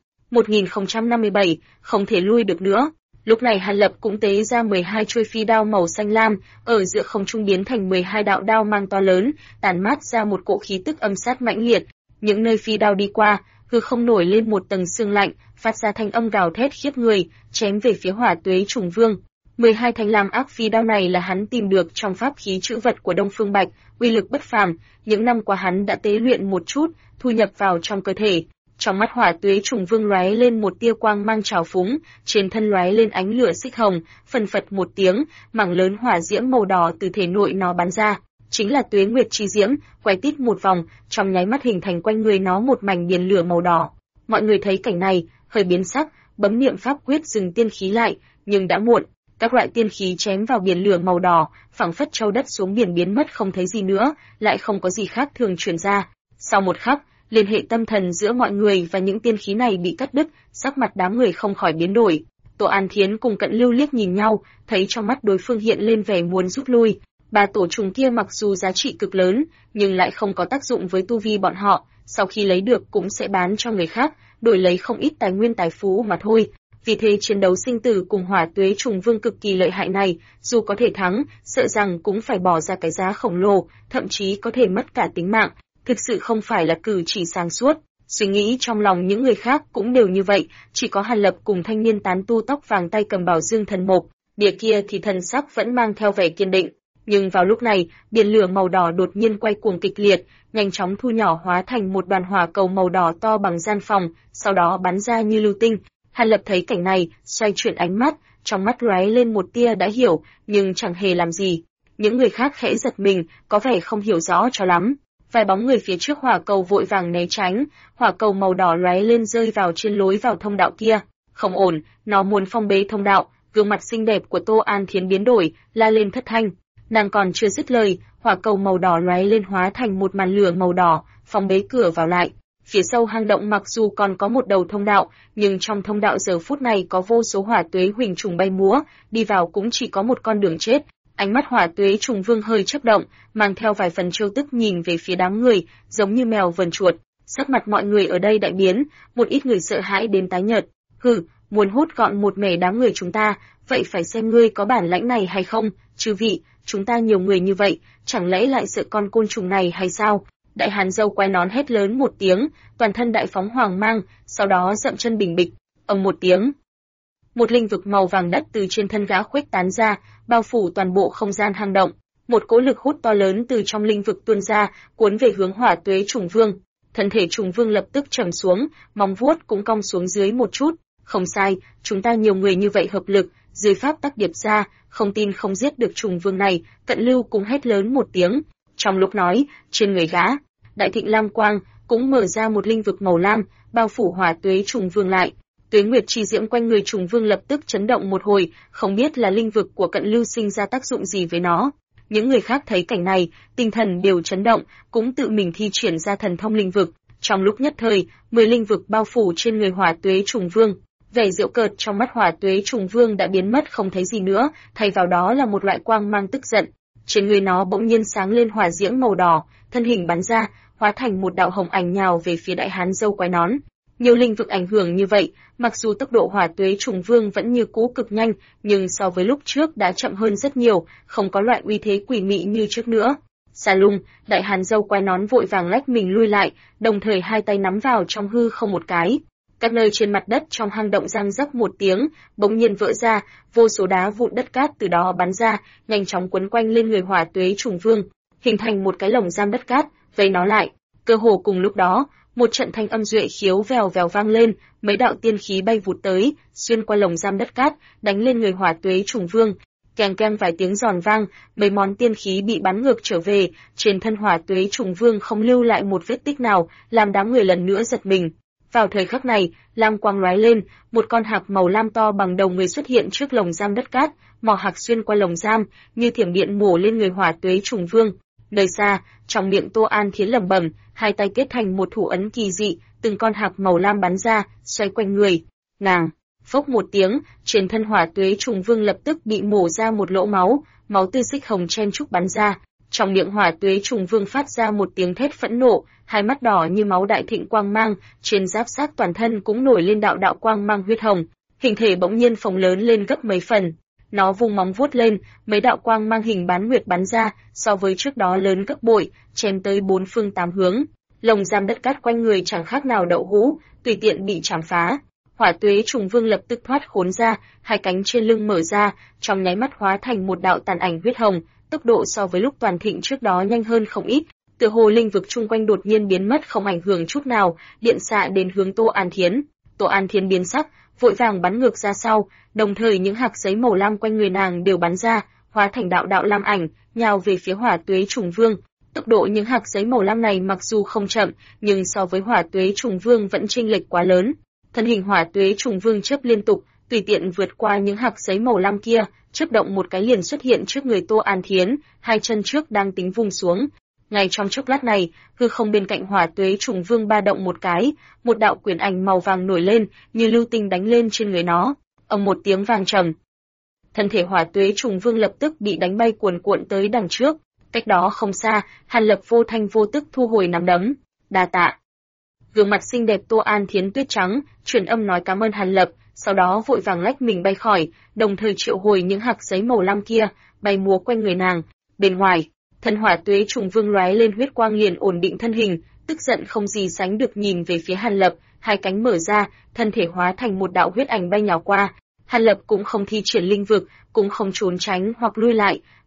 1057, không thể lui được nữa. Lúc này Hàn Lập cũng tế ra 12 chuôi phi đao màu xanh lam, ở giữa không trung biến thành 12 đạo đao mang to lớn, tản mát ra một cỗ khí tức âm sát mãnh liệt. Những nơi phi đao đi qua, hư không nổi lên một tầng sương lạnh, phát ra thanh âm gào thét khiếp người, chém về phía Hỏa Tuế Trùng Vương. 12 thanh lam ác phi đao này là hắn tìm được trong pháp khí trữ vật của Đông Phương Bạch, uy lực bất phàm, những năm qua hắn đã tế luyện một chút, thu nhập vào trong cơ thể. Trong mắt Hỏa Tuế Trùng Vương lóe lên một tia quang mang trào phúng, trên thân lóe lên ánh lửa xích hồng, phần phật một tiếng, mảng lớn hỏa diễm màu đỏ từ thể nội nó bắn ra, chính là Tuế Nguyệt chi diễm, quay tít một vòng, trong nháy mắt hình thành quanh người nó một mảnh biển lửa màu đỏ. Mọi người thấy cảnh này, hơi biến sắc, bấm niệm pháp quyết dừng tiên khí lại, nhưng đã muộn. Các loại tiên khí chém vào biển lửa màu đỏ, phảng phất châu đất xuống biển biến mất không thấy gì nữa, lại không có gì khác thường truyền ra. Sau một khắc, liên hệ tâm thần giữa mọi người và những tiên khí này bị cắt đứt, sắc mặt đám người không khỏi biến đổi. Tô An Thiến cùng Cận Lưu liếc nhìn nhau, thấy trong mắt đối phương hiện lên vẻ muốn rút lui. Ba tổ trùng kia mặc dù giá trị cực lớn, nhưng lại không có tác dụng với tu vi bọn họ, sau khi lấy được cũng sẽ bán cho người khác, đổi lấy không ít tài nguyên tài phú mà thôi. Vì thế chiến đấu sinh tử cùng Hỏa Tuế Trùng Vương cực kỳ lợi hại này, dù có thể thắng, sợ rằng cũng phải bỏ ra cái giá khổng lồ, thậm chí có thể mất cả tính mạng. Thực sự không phải là cử chỉ sáng suốt. Suy nghĩ trong lòng những người khác cũng đều như vậy, chỉ có Hàn Lập cùng thanh niên tán tu tóc vàng tay cầm bảo dương thần mộc, địa kia thì thần sắc vẫn mang theo vẻ kiên định. Nhưng vào lúc này, biển lửa màu đỏ đột nhiên quay cuồng kịch liệt, nhanh chóng thu nhỏ hóa thành một đoàn hỏa cầu màu đỏ to bằng gian phòng, sau đó bắn ra như lưu tinh. Hàn Lập thấy cảnh này, xoay chuyển ánh mắt, trong mắt lóe lên một tia đã hiểu, nhưng chẳng hề làm gì. Những người khác khẽ giật mình, có vẻ không hiểu rõ cho lắm. Vài bóng người phía trước hỏa cầu vội vàng né tránh, hỏa cầu màu đỏ lóe lên rơi vào trên lối vào thông đạo kia. Không ổn, nó muốn phong bế thông đạo. Gương mặt xinh đẹp của Tô An Thiến biến đổi, la lên thất thanh. Nàng còn chưa dứt lời, hỏa cầu màu đỏ lóe lên hóa thành một màn lửa màu đỏ, phong bế cửa vào lại. Phía sau hang động mặc dù còn có một đầu thông đạo, nhưng trong thông đạo giờ phút này có vô số hỏa tuế huỳnh trùng bay múa, đi vào cũng chỉ có một con đường chết. Ánh mắt hỏa tuế trùng vương hơi chớp động, mang theo vài phần trêu tức nhìn về phía đám người, giống như mèo vờn chuột. Sắc mặt mọi người ở đây đại biến, một ít người sợ hãi đến tái nhợt. Hừ, muốn hút gọn một mẻ đám người chúng ta, vậy phải xem ngươi có bản lãnh này hay không, chư vị, chúng ta nhiều người như vậy, chẳng lẽ lại sợ con côn trùng này hay sao? Đại hán dâu quay nón hét lớn một tiếng, toàn thân đại phóng hoàng mang, sau đó dậm chân bình bịch, ầm một tiếng. Một linh vực màu vàng đất từ trên thân gã khuếch tán ra, bao phủ toàn bộ không gian hang động. Một cỗ lực hút to lớn từ trong linh vực tuôn ra, cuốn về hướng hỏa tuế trùng vương. Thân thể trùng vương lập tức trầm xuống, móng vuốt cũng cong xuống dưới một chút. Không sai, chúng ta nhiều người như vậy hợp lực, dưới pháp tắc điệp ra, không tin không giết được trùng vương này. Cận Lưu cũng hét lớn một tiếng. Trong lúc nói, trên người gã, đại thịnh lam quang cũng mở ra một linh vực màu lam, bao phủ hỏa tuế trùng vương lại. Tuế nguyệt chi diễm quanh người trùng vương lập tức chấn động một hồi, không biết là linh vực của Cận Lưu sinh ra tác dụng gì với nó. Những người khác thấy cảnh này, tinh thần đều chấn động, cũng tự mình thi triển ra thần thông linh vực. Trong lúc nhất thời, 10 linh vực bao phủ trên người hỏa tuế trùng vương. Vẻ giễu cợt trong mắt hỏa tuế trùng vương đã biến mất không thấy gì nữa, thay vào đó là một loại quang mang tức giận. Trên người nó bỗng nhiên sáng lên hỏa diễm màu đỏ, thân hình bắn ra, hóa thành một đạo hồng ảnh nhào về phía đại hán dâu quái nón. Nhiều linh vực ảnh hưởng như vậy, mặc dù tốc độ hỏa tuế trùng vương vẫn như cũ cực nhanh, nhưng so với lúc trước đã chậm hơn rất nhiều, không có loại uy thế quỷ mị như trước nữa. Sa Lung, đại hán dâu quái nón vội vàng lách mình lui lại, đồng thời hai tay nắm vào trong hư không một cái. Các nơi trên mặt đất trong hang động răng rắc một tiếng, bỗng nhiên vỡ ra, vô số đá vụn đất cát từ đó bắn ra, nhanh chóng quấn quanh lên người hỏa tuế trùng vương, hình thành một cái lồng giam đất cát, vây nó lại. Cơ hồ cùng lúc đó, một trận thanh âm duệ khiếu vèo vèo vang lên, mấy đạo tiên khí bay vụt tới, xuyên qua lồng giam đất cát, đánh lên người hỏa tuế trùng vương. Keng keng vài tiếng giòn vang, mấy món tiên khí bị bắn ngược trở về, trên thân hỏa tuế trùng vương không lưu lại một vết tích nào, làm đám người lần nữa giật mình. Vào thời khắc này, lam quang lóe lên, một con hạc màu lam to bằng đầu người xuất hiện trước lồng giam đất cát, mỏ hạc xuyên qua lồng giam, như thiểm điện mổ lên người hỏa tuế trùng vương. Nơi xa, trong miệng Tô An Thiến lẩm bẩm, hai tay kết thành một thủ ấn kỳ dị, từng con hạc màu lam bắn ra, xoay quanh người. Nàng, phốc một tiếng, trên thân hỏa tuế trùng vương lập tức bị mổ ra một lỗ máu, máu tươi xích hồng chen chúc bắn ra. Trong miệng hỏa tuế trùng vương phát ra một tiếng thét phẫn nộ, hai mắt đỏ như máu đại thịnh quang mang, trên giáp xác toàn thân cũng nổi lên đạo đạo quang mang huyết hồng, hình thể bỗng nhiên phồng lớn lên gấp mấy phần. Nó vung móng vuốt lên, mấy đạo quang mang hình bán nguyệt bắn ra, so với trước đó lớn gấp bội, chém tới bốn phương tám hướng. Lồng giam đất cát quanh người chẳng khác nào đậu hũ, tùy tiện bị chảm phá. Hỏa tuế trùng vương lập tức thoát khốn ra, hai cánh trên lưng mở ra, trong nháy mắt hóa thành một đạo tàn ảnh huyết hồng, tốc độ so với lúc toàn thịnh trước đó nhanh hơn không ít. Tựa hồ linh vực chung quanh đột nhiên biến mất không ảnh hưởng chút nào, điện xạ đến hướng Tô An Thiến. Tô An Thiến biến sắc, vội vàng bắn ngược ra sau, đồng thời những hạt giấy màu lam quanh người nàng đều bắn ra, hóa thành đạo đạo lam ảnh, nhào về phía hỏa tuế trùng vương. Tốc độ những hạt giấy màu lam này mặc dù không chậm, nhưng so với hỏa tuế trùng vương vẫn chênh lệch quá lớn. Thân hình hỏa tuế trùng vương chớp liên tục, tùy tiện vượt qua những hạt giấy màu lam kia, chớp động một cái liền xuất hiện trước người Tô An Thiến, hai chân trước đang tính vung xuống. Ngay trong chốc lát này, hư không bên cạnh hỏa tuế trùng vương ba động một cái, một đạo quyền ảnh màu vàng nổi lên, như lưu tinh đánh lên trên người nó. Ầm một tiếng vang trầm. Thân thể hỏa tuế trùng vương lập tức bị đánh bay cuồn cuộn tới đằng trước. Cách đó không xa, Hàn Lập vô thanh vô tức thu hồi nắm đấm. Đa tạ. Gương mặt xinh đẹp Tô An Thiến tuyết trắng, truyền âm nói cảm ơn Hàn Lập, sau đó vội vàng lách mình bay khỏi, đồng thời triệu hồi những hạt giấy màu lam kia, bay múa quanh người nàng. Bên ngoài, thân hỏa tuế trùng vương lóe lên huyết quang liền ổn định thân hình, tức giận không gì sánh được nhìn về phía Hàn Lập, hai cánh mở ra, thân thể hóa thành một đạo huyết ảnh bay nhào qua. Hàn Lập cũng không thi triển linh vực, cũng không trốn tránh hoặc lui lại,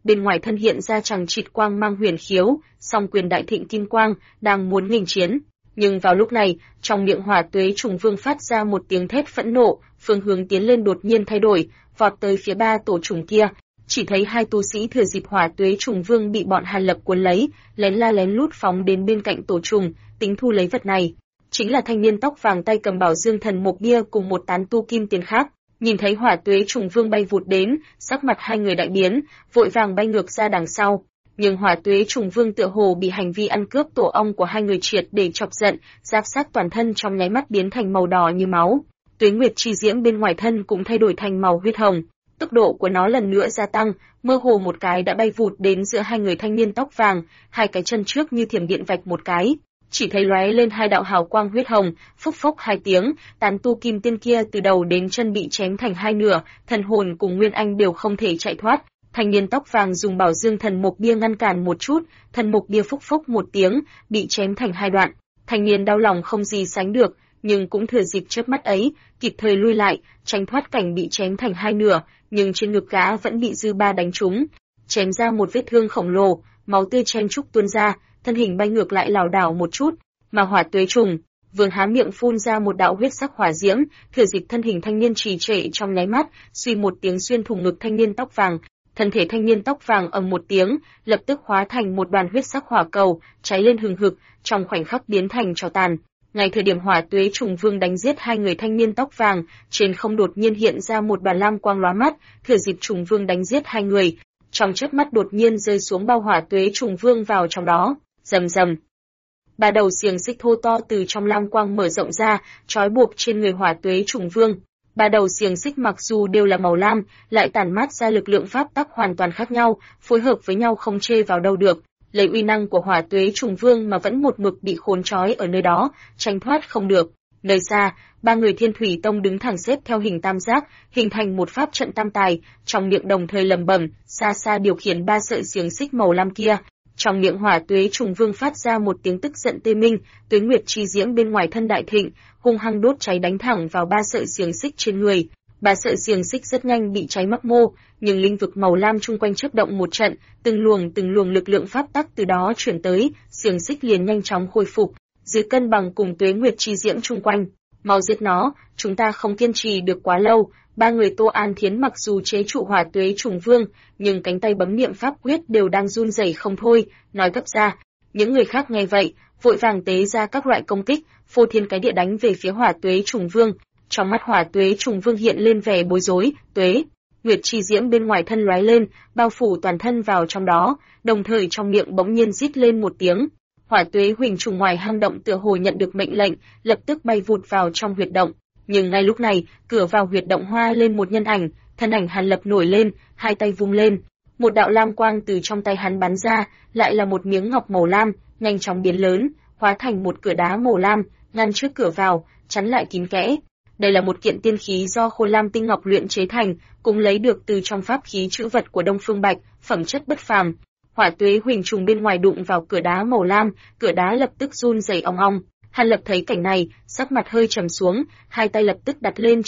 bên ngoài thân hiện ra chằng chịt quang mang huyền khiếu, song quyền đại thịnh kim quang, đang muốn nghênh chiến. Nhưng vào lúc này, trong miệng Hỏa Tuế Trùng Vương phát ra một tiếng thét phẫn nộ, phương hướng tiến lên đột nhiên thay đổi, vọt tới phía ba tổ trùng kia. Chỉ thấy hai tu sĩ thừa dịp Hỏa Tuế Trùng Vương bị bọn Hàn Lập cuốn lấy, lén la lén lút phóng đến bên cạnh tổ trùng, tính thu lấy vật này. Chính là thanh niên tóc vàng tay cầm Bảo Dương Thần Mục Bia cùng một tán tu kim tiền khác. Nhìn thấy Hỏa Tuế Trùng Vương bay vụt đến, sắc mặt hai người đại biến, vội vàng bay ngược ra đằng sau. Nhưng Hỏa Tuế Trùng Vương tựa hồ bị hành vi ăn cướp tổ ong của hai người triệt để chọc giận, giáp sát toàn thân trong nháy mắt biến thành màu đỏ như máu. Tuế Nguyệt chi diễm bên ngoài thân cũng thay đổi thành màu huyết hồng. Tốc độ của nó lần nữa gia tăng, mơ hồ một cái đã bay vụt đến giữa hai người thanh niên tóc vàng, hai cái chân trước như thiểm điện vạch một cái. Chỉ thấy lóe lên hai đạo hào quang huyết hồng, phốc phốc hai tiếng, tán tu kim tiên kia từ đầu đến chân bị chém thành hai nửa, thần hồn cùng nguyên anh đều không thể chạy thoát. Thanh niên tóc vàng dùng Bảo Dương Thần Mục Bia ngăn cản một chút, thần mục bia phốc phốc một tiếng, bị chém thành hai đoạn. Thanh niên đau lòng không gì sánh được, nhưng cũng thừa dịp chớp mắt ấy, kịp thời lui lại, tránh thoát cảnh bị chém thành hai nửa, nhưng trên ngực gã vẫn bị dư ba đánh trúng, chém ra một vết thương khổng lồ, máu tươi chen chúc tuôn ra, thân hình bay ngược lại lảo đảo một chút, mà Hỏa Tuế Trùng Vương há miệng phun ra một đạo huyết sắc hỏa diễm, thừa dịp thân hình thanh niên trì trệ trong nháy mắt, suy một tiếng xuyên thủng ngực thanh niên tóc vàng. Thân thể thanh niên tóc vàng ầm một tiếng, lập tức hóa thành một đoàn huyết sắc hỏa cầu, cháy lên hừng hực, trong khoảnh khắc biến thành tro tàn. Ngay thời điểm Hỏa Tuế Trùng Vương đánh giết hai người thanh niên tóc vàng, trên không đột nhiên hiện ra một đoàn lam quang lóa mắt, thừa dịp Trùng Vương đánh giết hai người, trong chớp mắt đột nhiên rơi xuống bao Hỏa Tuế Trùng Vương vào trong đó, rầm rầm. Ba đầu xiềng xích thô to từ trong lam quang mở rộng ra, trói buộc trên người Hỏa Tuế Trùng Vương. Ba đầu xiềng xích mặc dù đều là màu lam, lại tản mát ra lực lượng pháp tắc hoàn toàn khác nhau, phối hợp với nhau không chê vào đâu được. Lấy uy năng của Hỏa Tuế Trùng Vương mà vẫn một mực bị khốn trói ở nơi đó, tránh thoát không được. Nơi xa, ba người Thiên Thủy Tông đứng thẳng xếp theo hình tam giác, hình thành một pháp trận tam tài, trong miệng đồng thời lẩm bẩm, xa xa điều khiển ba sợi xiềng xích màu lam kia. Trong miệng Hỏa Tuế Trùng Vương phát ra một tiếng tức giận tê minh, Tuế Nguyệt chi diễm bên ngoài thân đại thịnh, hung hăng đốt cháy đánh thẳng vào ba sợi xiềng xích trên người. Ba sợi xiềng xích rất nhanh bị cháy mắc mô, nhưng linh vực màu lam chung quanh chớp động một trận, từng luồng lực lượng pháp tắc từ đó chuyển tới, xiềng xích liền nhanh chóng khôi phục, giữ cân bằng cùng Tuế Nguyệt chi diễm chung quanh. Mau giết nó, chúng ta không kiên trì được quá lâu. Ba người Tô An Thiến mặc dù chế trụ Hỏa Tuế Trùng Vương, nhưng cánh tay bấm niệm pháp quyết đều đang run rẩy không thôi, nói gấp ra. Những người khác nghe vậy, vội vàng tế ra các loại công kích, phô thiên cái địa đánh về phía Hỏa Tuế Trùng Vương. Trong mắt Hỏa Tuế Trùng Vương hiện lên vẻ bối rối, Tuế Nguyệt chi diễm bên ngoài thân lóe lên, bao phủ toàn thân vào trong đó, đồng thời trong miệng bỗng nhiên rít lên một tiếng. Hỏa Tuế Huỳnh trùng ngoài hang động tựa hồ nhận được mệnh lệnh, lập tức bay vụt vào trong huyệt động. Nhưng ngay lúc này, cửa vào huyệt động hoa lên một nhân ảnh, thân ảnh Hàn Lập nổi lên, hai tay vung lên, một đạo lam quang từ trong tay hắn bắn ra, lại là một miếng ngọc màu lam, nhanh chóng biến lớn, hóa thành một cửa đá màu lam, ngăn trước cửa vào, chắn lại kín kẽ. Đây là một kiện tiên khí do Khôi Lam tinh ngọc luyện chế thành, cũng lấy được từ trong pháp khí trữ vật của Đông Phương Bạch, phẩm chất bất phàm. Hỏa Tuế Huỳnh trùng bên ngoài đụng vào cửa đá màu lam, cửa đá lập tức run rẩy ong ong. Hàn Lập thấy cảnh này, sắc mặt hơi trầm xuống, hai tay lập tức đặt lên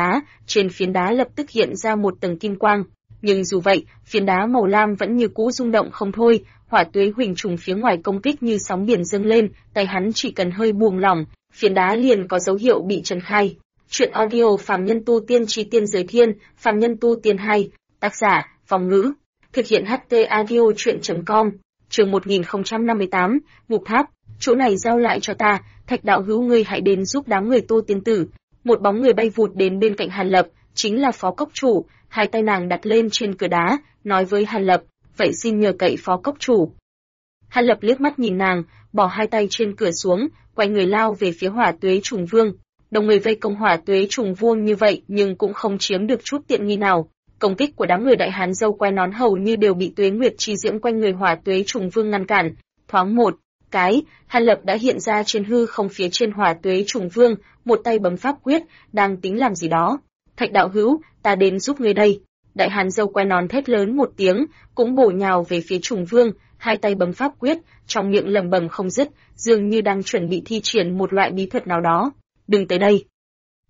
trên phiến đá lập tức hiện ra một tầng kim quang. Nhưng dù vậy, phiến đá màu lam vẫn như cũ rung động không thôi, Hỏa Tuế Huỳnh trùng phía ngoài công kích như sóng biển dâng lên, tay hắn chỉ cần hơi buông lỏng, phiến đá liền có dấu hiệu bị trấn khai. Chuyện audio Phàm Nhân Tu Tiên Chí Tiên Giới Thiên, Phàm Nhân Tu Tiên 2, tác giả, Phong Ngữ, thực hiện HT audio chuyện.com, chương 1058, Ngục Tháp. Chỗ này giao lại cho ta, Thạch đạo hữu ngươi hãy đến giúp đám người Tô tiên tử. Một bóng người bay vụt đến bên cạnh Hàn Lập, chính là Phó Cốc Chủ, hai tay nàng đặt lên trên cửa đá, nói với Hàn Lập, vậy xin nhờ cậy Phó Cốc Chủ. Hàn Lập liếc mắt nhìn nàng, bỏ hai tay trên cửa xuống, quay người lao về phía Hỏa Tuế Trùng Vương. Đồng người vây công Hỏa Tuế Trùng Vương như vậy nhưng cũng không chiếm được chút tiện nghi nào. Công kích của đám người đại hán râu quai nón hầu như đều bị Tuế Nguyệt chi diễm quanh người Hỏa Tuế Trùng Vương ngăn cản. Thoáng một cái, Hàn Lập đã hiện ra trên hư không phía trên Hỏa Tuế Trùng Vương, một tay bấm pháp quyết, đang tính làm gì đó. Thạch đạo hữu, ta đến giúp ngươi đây. Đại hán râu quai nón thét lớn một tiếng, cũng bổ nhào về phía Trùng Vương, hai tay bấm pháp quyết, trong miệng lẩm bẩm không dứt, dường như đang chuẩn bị thi triển một loại bí thuật nào đó. Đừng tới đây.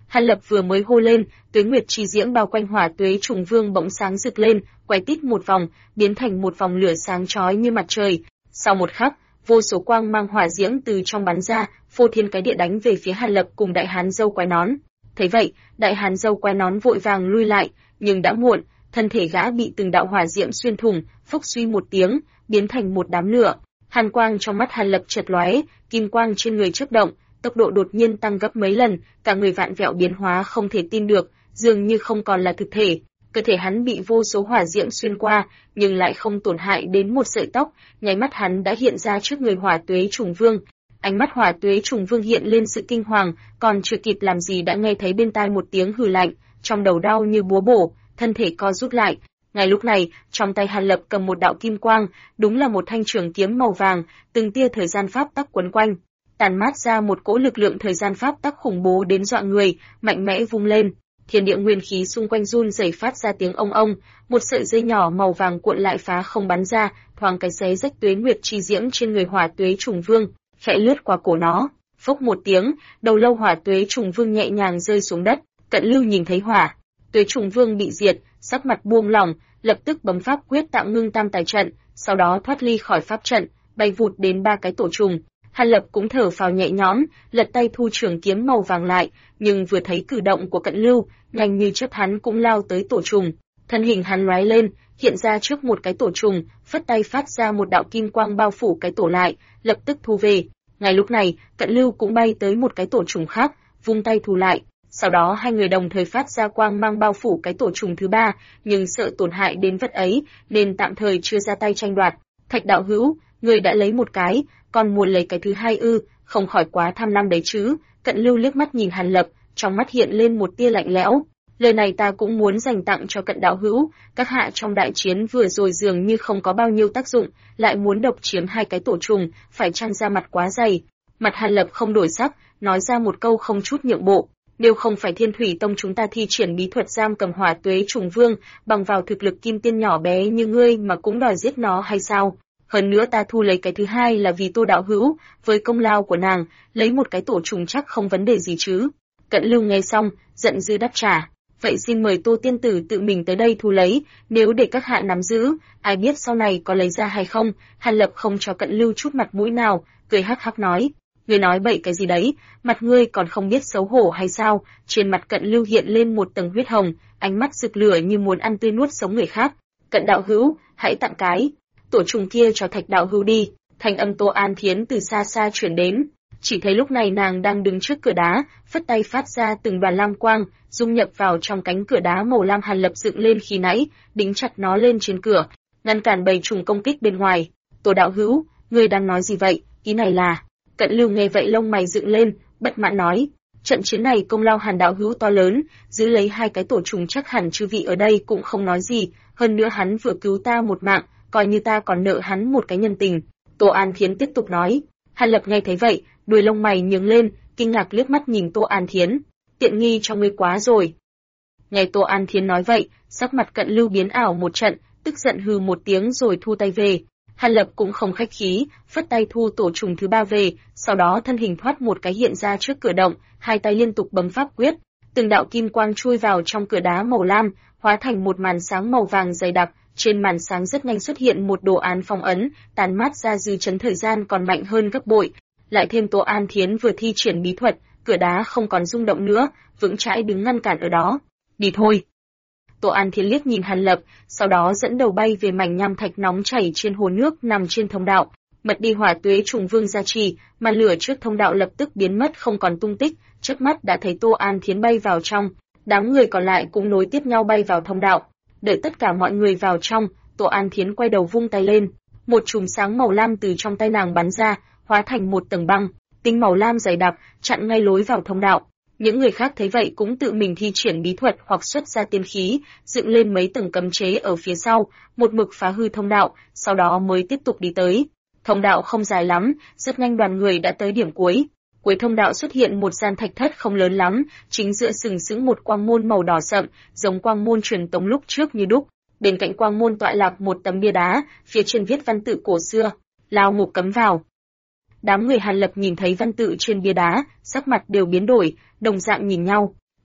Hàn Lập vừa mới hô lên, tuế nguyệt chi diễm bao quanh Hỏa Tuế Trùng Vương bỗng sáng rực lên, quay tít một vòng, biến thành một vòng lửa sáng chói như mặt trời. Sau một khắc, vô số quang mang hỏa diễm từ trong bắn ra, phô thiên cái địa đánh về phía Hàn Lập cùng Đại Hán Dâu Quái Nón. Thấy vậy, Đại Hán Dâu Quái Nón vội vàng lui lại, nhưng đã muộn, thân thể gã bị từng đạo hỏa diễm xuyên thủng, phốc suy một tiếng, biến thành một đám lửa. Hàn quang trong mắt Hàn Lập chợt lóe, kim quang trên người chớp động, tốc độ đột nhiên tăng gấp mấy lần, cả người vạn vẹo biến hóa không thể tin được, dường như không còn là thực thể. Cơ thể hắn bị vô số hỏa diễm xuyên qua, nhưng lại không tổn hại đến một sợi tóc, nháy mắt hắn đã hiện ra trước người Hỏa Tuế Trùng Vương. Ánh mắt Hỏa Tuế Trùng Vương hiện lên sự kinh hoàng, còn chưa kịp làm gì đã nghe thấy bên tai một tiếng hừ lạnh, trong đầu đau như búa bổ, thân thể co rút lại. Ngay lúc này, trong tay Hàn Lập cầm một đạo kim quang, đúng là một thanh trường kiếm màu vàng, từng tia thời gian pháp tắc quấn quanh, tàn mát ra một cỗ lực lượng thời gian pháp tắc khủng bố đến dọa người, mạnh mẽ vung lên. Thiên địa nguyên khí xung quanh run rẩy phát ra tiếng ông ông, một sợi dây nhỏ màu vàng cuộn lại phá không bắn ra, thoáng cái xé rách tuế nguyệt chi diễm trên người Hỏa Tuế Trùng Vương, khẽ lướt qua cổ nó. Phốc một tiếng, đầu lâu Hỏa Tuế Trùng Vương nhẹ nhàng rơi xuống đất. Cận Lưu nhìn thấy Hỏa Tuế Trùng Vương bị diệt, sắc mặt buông lỏng, lập tức bấm pháp quyết tạo ngưng tam tài trận, sau đó thoát ly khỏi pháp trận, bay vụt đến 3 cái tổ trùng. Hàn Lập cũng thở phào nhẹ nhõm, lật tay thu trường kiếm màu vàng lại, nhưng vừa thấy cử động của Cận Lưu, nhanh như chớp hắn cũng lao tới tổ trùng. Thân hình hắn lóe lên, hiện ra trước một cái tổ trùng, phất tay phát ra một đạo kim quang bao phủ cái tổ lại, lập tức thu về. Ngay lúc này, Cận Lưu cũng bay tới một cái tổ trùng khác, vung tay thu lại. Sau đó hai người đồng thời phát ra quang mang bao phủ cái tổ trùng thứ 3, nhưng sợ tổn hại đến vật ấy, nên tạm thời chưa ra tay tranh đoạt. Thạch đạo hữu, người đã lấy một cái, còn muốn lấy cái thứ 2 ư? Không khỏi quá tham lam đấy chứ? Cận Lưu liếc mắt nhìn Hàn Lập, trong mắt hiện lên một tia lạnh lẽo. Lời này ta cũng muốn dành tặng cho Cận đạo hữu, các hạ trong đại chiến vừa rồi dường như không có bao nhiêu tác dụng, lại muốn độc chiếm 2 cái tổ trùng, phải chăng ra mặt quá dày. Mặt Hàn Lập không đổi sắc, nói ra một câu không chút nhượng bộ. Nếu không phải Thiên Thủy Tông chúng ta thi triển bí thuật giam cầm Hỏa Tuế Trùng Vương, bằng vào thực lực kim tiên nhỏ bé như ngươi mà cũng đòi giết nó hay sao? Hơn nữa ta thu lấy cái thứ 2 là vì Tô đạo hữu, với công lao của nàng, lấy một cái tổ trùng chắc không vấn đề gì chứ. Cận Lưu nghe xong, giận dữ đáp trả. Vậy xin mời Tô tiên tử tự mình tới đây thu lấy, nếu để các hạ nắm giữ, ai biết sau này có lấy ra hay không? Hàn Lập không cho Cận Lưu chút mặt mũi nào, cười hắc hắc nói. Ngươi nói bậy cái gì đấy, mặt ngươi còn không biết xấu hổ hay sao? Trên mặt Cận Lưu hiện lên một tầng huyết hồng, ánh mắt rực lửa như muốn ăn tươi nuốt sống người khác. Cận đạo hữu, hãy tặng cái tổ trùng kia cho Thạch đạo hữu đi. Thanh âm Tô An Thiến từ xa xa truyền đến. Chỉ thấy lúc này nàng đang đứng trước cửa đá, phất tay phát ra từng đoàn lam quang, dung nhập vào trong cánh cửa đá màu lam Hàn Lập dựng lên khi nãy, đính chặt nó lên trên cửa, ngăn cản bầy trùng công kích bên ngoài. Tô đạo hữu, ngươi đang nói gì vậy? Ý này là? Cận Lưu nghe vậy lông mày dựng lên, bất mãn nói, trận chiến này công lao Hàn đạo hữu to lớn, giữ lấy 2 cái tổ trùng chắc hẳn chư vị ở đây cũng không nói gì, hơn nữa hắn vừa cứu ta một mạng, coi như ta còn nợ hắn một cái nhân tình. Tô An Thiến tiếp tục nói. Hàn Lập nghe thấy vậy, đuôi lông mày nhướng lên, kinh ngạc liếc mắt nhìn Tô An Thiến. Tiện nghi cho ngươi quá rồi. Nghe Tô An Thiến nói vậy, sắc mặt Cận Lưu biến ảo một trận, tức giận hừ một tiếng rồi thu tay về. Hàn Lập cũng không khách khí, phất tay thu tổ trùng thứ 3 về, sau đó thân hình thoát một cái hiện ra trước cửa động, hai tay liên tục bấm pháp quyết, từng đạo kim quang chui vào trong cửa đá màu lam, hóa thành một màn sáng màu vàng dày đặc. Trên màn sáng rất nhanh xuất hiện một đồ án phong ấn, tàn mát ra dư chấn thời gian còn mạnh hơn gấp bội. Lại thêm Tô An Thiến vừa thi triển bí thuật, cửa đá không còn rung động nữa, vững chãi đứng ngăn cản ở đó. Đi thôi. Tô An Thiến liếc nhìn Hàn Lập, sau đó dẫn đầu bay về mảnh nham thạch nóng chảy trên hồ nước nằm trên thông đạo. Mật đi Hỏa Tuế Trùng Vương gia trì, màn lửa trước thông đạo lập tức biến mất không còn tung tích, trước mắt đã thấy Tô An Thiến bay vào trong, đám người còn lại cũng nối tiếp nhau bay vào thông đạo. Đợi tất cả mọi người vào trong, Tô An Thiến quay đầu vung tay lên, một chùm sáng màu lam từ trong tay nàng bắn ra, hóa thành một tầng băng, tinh màu lam dày đặc, chặn ngay lối vào thông đạo. Những người khác thấy vậy cũng tự mình thi triển bí thuật hoặc xuất ra tiên khí, dựng lên mấy tầng cấm chế ở phía sau, một mực phá hư thông đạo, sau đó mới tiếp tục đi tới. Thông đạo không dài lắm, rất nhanh đoàn người đã tới điểm cuối. Cuối thông đạo xuất hiện một gian thạch thất không lớn lắm, chính giữa sừng sững một quang môn màu đỏ sậm, giống quang môn truyền tống lúc trước như đúc. Bên cạnh quang môn tọa lạc một tấm bia đá, phía trên viết văn tự cổ xưa, lao ngục cấm vào. Đám người Hàn Lập nhìn thấy văn tự trên bia đá, sắc mặt đều biến đổi, đồng dạng nhìn nhau.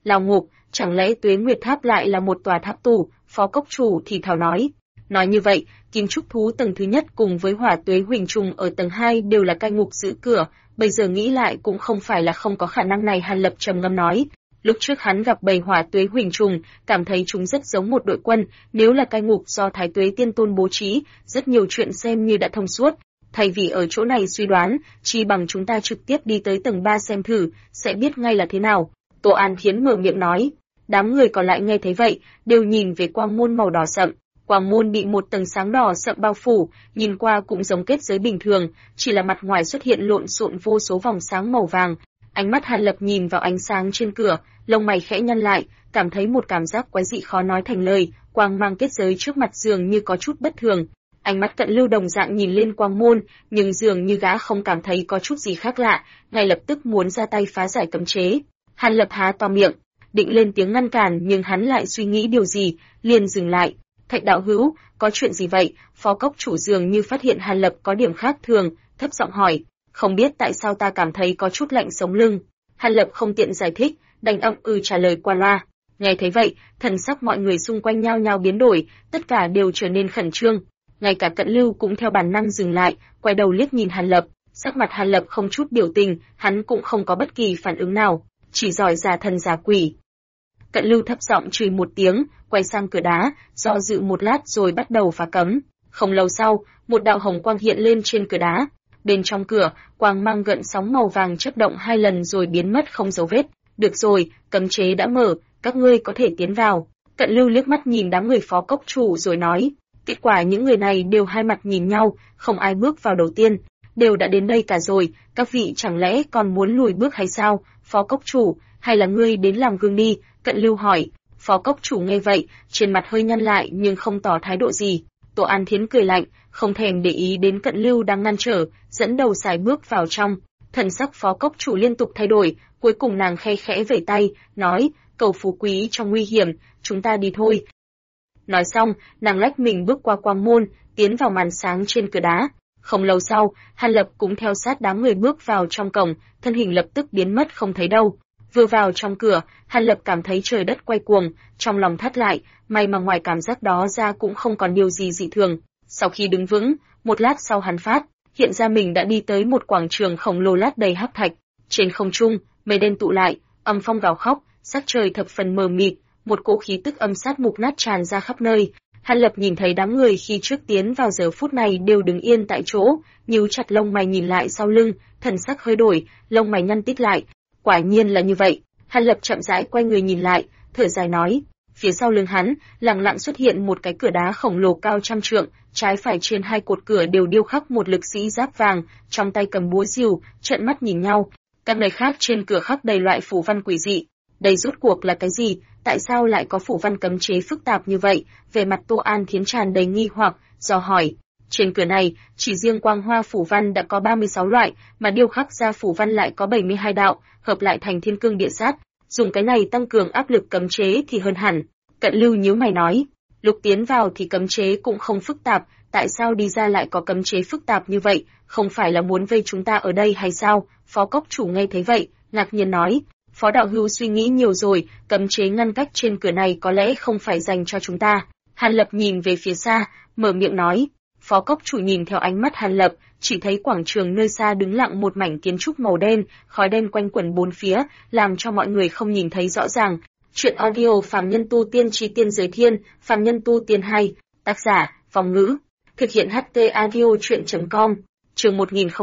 Lao ngục, chẳng lẽ Tuế Nguyệt Tháp lại là một tòa tháp tù? Phó cốc chủ thì thào nói. Nói như vậy, kim trúc thú tầng thứ nhất cùng với hỏa tuế huỳnh trùng ở tầng 2 đều là cai ngục giữ cửa, bây giờ nghĩ lại cũng không phải là không có khả năng này. Hàn Lập trầm ngâm nói. Lúc trước hắn gặp bầy hỏa tuế huỳnh trùng, cảm thấy chúng rất giống một đội quân, nếu là cai ngục do Thái Tuế Tiên Tôn bố trí, rất nhiều chuyện xem như đã thông suốt. Thay vì ở chỗ này suy đoán, chi bằng chúng ta trực tiếp đi tới tầng 3 xem thử, sẽ biết ngay là thế nào. Tô An Thiến mở miệng nói. Đám người còn lại nghe thấy vậy, đều nhìn về quang môn màu đỏ sậm. Quang môn bị một tầng sáng đỏ sậm bao phủ, nhìn qua cũng giống kết giới bình thường, chỉ là mặt ngoài xuất hiện lộn xộn vô số vòng sáng màu vàng. Ánh mắt Hàn Lập nhìn vào ánh sáng trên cửa, lông mày khẽ nhăn lại, cảm thấy một cảm giác quái dị khó nói thành lời, quang mang kết giới trước mặt dường như có chút bất thường. Ánh mắt Cận Lưu đồng dạng nhìn lên quang môn, nhưng dường như gã không cảm thấy có chút gì khác lạ, ngay lập tức muốn ra tay phá giải cấm chế. Hàn Lập há to miệng, định lên tiếng ngăn cản nhưng hắn lại suy nghĩ điều gì, liền dừng lại. Thạch đạo hữu, có chuyện gì vậy? Phó cốc chủ dường như phát hiện Hàn Lập có điểm khác thường, thấp giọng hỏi. Không biết tại sao ta cảm thấy có chút lạnh sống lưng. Hàn Lập không tiện giải thích, đành trả lời qua loa. Nghe thấy vậy, thần sắc mọi người xung quanh nhao nhao biến đổi, tất cả đều trở nên khẩn trương. Ngay cả Cận Lưu cũng theo bản năng dừng lại, quay đầu liếc nhìn Hàn Lập. Sắc mặt Hàn Lập không chút biểu tình, hắn cũng không có bất kỳ phản ứng nào, chỉ giỏi giả thần giả quỷ. Cận Lưu thấp giọng chửi một tiếng, quay sang cửa đá, do dự một lát rồi bắt đầu phá cấm. Không lâu sau, một đạo hồng quang hiện lên trên cửa đá. Bên trong cửa, quang mang gợn sóng màu vàng chớp động 2 lần rồi biến mất không dấu vết. Được rồi, cấm chế đã mở, các ngươi có thể tiến vào. Cận Lưu liếc mắt nhìn đám người phó cốc chủ rồi nói. Kết quả những người này đều hai mặt nhìn nhau, không ai bước vào đầu tiên. Đều đã đến đây cả rồi, các vị chẳng lẽ còn muốn lùi bước hay sao? Phó cốc chủ, hay là ngươi đến làm gương đi? Cận Lưu hỏi. Phó cốc chủ nghe vậy, trên mặt hơi nhăn lại nhưng không tỏ thái độ gì. Tô An Thiến cười lạnh, không thèm để ý đến Cận Lưu đang ngăn trở, dẫn đầu sải bước vào trong. Thần sắc phó cốc chủ liên tục thay đổi, cuối cùng nàng khe khẽ vẫy tay, nói, cầu phú quý trong nguy hiểm, chúng ta đi thôi. Nói xong, nàng lách mình bước qua quang môn, tiến vào màn sáng trên cửa đá. Không lâu sau, Hàn Lập cũng theo sát đám người bước vào trong cổng, thân hình lập tức biến mất không thấy đâu. Vừa vào trong cửa, Hàn Lập cảm thấy trời đất quay cuồng, trong lòng thắt lại, may mà ngoài cảm giác đó ra cũng không còn điều gì dị thường. Sau khi đứng vững, một lát sau hắn phát hiện ra mình đã đi tới một quảng trường khổng lồ lát đầy hắc thạch. Trên không trung, mây đen tụ lại, âm phong gào khóc, sắc trời thập phần mờ mịt, một cỗ khí tức âm sát mục nát tràn ra khắp nơi. Hàn Lập nhìn thấy đám người khi trước tiến vào giờ phút này đều đứng yên tại chỗ, nhíu chặt lông mày nhìn lại sau lưng, thần sắc hơi đổi, lông mày nhăn tít lại. Quả nhiên là như vậy. Hàn Lập chậm rãi quay người nhìn lại, thở dài nói. Phía sau lưng hắn, lặng lặng xuất hiện một cái cửa đá khổng lồ cao trăm trượng, trái phải trên hai cột cửa đều điêu khắc một lực sĩ giáp vàng, trong tay cầm búa rìu, trợn mắt nhìn nhau. Các nơi khác trên cửa khắc đầy loại phù văn quỷ dị. Đây rốt cuộc là cái gì? Tại sao lại có phù văn cấm chế phức tạp như vậy? Về mặt Tô An Thiến tràn đầy nghi hoặc, dò hỏi. Trên cửa này, chỉ riêng quang hoa phù văn đã có 36 loại, mà điêu khắc ra phù văn lại có 72 đạo, hợp lại thành thiên cương địa sát. Dùng cái này tăng cường áp lực cấm chế thì hơn hẳn. Cận Lưu nhíu mày nói, lúc tiến vào thì cấm chế cũng không phức tạp, tại sao đi ra lại có cấm chế phức tạp như vậy? Không phải là muốn vây chúng ta ở đây hay sao? Phó cốc chủ nghe thấy vậy, ngạc nhiên nói. Phó đạo hữu suy nghĩ nhiều rồi, cấm chế ngăn cách trên cửa này có lẽ không phải dành cho chúng ta. Hàn Lập nhìn về phía xa, mở miệng nói. Phó cốc chủ nhìn theo ánh mắt Hàn Lập, chỉ thấy quảng trường nơi xa đứng lặng một mảnh kiến trúc màu đen, khói đen quanh quẩn bốn phía, làm cho mọi người không nhìn thấy rõ ràng. Chuyện audio Phàm Nhân Tu Tiên Chí Tiên Giới Thiên, Phàm Nhân Tu Tiên 2, tác giả, Phong Ngữ, thực hiện HT audio chuyện.com, chương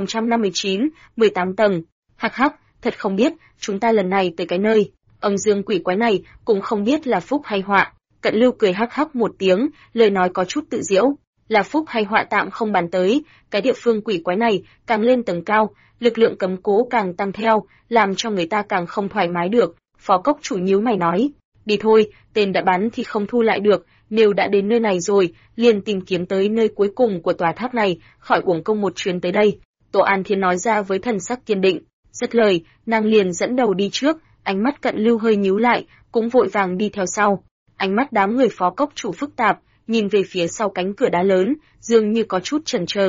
1059, 18 tầng. Hắc hắc, thật không biết, chúng ta lần này tới cái nơi âm dương quỷ quái này, cũng không biết là phúc hay họa. Cận Lưu cười hắc hắc một tiếng, lời nói có chút tự giễu. Là phúc hay họa tạm không bàn tới, cái địa phương quỷ quái này càng lên tầng cao, lực lượng cấm cố càng tăng theo, làm cho người ta càng không thoải mái được. Phó cốc chủ nhíu mày nói, đi thôi, tên đã bắn thì không thu lại được, nếu đã đến nơi này rồi, liền tìm kiếm tới nơi cuối cùng của tòa tháp này, khỏi uổng công một chuyến tới đây. Tô An Thiên nói ra với thần sắc kiên định. Dứt lời, nàng liền dẫn đầu đi trước, ánh mắt Cận Lưu hơi nhíu lại, cũng vội vàng đi theo sau. Ánh mắt đám người phó cốc chủ phức tạp, nhìn về phía sau cánh cửa đá lớn, dường như có chút chần chờ.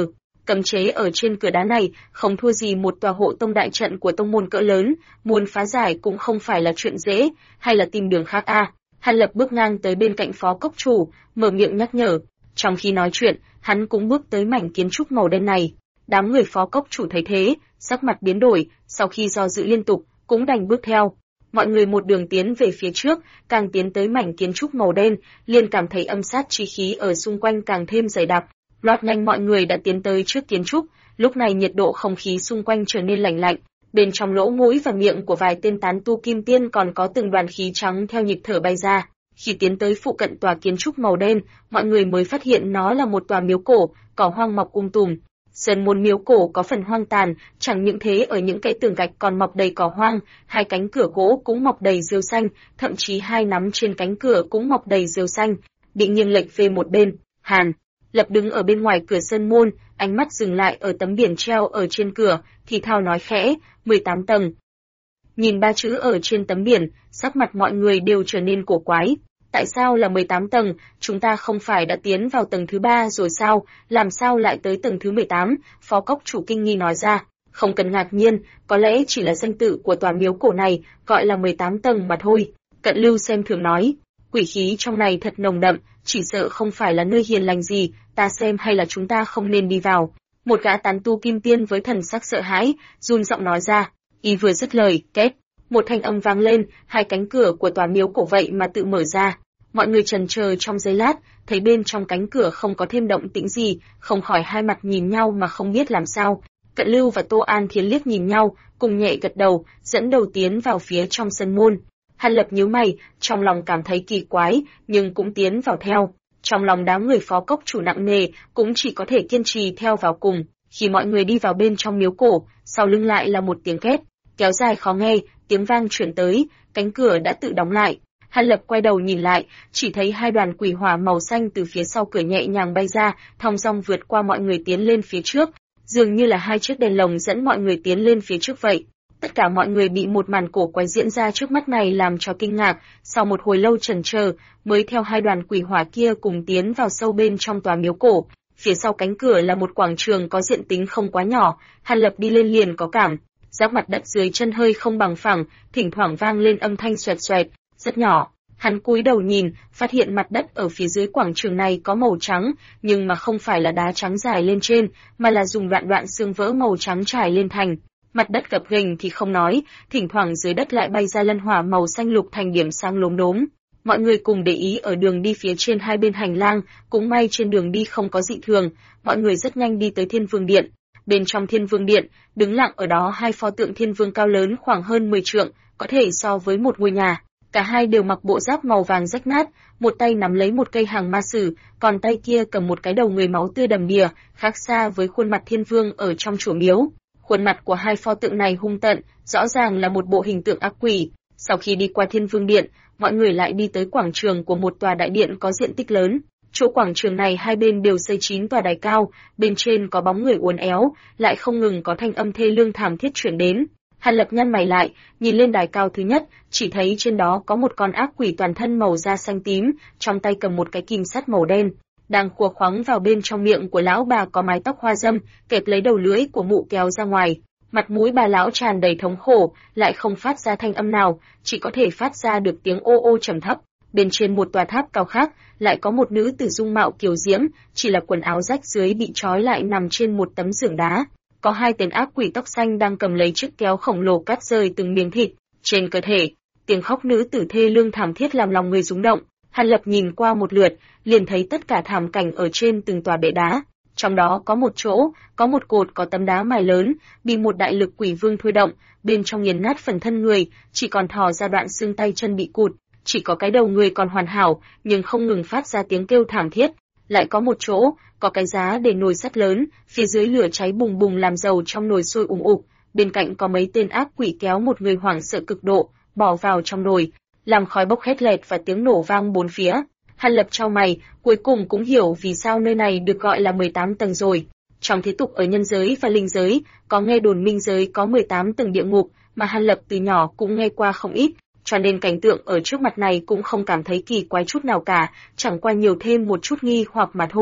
Cấm chế ở trên cửa đá này không thua gì một tòa hộ tông đại trận của tông môn cỡ lớn, muốn phá giải cũng không phải là chuyện dễ, hay là tìm đường khác a? Hàn Lập bước ngang tới bên cạnh phó cốc chủ, mở miệng nhắc nhở. Trong khi nói chuyện, hắn cũng bước tới mảnh kiến trúc màu đen này. Đám người phó cốc chủ thấy thế, sắc mặt biến đổi, sau khi do dự liên tục, cũng đành bước theo. Mọi người một đường tiến về phía trước, càng tiến tới mảnh kiến trúc màu đen, liền cảm thấy âm sát chi khí ở xung quanh càng thêm dày đặc. Loạt nhanh mọi người đã tiến tới trước kiến trúc, lúc này nhiệt độ không khí xung quanh trở nên lạnh lạnh. Bên trong lỗ mũi và miệng của vài tên tán tu kim tiên còn có từng đoàn khí trắng theo nhịp thở bay ra. Khi tiến tới phụ cận tòa kiến trúc màu đen, mọi người mới phát hiện nó là một tòa miếu cổ, cỏ hoang mọc tùm. Sơn môn miếu cổ có phần hoang tàn, chẳng những thế ở những cái tường gạch còn mọc đầy cỏ hoang, hai cánh cửa gỗ cũng mọc đầy rêu xanh, thậm chí hai nắm trên cánh cửa cũng mọc đầy rêu xanh, bị nghiêng lệch về một bên. Hàn Lập đứng ở bên ngoài cửa sơn môn, ánh mắt dừng lại ở tấm biển treo ở trên cửa, thì thào nói khẽ, 18 tầng. Nhìn ba chữ ở trên tấm biển, sắc mặt mọi người đều trở nên cổ quái. Tại sao là 18 tầng, chúng ta không phải đã tiến vào tầng thứ 3 rồi sao, làm sao lại tới tầng thứ 18, phó cốc chủ kinh nghi nói ra. Không cần ngạc nhiên, có lẽ chỉ là danh tự của tòa miếu cổ này, gọi là 18 tầng mà thôi. Cận Lưu xem thường nói, quỷ khí trong này thật nồng đậm, chỉ sợ không phải là nơi hiền lành gì, ta xem hay là chúng ta không nên đi vào. Một gã tán tu kim tiên với thần sắc sợ hãi, run giọng nói ra. Y vừa dứt lời, két, một thanh âm vang lên, hai cánh cửa của tòa miếu cổ vậy mà tự mở ra. Mọi người chần chờ trong giây lát, thấy bên trong cánh cửa không có thêm động tĩnh gì, không khỏi hai mặt nhìn nhau mà không biết làm sao. Cận Lưu và Tô An Thiến liếc nhìn nhau, cùng nhẹ gật đầu, dẫn đầu tiến vào phía trong sân môn. Hàn Lập nhíu mày, trong lòng cảm thấy kỳ quái, nhưng cũng tiến vào theo. Trong lòng đám người phó cốc chủ nặng nề, cũng chỉ có thể kiên trì theo vào cùng. Khi mọi người đi vào bên trong miếu cổ, sau lưng lại là một tiếng két, kéo dài khó nghe, tiếng vang truyền tới, cánh cửa đã tự đóng lại. Hàn Lập quay đầu nhìn lại, chỉ thấy hai đoàn quỷ hỏa màu xanh từ phía sau cửa nhẹ nhàng bay ra, thong dong vượt qua mọi người tiến lên phía trước, dường như là hai chiếc đèn lồng dẫn mọi người tiến lên phía trước vậy. Tất cả mọi người bị một màn cổ quái diễn ra trước mắt này làm cho kinh ngạc, sau một hồi lâu chần chờ, mới theo hai đoàn quỷ hỏa kia cùng tiến vào sâu bên trong tòa miếu cổ. Phía sau cánh cửa là một quảng trường có diện tích không quá nhỏ, Hàn Lập đi lên liền có cảm giác mặt đất dưới chân hơi không bằng phẳng, thỉnh thoảng vang lên âm thanh xoẹt xoẹt, rất nhỏ. Hắn cúi đầu nhìn, phát hiện mặt đất ở phía dưới quảng trường này có màu trắng, nhưng mà không phải là đá trắng dài lên trên, mà là dùng đoạn đoạn xương vỡ màu trắng trải lên thành. Mặt đất gập ghềnh thì không nói, thỉnh thoảng dưới đất lại bay ra lân hỏa màu xanh lục thành điểm sáng lốm đốm. Mọi người cùng để ý ở đường đi phía trên hai bên hành lang, cũng may trên đường đi không có dị thường, mọi người rất nhanh đi tới Thiên Vương Điện. Bên trong Thiên Vương Điện, đứng lặng ở đó hai pho tượng Thiên Vương cao lớn khoảng hơn 10 trượng, có thể so với một ngôi nhà. Cả hai đều mặc bộ giáp màu vàng rách nát, một tay nắm lấy một cây hàng ma sử, còn tay kia cầm một cái đầu người máu tươi đầm đìa, khác xa với khuôn mặt Thiên Vương ở trong chùa miếu. Khuôn mặt của hai pho tượng này hung tợn, rõ ràng là một bộ hình tượng ác quỷ. Sau khi đi qua Thiên Vương Điện, mọi người lại đi tới quảng trường của một tòa đại điện có diện tích lớn. Chỗ quảng trường này hai bên đều xây 9 tòa đài cao, bên trên có bóng người uốn éo, lại không ngừng có thanh âm thê lương thảm thiết truyền đến. Hàn Lập nhăn mày lại, nhìn lên đài cao thứ nhất, chỉ thấy trên đó có một con ác quỷ toàn thân màu da xanh tím, trong tay cầm một cái kim sắt màu đen, đang khua khoắng vào bên trong miệng của lão bà có mái tóc hoa râm, kẹp lấy đầu lưỡi của mụ kéo ra ngoài. Mặt mũi bà lão tràn đầy thống khổ, lại không phát ra thanh âm nào, chỉ có thể phát ra được tiếng ô ô trầm thấp. Bên trên một tòa tháp cao khác, lại có một nữ tử dung mạo kiều diễm, chỉ là quần áo rách dưới bị trói lại nằm trên một tấm giường đá. Có hai tên ác quỷ tóc xanh đang cầm lấy chiếc kéo khổng lồ cắt rời từng miếng thịt trên cơ thể. Tiếng khóc nữ tử thê lương thảm thiết làm lòng người rung động. Hàn Lập nhìn qua một lượt, liền thấy tất cả thảm cảnh ở trên từng tòa bệ đá. Trong đó có một chỗ, có một cột có tấm đá mài lớn, bị một đại lực quỷ vương thôi động, bên trong nghiền nát phần thân người, chỉ còn thò ra đoạn xương tay chân bị cụt, chỉ có cái đầu người còn hoàn hảo, nhưng không ngừng phát ra tiếng kêu thảm thiết. Lại có một chỗ, có cái giá để nồi sắt lớn, phía dưới lửa cháy bùng bùng làm dầu trong nồi sôi ùm ục, bên cạnh có mấy tên ác quỷ kéo một người hoảng sợ cực độ, bỏ vào trong nồi, làm khói bốc hét lẹt và tiếng nổ vang bốn phía. Hàn Lập chau mày, cuối cùng cũng hiểu vì sao nơi này được gọi là 18 tầng rồi. Trong thế tục ở nhân giới và linh giới, có nghe đồn minh giới có 18 tầng địa ngục, mà Hàn Lập từ nhỏ cũng nghe qua không ít, cho nên cảnh tượng ở trước mặt này cũng không cảm thấy kỳ quái chút nào cả, chẳng qua nhiều thêm một chút nghi hoặc mà thôi.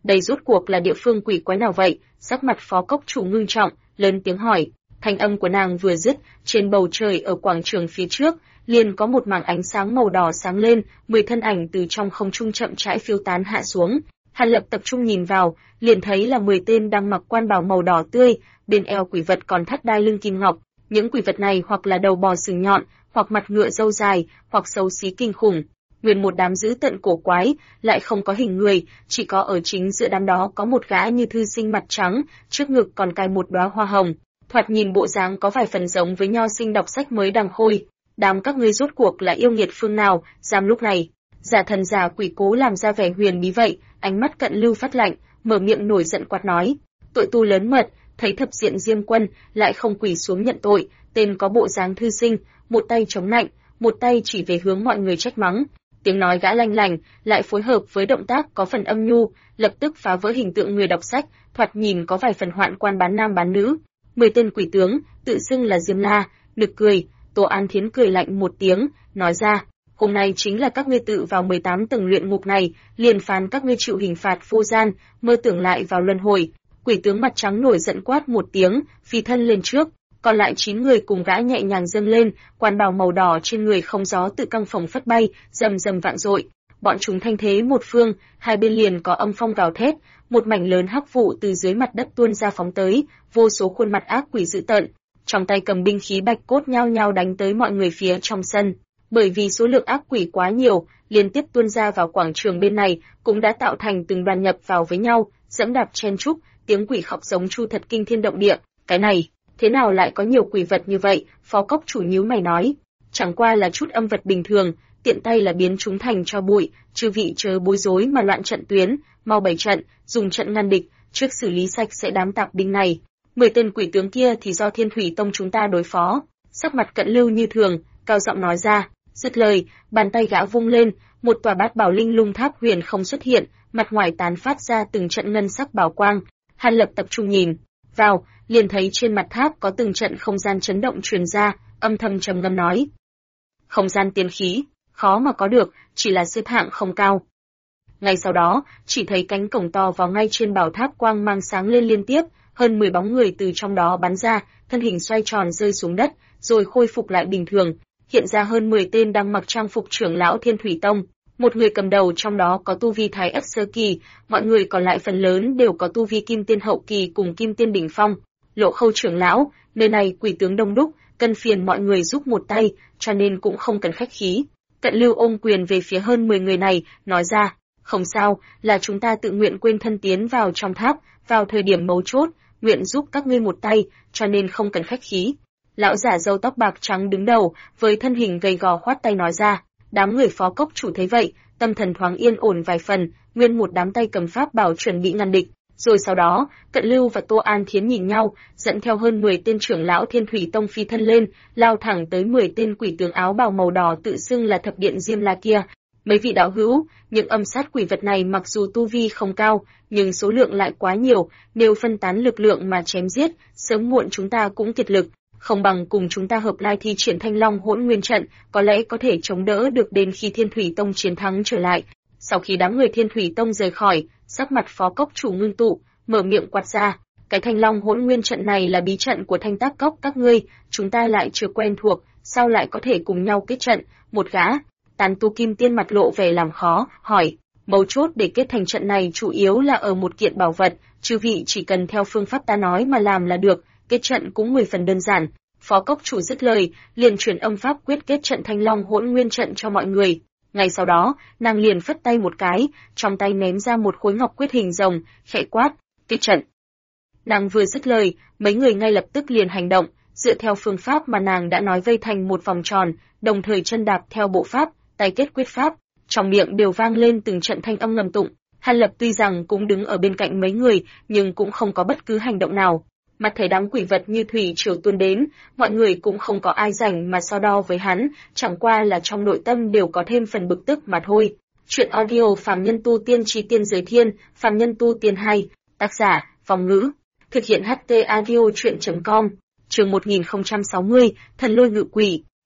Đây rốt cuộc là địa phương quỷ quái nào vậy? Sắc mặt Phó Cốc Chủ ngưng trọng, lớn tiếng hỏi. Thanh âm của nàng vừa dứt, trên bầu trời ở quảng trường phía trước, liền có một mảng ánh sáng màu đỏ sáng lên, 10 thân ảnh từ trong không trung chậm rãi phiêu tán hạ xuống. Hàn Lập tập trung nhìn vào, liền thấy là 10 tên đang mặc quan bào màu đỏ tươi, bên eo quỷ vật còn thắt đai lưng kim ngọc. Những quỷ vật này hoặc là đầu bò sừng nhọn, hoặc mặt ngựa râu dài, hoặc xấu xí kinh khủng. Nguyên một đám dữ tợn cổ quái, lại không có hình người, chỉ có ở chính giữa đám đó có một gã như thư sinh mặt trắng, trước ngực còn cài một đóa hoa hồng. Thoạt nhìn bộ dáng có vài phần giống với nho sinh đọc sách mới đăng khôi. Đám các ngươi rốt cuộc là yêu nghiệt phương nào, dám lúc này giả thần giả quỷ cố làm ra vẻ huyền bí vậy. Ánh mắt Cận Lưu phát lạnh, mở miệng nổi giận quát nói: tội tu lớn mật, thấy thập diện Diêm Quân lại không quỳ xuống nhận tội. Tên có bộ dáng thư sinh, một tay chống nạnh, một tay chỉ về hướng mọi người trách mắng. Tiếng nói gã lanh lành, lại phối hợp với động tác có phần âm nhu, lập tức phá vỡ hình tượng người đọc sách, thoạt nhìn có vài phần hoạn quan bán nam bán nữ. 10 tên quỷ tướng, tự xưng là Diêm La, nực cười. Tô An Thiến cười lạnh một tiếng, nói ra: hôm nay chính là các ngươi tự vào 18 tầng luyện ngục này, liền phán các ngươi chịu hình phạt vô gian, mơ tưởng lại vào luân hồi. Quỷ tướng mặt trắng nổi giận quát một tiếng, phi thân lên trước. Còn lại 9 người cùng gã nhẹ nhàng dâng lên, quan bào màu đỏ trên người không gió tự căng phồng phất bay, rầm rầm vạn dội. Bọn chúng thanh thế một phương, hai bên liền có âm phong gào thét, một mảnh lớn hắc vụ từ dưới mặt đất tuôn ra phóng tới, vô số khuôn mặt ác quỷ dữ tợn, trong tay cầm binh khí bạch cốt nhao nhao đánh tới mọi người phía trong sân. Bởi vì số lượng ác quỷ quá nhiều, liên tiếp tuôn ra vào quảng trường bên này, cũng đã tạo thành từng đoàn nhập vào với nhau, dẫm đạp chen chúc, tiếng quỷ khóc giống chu thật kinh thiên động địa. Cái này, thế nào lại có nhiều quỷ vật như vậy? Phó Cốc Chủ nhíu mày nói, chẳng qua là chút âm vật bình thường, tiện tay là biến chúng thành tro bụi, chư vị chớ bối rối mà loạn trận tuyến, mau bày trận, dùng trận ngăn địch, trước xử lý sạch sẽ đám tạp binh này. 10 tên quỷ tướng kia thì do Thiên Thủy Tông chúng ta đối phó. Sắc mặt Cận Lưu như thường, cao giọng nói ra. Dứt lời, bàn tay gã vung lên, một tòa bát bảo linh lung tháp huyền không xuất hiện, mặt ngoài tán phát ra từng trận ngân sắc bảo quang. Hàn Lập tập trung nhìn vào, liền thấy trên mặt tháp có từng trận không gian chấn động truyền ra, âm thầm trầm ngâm nói: không gian tiên khí, khó mà có được, chỉ là xếp hạng không cao. Ngay sau đó, chỉ thấy cánh cổng to vào ngay trên bảo tháp quang mang sáng lên liên tiếp, hơn 10 bóng người từ trong đó bắn ra, thân hình xoay tròn rơi xuống đất, rồi khôi phục lại bình thường. Hiện ra hơn 10 tên đang mặc trang phục trưởng lão Thiên Thủy Tông, một người cầm đầu trong đó có tu vi Thái Ất sơ kỳ, mọi người còn lại phần lớn đều có tu vi Kim Tiên hậu kỳ cùng Kim Tiên đỉnh phong. Lộ Khâu trưởng lão, nơi này quỷ tướng đông đúc, cần phiền mọi người giúp một tay, cho nên cũng không cần khách khí. Cận Lưu ôm quyền về phía hơn 10 người này, nói ra: không sao, là chúng ta tự nguyện quên thân tiến vào trong tháp, vào thời điểm mấu chốt, nguyện giúp các ngươi một tay, cho nên không cần khách khí. Lão giả râu tóc bạc trắng đứng đầu, với thân hình gầy gò khoát tay nói ra. Đám người Phó Cốc Chủ thấy vậy, tâm thần thoáng yên ổn vài phần, nguyên một đám tay cầm pháp bảo chuẩn bị ngăn địch. Rồi sau đó, Cận Lưu và Tô An Thiến nhìn nhau, dẫn theo hơn 10 tên trưởng lão Thiên Thủy Tông phi thân lên, lao thẳng tới 10 tên quỷ tướng áo bào màu đỏ tự xưng là thập điện Diêm La kia. Mấy vị đạo hữu, những âm sát quỷ vật này mặc dù tu vi không cao, nhưng số lượng lại quá nhiều, nếu phân tán lực lượng mà chém giết, sớm muộn chúng ta cũng kiệt lực, không bằng cùng chúng ta hợp lai thi triển Thanh Long Hỗn Nguyên trận, có lẽ có thể chống đỡ được đến khi Thiên Thủy Tông chiến thắng trở lại. Sau khi đám người Thiên Thủy Tông rời khỏi, sắc mặt Phó Cốc Chủ ngưng tụ, mở miệng quát ra: cái Thanh Long Hỗn Nguyên trận này là bí trận của Thanh Tác Cốc các ngươi, chúng ta lại chưa quen thuộc, sao lại có thể cùng nhau kết trận? Một gã tán tu kim tiên mặt lộ vẻ làm khó, hỏi: mấu chốt để kết thành trận này chủ yếu là ở một kiện bảo vật, chư vị chỉ cần theo phương pháp ta nói mà làm là được, kết trận cũng 10 phần đơn giản. Phó Cốc Chủ dứt lời, liền truyền âm pháp quyết kết trận Thanh Long Hỗn Nguyên trận cho mọi người. Ngay sau đó, nàng liền phất tay một cái, trong tay ném ra một khối ngọc quyết hình rồng, khẽ quát: kết trận. Nàng vừa dứt lời, mấy người ngay lập tức liền hành động, dựa theo phương pháp mà nàng đã nói vây thành một vòng tròn, đồng thời chân đạp theo bộ pháp, tay kết quyết pháp, trong miệng đều vang lên từng trận thanh âm ngầm tụng. Hàn Lập tuy rằng cũng đứng ở bên cạnh mấy người, nhưng cũng không có bất cứ hành động nào. Mặt thấy đám quỷ vật như thủy triều tuôn đến, mọi người cũng không có ai rảnh mà so đo với hắn, chẳng qua là trong nội tâm đều có thêm phần bực tức mà thôi. Chuyện audio Phàm Nhân Tu Tiên Chi Tiên Giới Thiên, Phàm Nhân Tu Tiên 2, tác giả, Phong Ngữ, thực hiện HT audio chuyện.com, chương 1060, Thần Lôi Ngự Quỷ.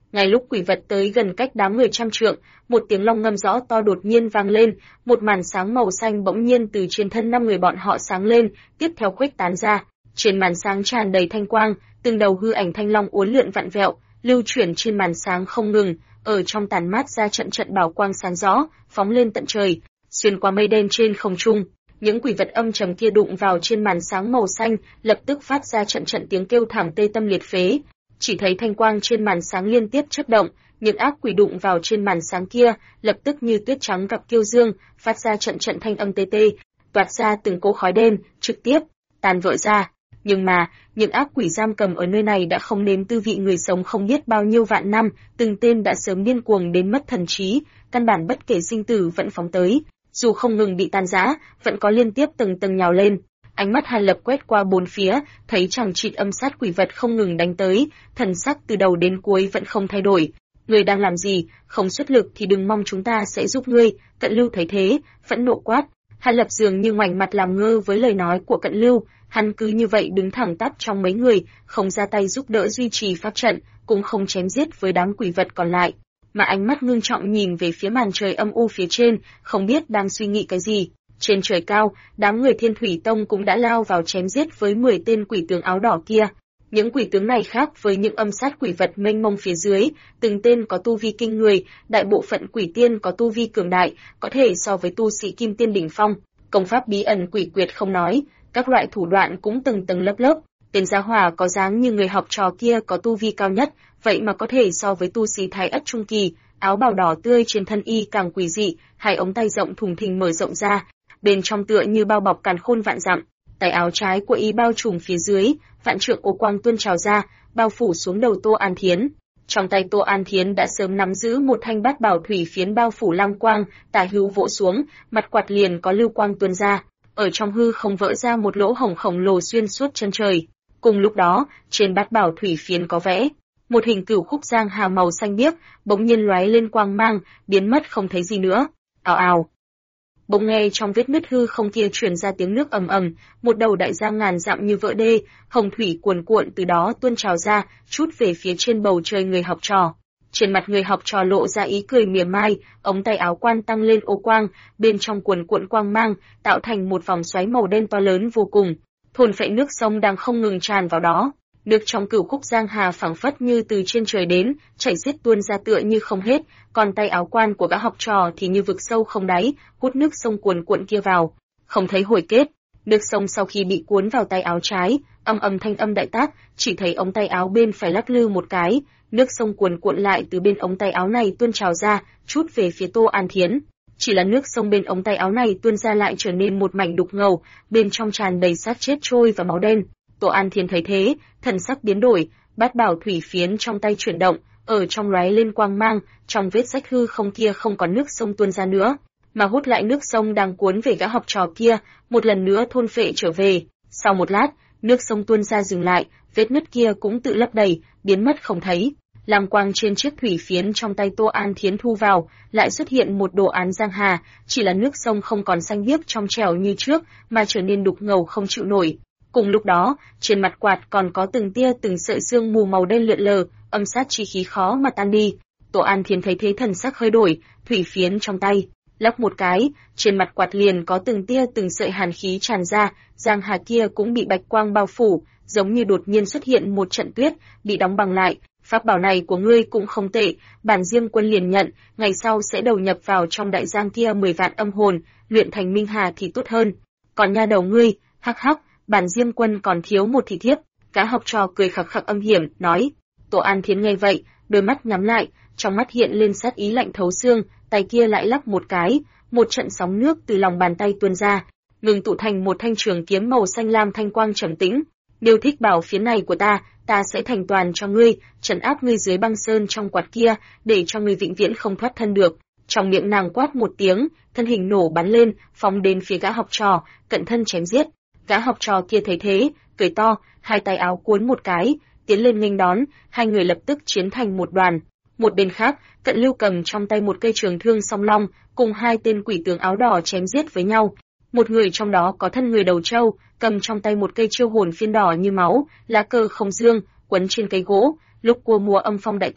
Ngay lúc quỷ vật tới gần cách đám người trăm trượng, một tiếng long ngâm rõ to đột nhiên vang lên, một màn sáng màu xanh bỗng nhiên từ trên thân 5 người bọn họ sáng lên, tiếp theo khuếch tán ra. Trên màn sáng tràn đầy thanh quang, từng đầu hư ảnh thanh long uốn lượn vặn vẹo, lưu chuyển trên màn sáng không ngừng, ở trong tàn mát ra trận trận bảo quang sáng rõ, phóng lên tận trời, xuyên qua mây đen trên không trung. Những quỷ vật âm trầm kia đụng vào trên màn sáng màu xanh, lập tức phát ra trận trận tiếng kêu thảm tê tâm liệt phế. Chỉ thấy thanh quang trên màn sáng liên tiếp chớp động, những ác quỷ đụng vào trên màn sáng kia, lập tức như tuyết trắng gặp kiêu dương, phát ra trận trận thanh âm tê tê, toát ra từng cỗ khói đen, trực tiếp tan vỡ ra. Nhưng mà, những ác quỷ giam cầm ở nơi này đã không nếm tư vị người sống không biết bao nhiêu vạn năm, từng tên đã sớm điên cuồng đến mất thần trí, căn bản bất kể sinh tử vẫn phóng tới, dù không ngừng bị tan rã, vẫn có liên tiếp tầng tầng nhào lên. Ánh mắt Hàn Lập quét qua bốn phía, thấy chằng chịt âm sát quỷ vật không ngừng đánh tới, thần sắc từ đầu đến cuối vẫn không thay đổi. Ngươi đang làm gì, không xuất lực thì đừng mong chúng ta sẽ giúp ngươi. Cận Lưu thấy thế, phẫn nộ quát. Hàn Lập dường như ngoảnh mặt làm ngơ với lời nói của Cận Lưu, hắn cứ như vậy đứng thẳng tắp trong mấy người, không ra tay giúp đỡ duy trì pháp trận, cũng không chém giết với đám quỷ vật còn lại, mà ánh mắt ngưng trọng nhìn về phía màn trời âm u phía trên, không biết đang suy nghĩ cái gì. Trên trời cao, đám người Thiên Thủy Tông cũng đã lao vào chém giết với 10 tên quỷ tướng áo đỏ kia. Những quỷ tướng này khác với những âm sát quỷ vật mênh mông phía dưới, từng tên có tu vi kinh người, đại bộ phận quỷ tiên có tu vi cường đại, có thể so với tu sĩ kim tiên đỉnh phong. Công pháp bí ẩn quỷ quyệt không nói, các loại thủ đoạn cũng tầng tầng lớp lớp. Tên gia hỏa có dáng như người học trò kia có tu vi cao nhất, vậy mà có thể so với tu sĩ thái ất trung kỳ. Áo bào đỏ tươi trên thân y càng quỷ dị, hai ống tay rộng thùng thình mở rộng ra, bên trong tựa như bao bọc càn khôn vạn dặm. Tay áo trái của y bao trùm phía dưới, vạn trượng ô quang tuôn trào ra, bao phủ xuống đầu Tô An Thiến. Trong tay Tô An Thiến đã sớm nắm giữ một thanh bát bảo thủy phiến bao phủ lam quang, tả hữu vỗ xuống, mặt quạt liền có lưu quang tuôn ra, ở trong hư không vỡ ra một lỗ hổng khổng lồ xuyên suốt chân trời. Cùng lúc đó, trên bát bảo thủy phiến có vẽ một hình cửu khúc giang hà màu xanh biếc, bỗng nhiên lóe lên quang mang, biến mất không thấy gì nữa. Ào ào. Bỗng nghe trong vết nứt hư không kia truyền ra tiếng nước ầm ầm, một đầu đại giang ngàn dặm như vỡ đê, hồng thủy cuồn cuộn từ đó tuôn trào ra, trút về phía trên bầu trời người học trò. Trên mặt người học trò lộ ra ý cười mỉa mai, ống tay áo quan tăng lên ô quang, bên trong cuồn cuộn quang mang, tạo thành một vòng xoáy màu đen to lớn vô cùng. Thôn phệ nước sông đang không ngừng tràn vào đó. Nước trong cửu khúc giang hà phảng phất như từ trên trời đến, chảy xiết tuôn ra tựa như không hết, còn tay áo quan của gã học trò thì như vực sâu không đáy, hút nước sông cuồn cuộn kia vào, không thấy hồi kết. Nước sông sau khi bị cuốn vào tay áo trái, âm ầm thanh âm đại tác, chỉ thấy ống tay áo bên phải lắc lư một cái, nước sông cuồn cuộn lại từ bên ống tay áo này tuôn trào ra, trút về phía Tô An Thiến. Chỉ là nước sông bên ống tay áo này tuôn ra lại trở nên một mảnh đục ngầu, bên trong tràn đầy xác chết trôi và máu đen. Tô An Thiến thấy thế, thần sắc biến đổi, bát bảo thủy phiến trong tay chuyển động, ở trong lóe lên quang mang, trong vết rách hư không kia không còn nước sông tuôn ra nữa, mà hút lại nước sông đang cuốn về gã học trò kia, một lần nữa thôn phệ trở về. Sau một lát, nước sông tuôn ra dừng lại, vết nứt kia cũng tự lấp đầy, biến mất không thấy. Lam quang trên chiếc thủy phiến trong tay Tô An Thiến thu vào, lại xuất hiện một đồ án giang hà, chỉ là nước sông không còn xanh biếc trong trẻo như trước, mà trở nên đục ngầu không chịu nổi. Cùng lúc đó, trên mặt quạt còn có từng tia từng sợi sương mù màu đen lượn lờ, âm sát chi khí khó mà tan đi. Tô An Thiến thấy thế thần sắc hơi đổi, thủy phiến trong tay lắc một cái, trên mặt quạt liền có từng tia từng sợi hàn khí tràn ra, giang hà kia cũng bị bạch quang bao phủ, giống như đột nhiên xuất hiện một trận tuyết, bị đóng băng lại. Pháp bảo này của ngươi cũng không tệ, bản Diêm Quân liền nhận, ngày sau sẽ đầu nhập vào trong đại giang kia 10 vạn âm hồn, luyện thành minh hà thì tốt hơn. Còn nha đầu ngươi, hắc hắc, bản Diêm Quân còn thiếu một thị thiếp. Cá học trò cười khặc khặc âm hiểm, nói. Tô An Thiến nghe vậy, đôi mắt nhắm lại, trong mắt hiện lên sát ý lạnh thấu xương, tay kia lại lắc một cái, một trận sóng nước từ lòng bàn tay tuôn ra, ngừng tụ thành một thanh trường kiếm màu xanh lam thanh quang trầm tĩnh. Nếu thích bảo phiến này của ta sẽ thành toàn cho ngươi, trấn áp ngươi dưới băng sơn trong quạt kia, để cho ngươi vĩnh viễn không thoát thân được. Trong miệng nàng quát một tiếng, thân hình nổ bắn lên, phóng đến phía gã học trò, cận thân chém giết. Gã học trò kia thấy thế, cười to, hai tay áo cuốn một cái, tiến lên nghênh đón, hai người lập tức chiến thành một đoàn. Một bên khác, Cận Lưu cầm trong tay một cây trường thương song long, cùng hai tên quỷ tướng áo đỏ chém giết với nhau. Một người trong đó có thân người đầu trâu, cầm trong tay một cây chiêu hồn phiên đỏ như máu, lá cờ không dương, quấn trên cây gỗ, lúc cua mùa âm phong đại tác,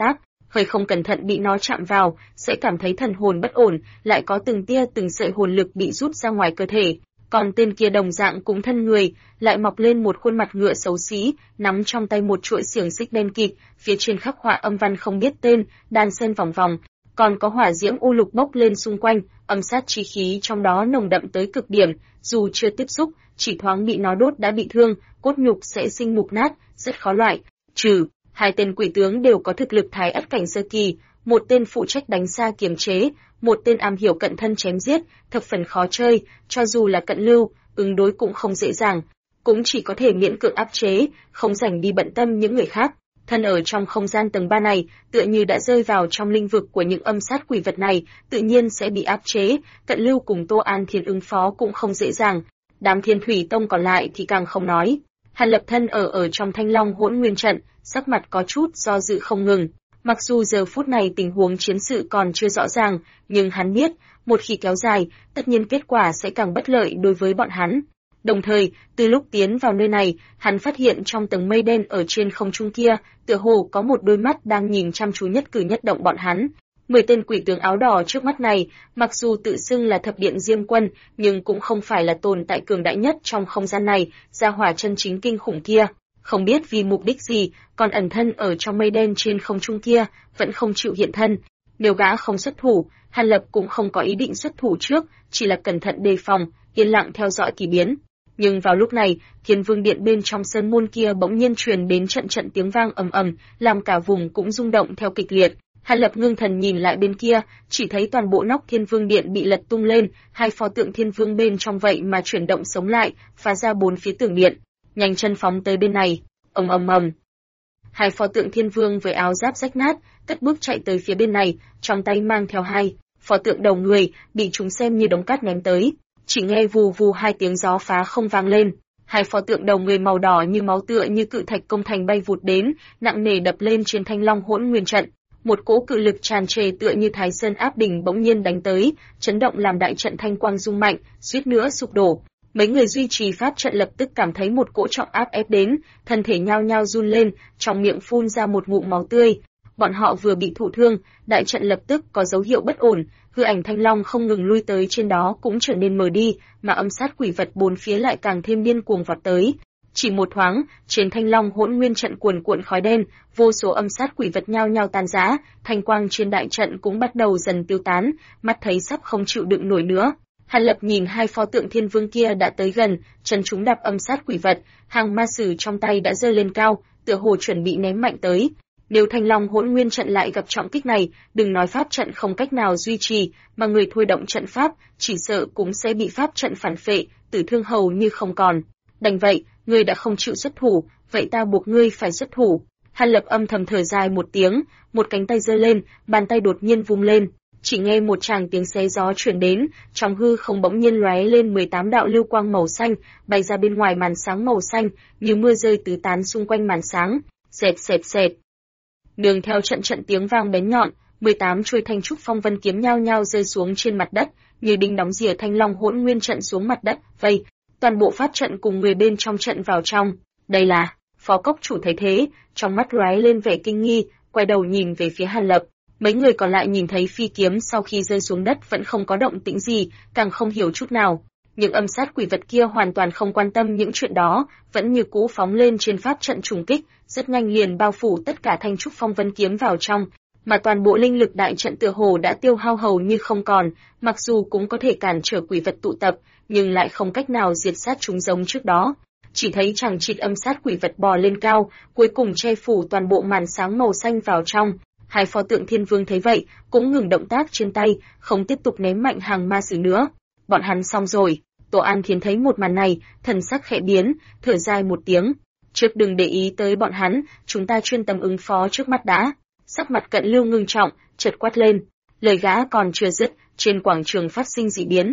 hơi không cẩn thận bị nó chạm vào, sẽ cảm thấy thần hồn bất ổn, lại có từng tia từng sợi hồn lực bị rút ra ngoài cơ thể. Còn tên kia đồng dạng cũng thân người, lại mọc lên một khuôn mặt ngựa xấu xí, nắm trong tay một chuỗi xiềng xích đen kịt, phía trên khắc họa âm văn không biết tên, đan xen vòng vòng, còn có hỏa diễm u lục bốc lên xung quanh, âm sát chi khí trong đó nồng đậm tới cực điểm, dù chưa tiếp xúc, chỉ thoáng bị nó đốt đã bị thương, cốt nhục sẽ sinh mục nát, rất khó loại trừ. Hai tên quỷ tướng đều có thực lực thái ất cảnh sơ kỳ, một tên phụ trách đánh xa kiềm chế, một tên am hiểu cận thân chém giết, thập phần khó chơi, cho dù là cận lưu, ứng đối cũng không dễ dàng, cũng chỉ có thể miễn cưỡng áp chế, không rảnh đi bận tâm những người khác. Thân ở trong không gian tầng 3 này, tựa như đã rơi vào trong linh vực của những âm sát quỷ vật này, tự nhiên sẽ bị áp chế, cận lưu cùng Tô An Thiên ứng phó cũng không dễ dàng. Đám Thiên Thủy Tông còn lại thì càng không nói. Hàn Lập thân ở trong Thanh Long Hỗn Nguyên trận, sắc mặt có chút do dự không ngừng. Mặc dù giờ phút này tình huống chiến sự còn chưa rõ ràng, nhưng hắn biết, một khi kéo dài, tất nhiên kết quả sẽ càng bất lợi đối với bọn hắn. Đồng thời, từ lúc tiến vào nơi này, hắn phát hiện trong tầng mây đen ở trên không trung kia, tựa hồ có một đôi mắt đang nhìn chăm chú nhất cử nhất động bọn hắn. 10 tên quỷ tướng áo đỏ trước mắt này, mặc dù tự xưng là thập điện Diêm Quân, nhưng cũng không phải là tồn tại cường đại nhất trong không gian này, gia hỏa chân chính kinh khủng kia. Không biết vì mục đích gì, còn ẩn thân ở trong mây đen trên không trung kia, vẫn không chịu hiện thân. Nếu gã không xuất thủ, Hàn Lập cũng không có ý định xuất thủ trước, chỉ là cẩn thận đề phòng, yên lặng theo dõi kỳ biến. Nhưng vào lúc này, Thiên Vương Điện bên trong sơn môn kia bỗng nhiên truyền đến trận trận tiếng vang ầm ầm, làm cả vùng cũng rung động theo kịch liệt. Hàn Lập ngưng thần nhìn lại bên kia, chỉ thấy toàn bộ nóc Thiên Vương Điện bị lật tung lên, hai pho tượng Thiên Vương bên trong vậy mà chuyển động sống lại, phá ra bốn phía tường điện, nhanh chân phóng tới bên này. Ầm ầm ầm. Hai pho tượng Thiên Vương với áo giáp rách nát, cất bước chạy tới phía bên này, trong tay mang theo hai pho tượng đầu người, bị chúng xem như đống cát ném tới. Chỉ nghe vù vù hai tiếng gió phá không vang lên, hai pho tượng đầu người màu đỏ như máu tựa như cự thạch công thành bay vụt đến, nặng nề đập lên trên Thanh Long Hỗn Nguyên trận. Một cỗ cự lực tràn trề tựa như Thái Sơn áp đỉnh bỗng nhiên đánh tới, chấn động làm đại trận thanh quang rung mạnh, suýt nữa sụp đổ. Mấy người duy trì pháp trận lập tức cảm thấy một cỗ trọng áp ép đến, thân thể nhao nhao run lên, trong miệng phun ra một ngụm máu tươi. Bọn họ vừa bị thụ thương, đại trận lập tức có dấu hiệu bất ổn, hư ảnh Thanh Long không ngừng lui tới trên đó cũng trở nên mờ đi, mà âm sát quỷ vật bốn phía lại càng thêm điên cuồng vọt tới. Chỉ một thoáng, trên Thanh Long Hỗn Nguyên trận cuồn cuộn khói đen, vô số âm sát quỷ vật nhao nhao tan rã, thanh quang trên đại trận cũng bắt đầu dần tiêu tán, mắt thấy sắp không chịu đựng nổi nữa. Hàn Lập nhìn hai pho tượng Thiên Vương kia đã tới gần, chân chúng đạp âm sát quỷ vật, hàng ma sử trong tay đã giơ lên cao, tựa hồ chuẩn bị ném mạnh tới. Nếu Thanh Long Hỗn Nguyên trận lại gặp trọng kích này, đừng nói pháp trận không cách nào duy trì, mà người thôi động trận pháp, chỉ sợ cũng sẽ bị pháp trận phản phệ, tử thương hầu như không còn. Đành vậy, ngươi đã không chịu xuất thủ, vậy ta buộc ngươi phải xuất thủ. Hàn Lập âm thầm thở dài một tiếng, một cánh tay giơ lên, bàn tay đột nhiên vung lên. Chỉ nghe một tràng tiếng xé gió truyền đến, trong hư không bỗng nhiên lóe lên 18 đạo lưu quang màu xanh, bay ra bên ngoài màn sáng màu xanh, như mưa rơi tứ tán xung quanh màn sáng. Xẹt xẹt xẹt. Nương theo trận trận tiếng vang bén nhọn, 18 chuôi thanh trúc phong vân kiếm nhao nhao rơi xuống trên mặt đất, như đinh đóng rìa Thanh Long Hỗn Nguyên trận xuống mặt đất, vây toàn bộ pháp trận cùng người bên trong trận vào trong. Đây là, Phó Cốc chủ thấy thế, trong mắt lóe lên vẻ kinh nghi, quay đầu nhìn về phía Hàn Lập. Mấy người còn lại nhìn thấy phi kiếm sau khi rơi xuống đất vẫn không có động tĩnh gì, càng không hiểu chút nào. Những âm sát quỷ vật kia hoàn toàn không quan tâm những chuyện đó, vẫn như cũ phóng lên trên pháp trận trùng kích, rất nhanh liền bao phủ tất cả thanh trúc phong vân kiếm vào trong, mà toàn bộ linh lực đại trận tựa hồ đã tiêu hao hầu như không còn, mặc dù cũng có thể cản trở quỷ vật tụ tập, nhưng lại không cách nào diệt sát chúng giống trước đó. Chỉ thấy chằng chịt âm sát quỷ vật bò lên cao, cuối cùng che phủ toàn bộ màn sáng màu xanh vào trong. Hai pho tượng Thiên Vương thấy vậy, cũng ngừng động tác trên tay, không tiếp tục ném mạnh hàng ma sử nữa. Bọn hắn xong rồi. Tổ An Thiên thấy một màn này, thần sắc khẽ biến, thở dài một tiếng. Trước đừng để ý tới bọn hắn, chúng ta chuyên tâm ứng phó trước mắt đã. Sắc mặt Cận Lưu ngưng trọng, chợt quát lên. Lời gã còn chưa dứt, trên quảng trường phát sinh dị biến.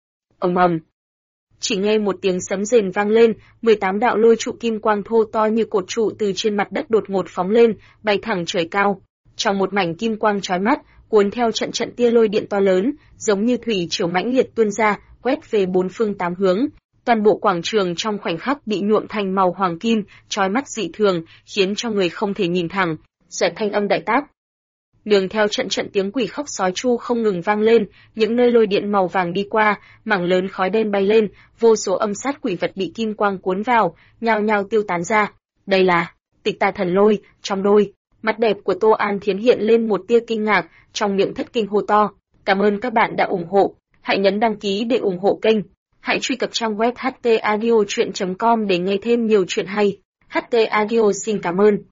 Ầm ầm. Chỉ nghe một tiếng sấm rền vang lên, 18 đạo lôi trụ kim quang thô to như cột trụ từ trên mặt đất đột ngột phóng lên, bay thẳng trời cao. Trong một mảnh kim quang chói mắt, cuốn theo trận trận tia lôi điện to lớn, giống như thủy triều mãnh liệt tuôn ra, quét về bốn phương tám hướng. Toàn bộ quảng trường trong khoảnh khắc bị nhuộm thành màu hoàng kim, chói mắt dị thường, khiến cho người không thể nhìn thẳng. Xoẹt thanh âm đại tác. Nương theo trận trận tiếng quỷ khóc sói chu không ngừng vang lên, những nơi lôi điện màu vàng đi qua, mảng lớn khói đen bay lên, vô số âm sát quỷ vật bị kim quang cuốn vào, nhao nhao tiêu tán ra. Đây là Tịch Tà Thần Lôi. Trong đôi mắt đẹp của Tô An Thiến hiện lên một tia kinh ngạc, trong miệng thất kinh hô to: "Cảm ơn các bạn đã ủng hộ, hãy nhấn đăng ký để ủng hộ kênh, hãy truy cập trang web htaudio.com để nghe thêm nhiều chuyện hay." HT Audio xin cảm ơn.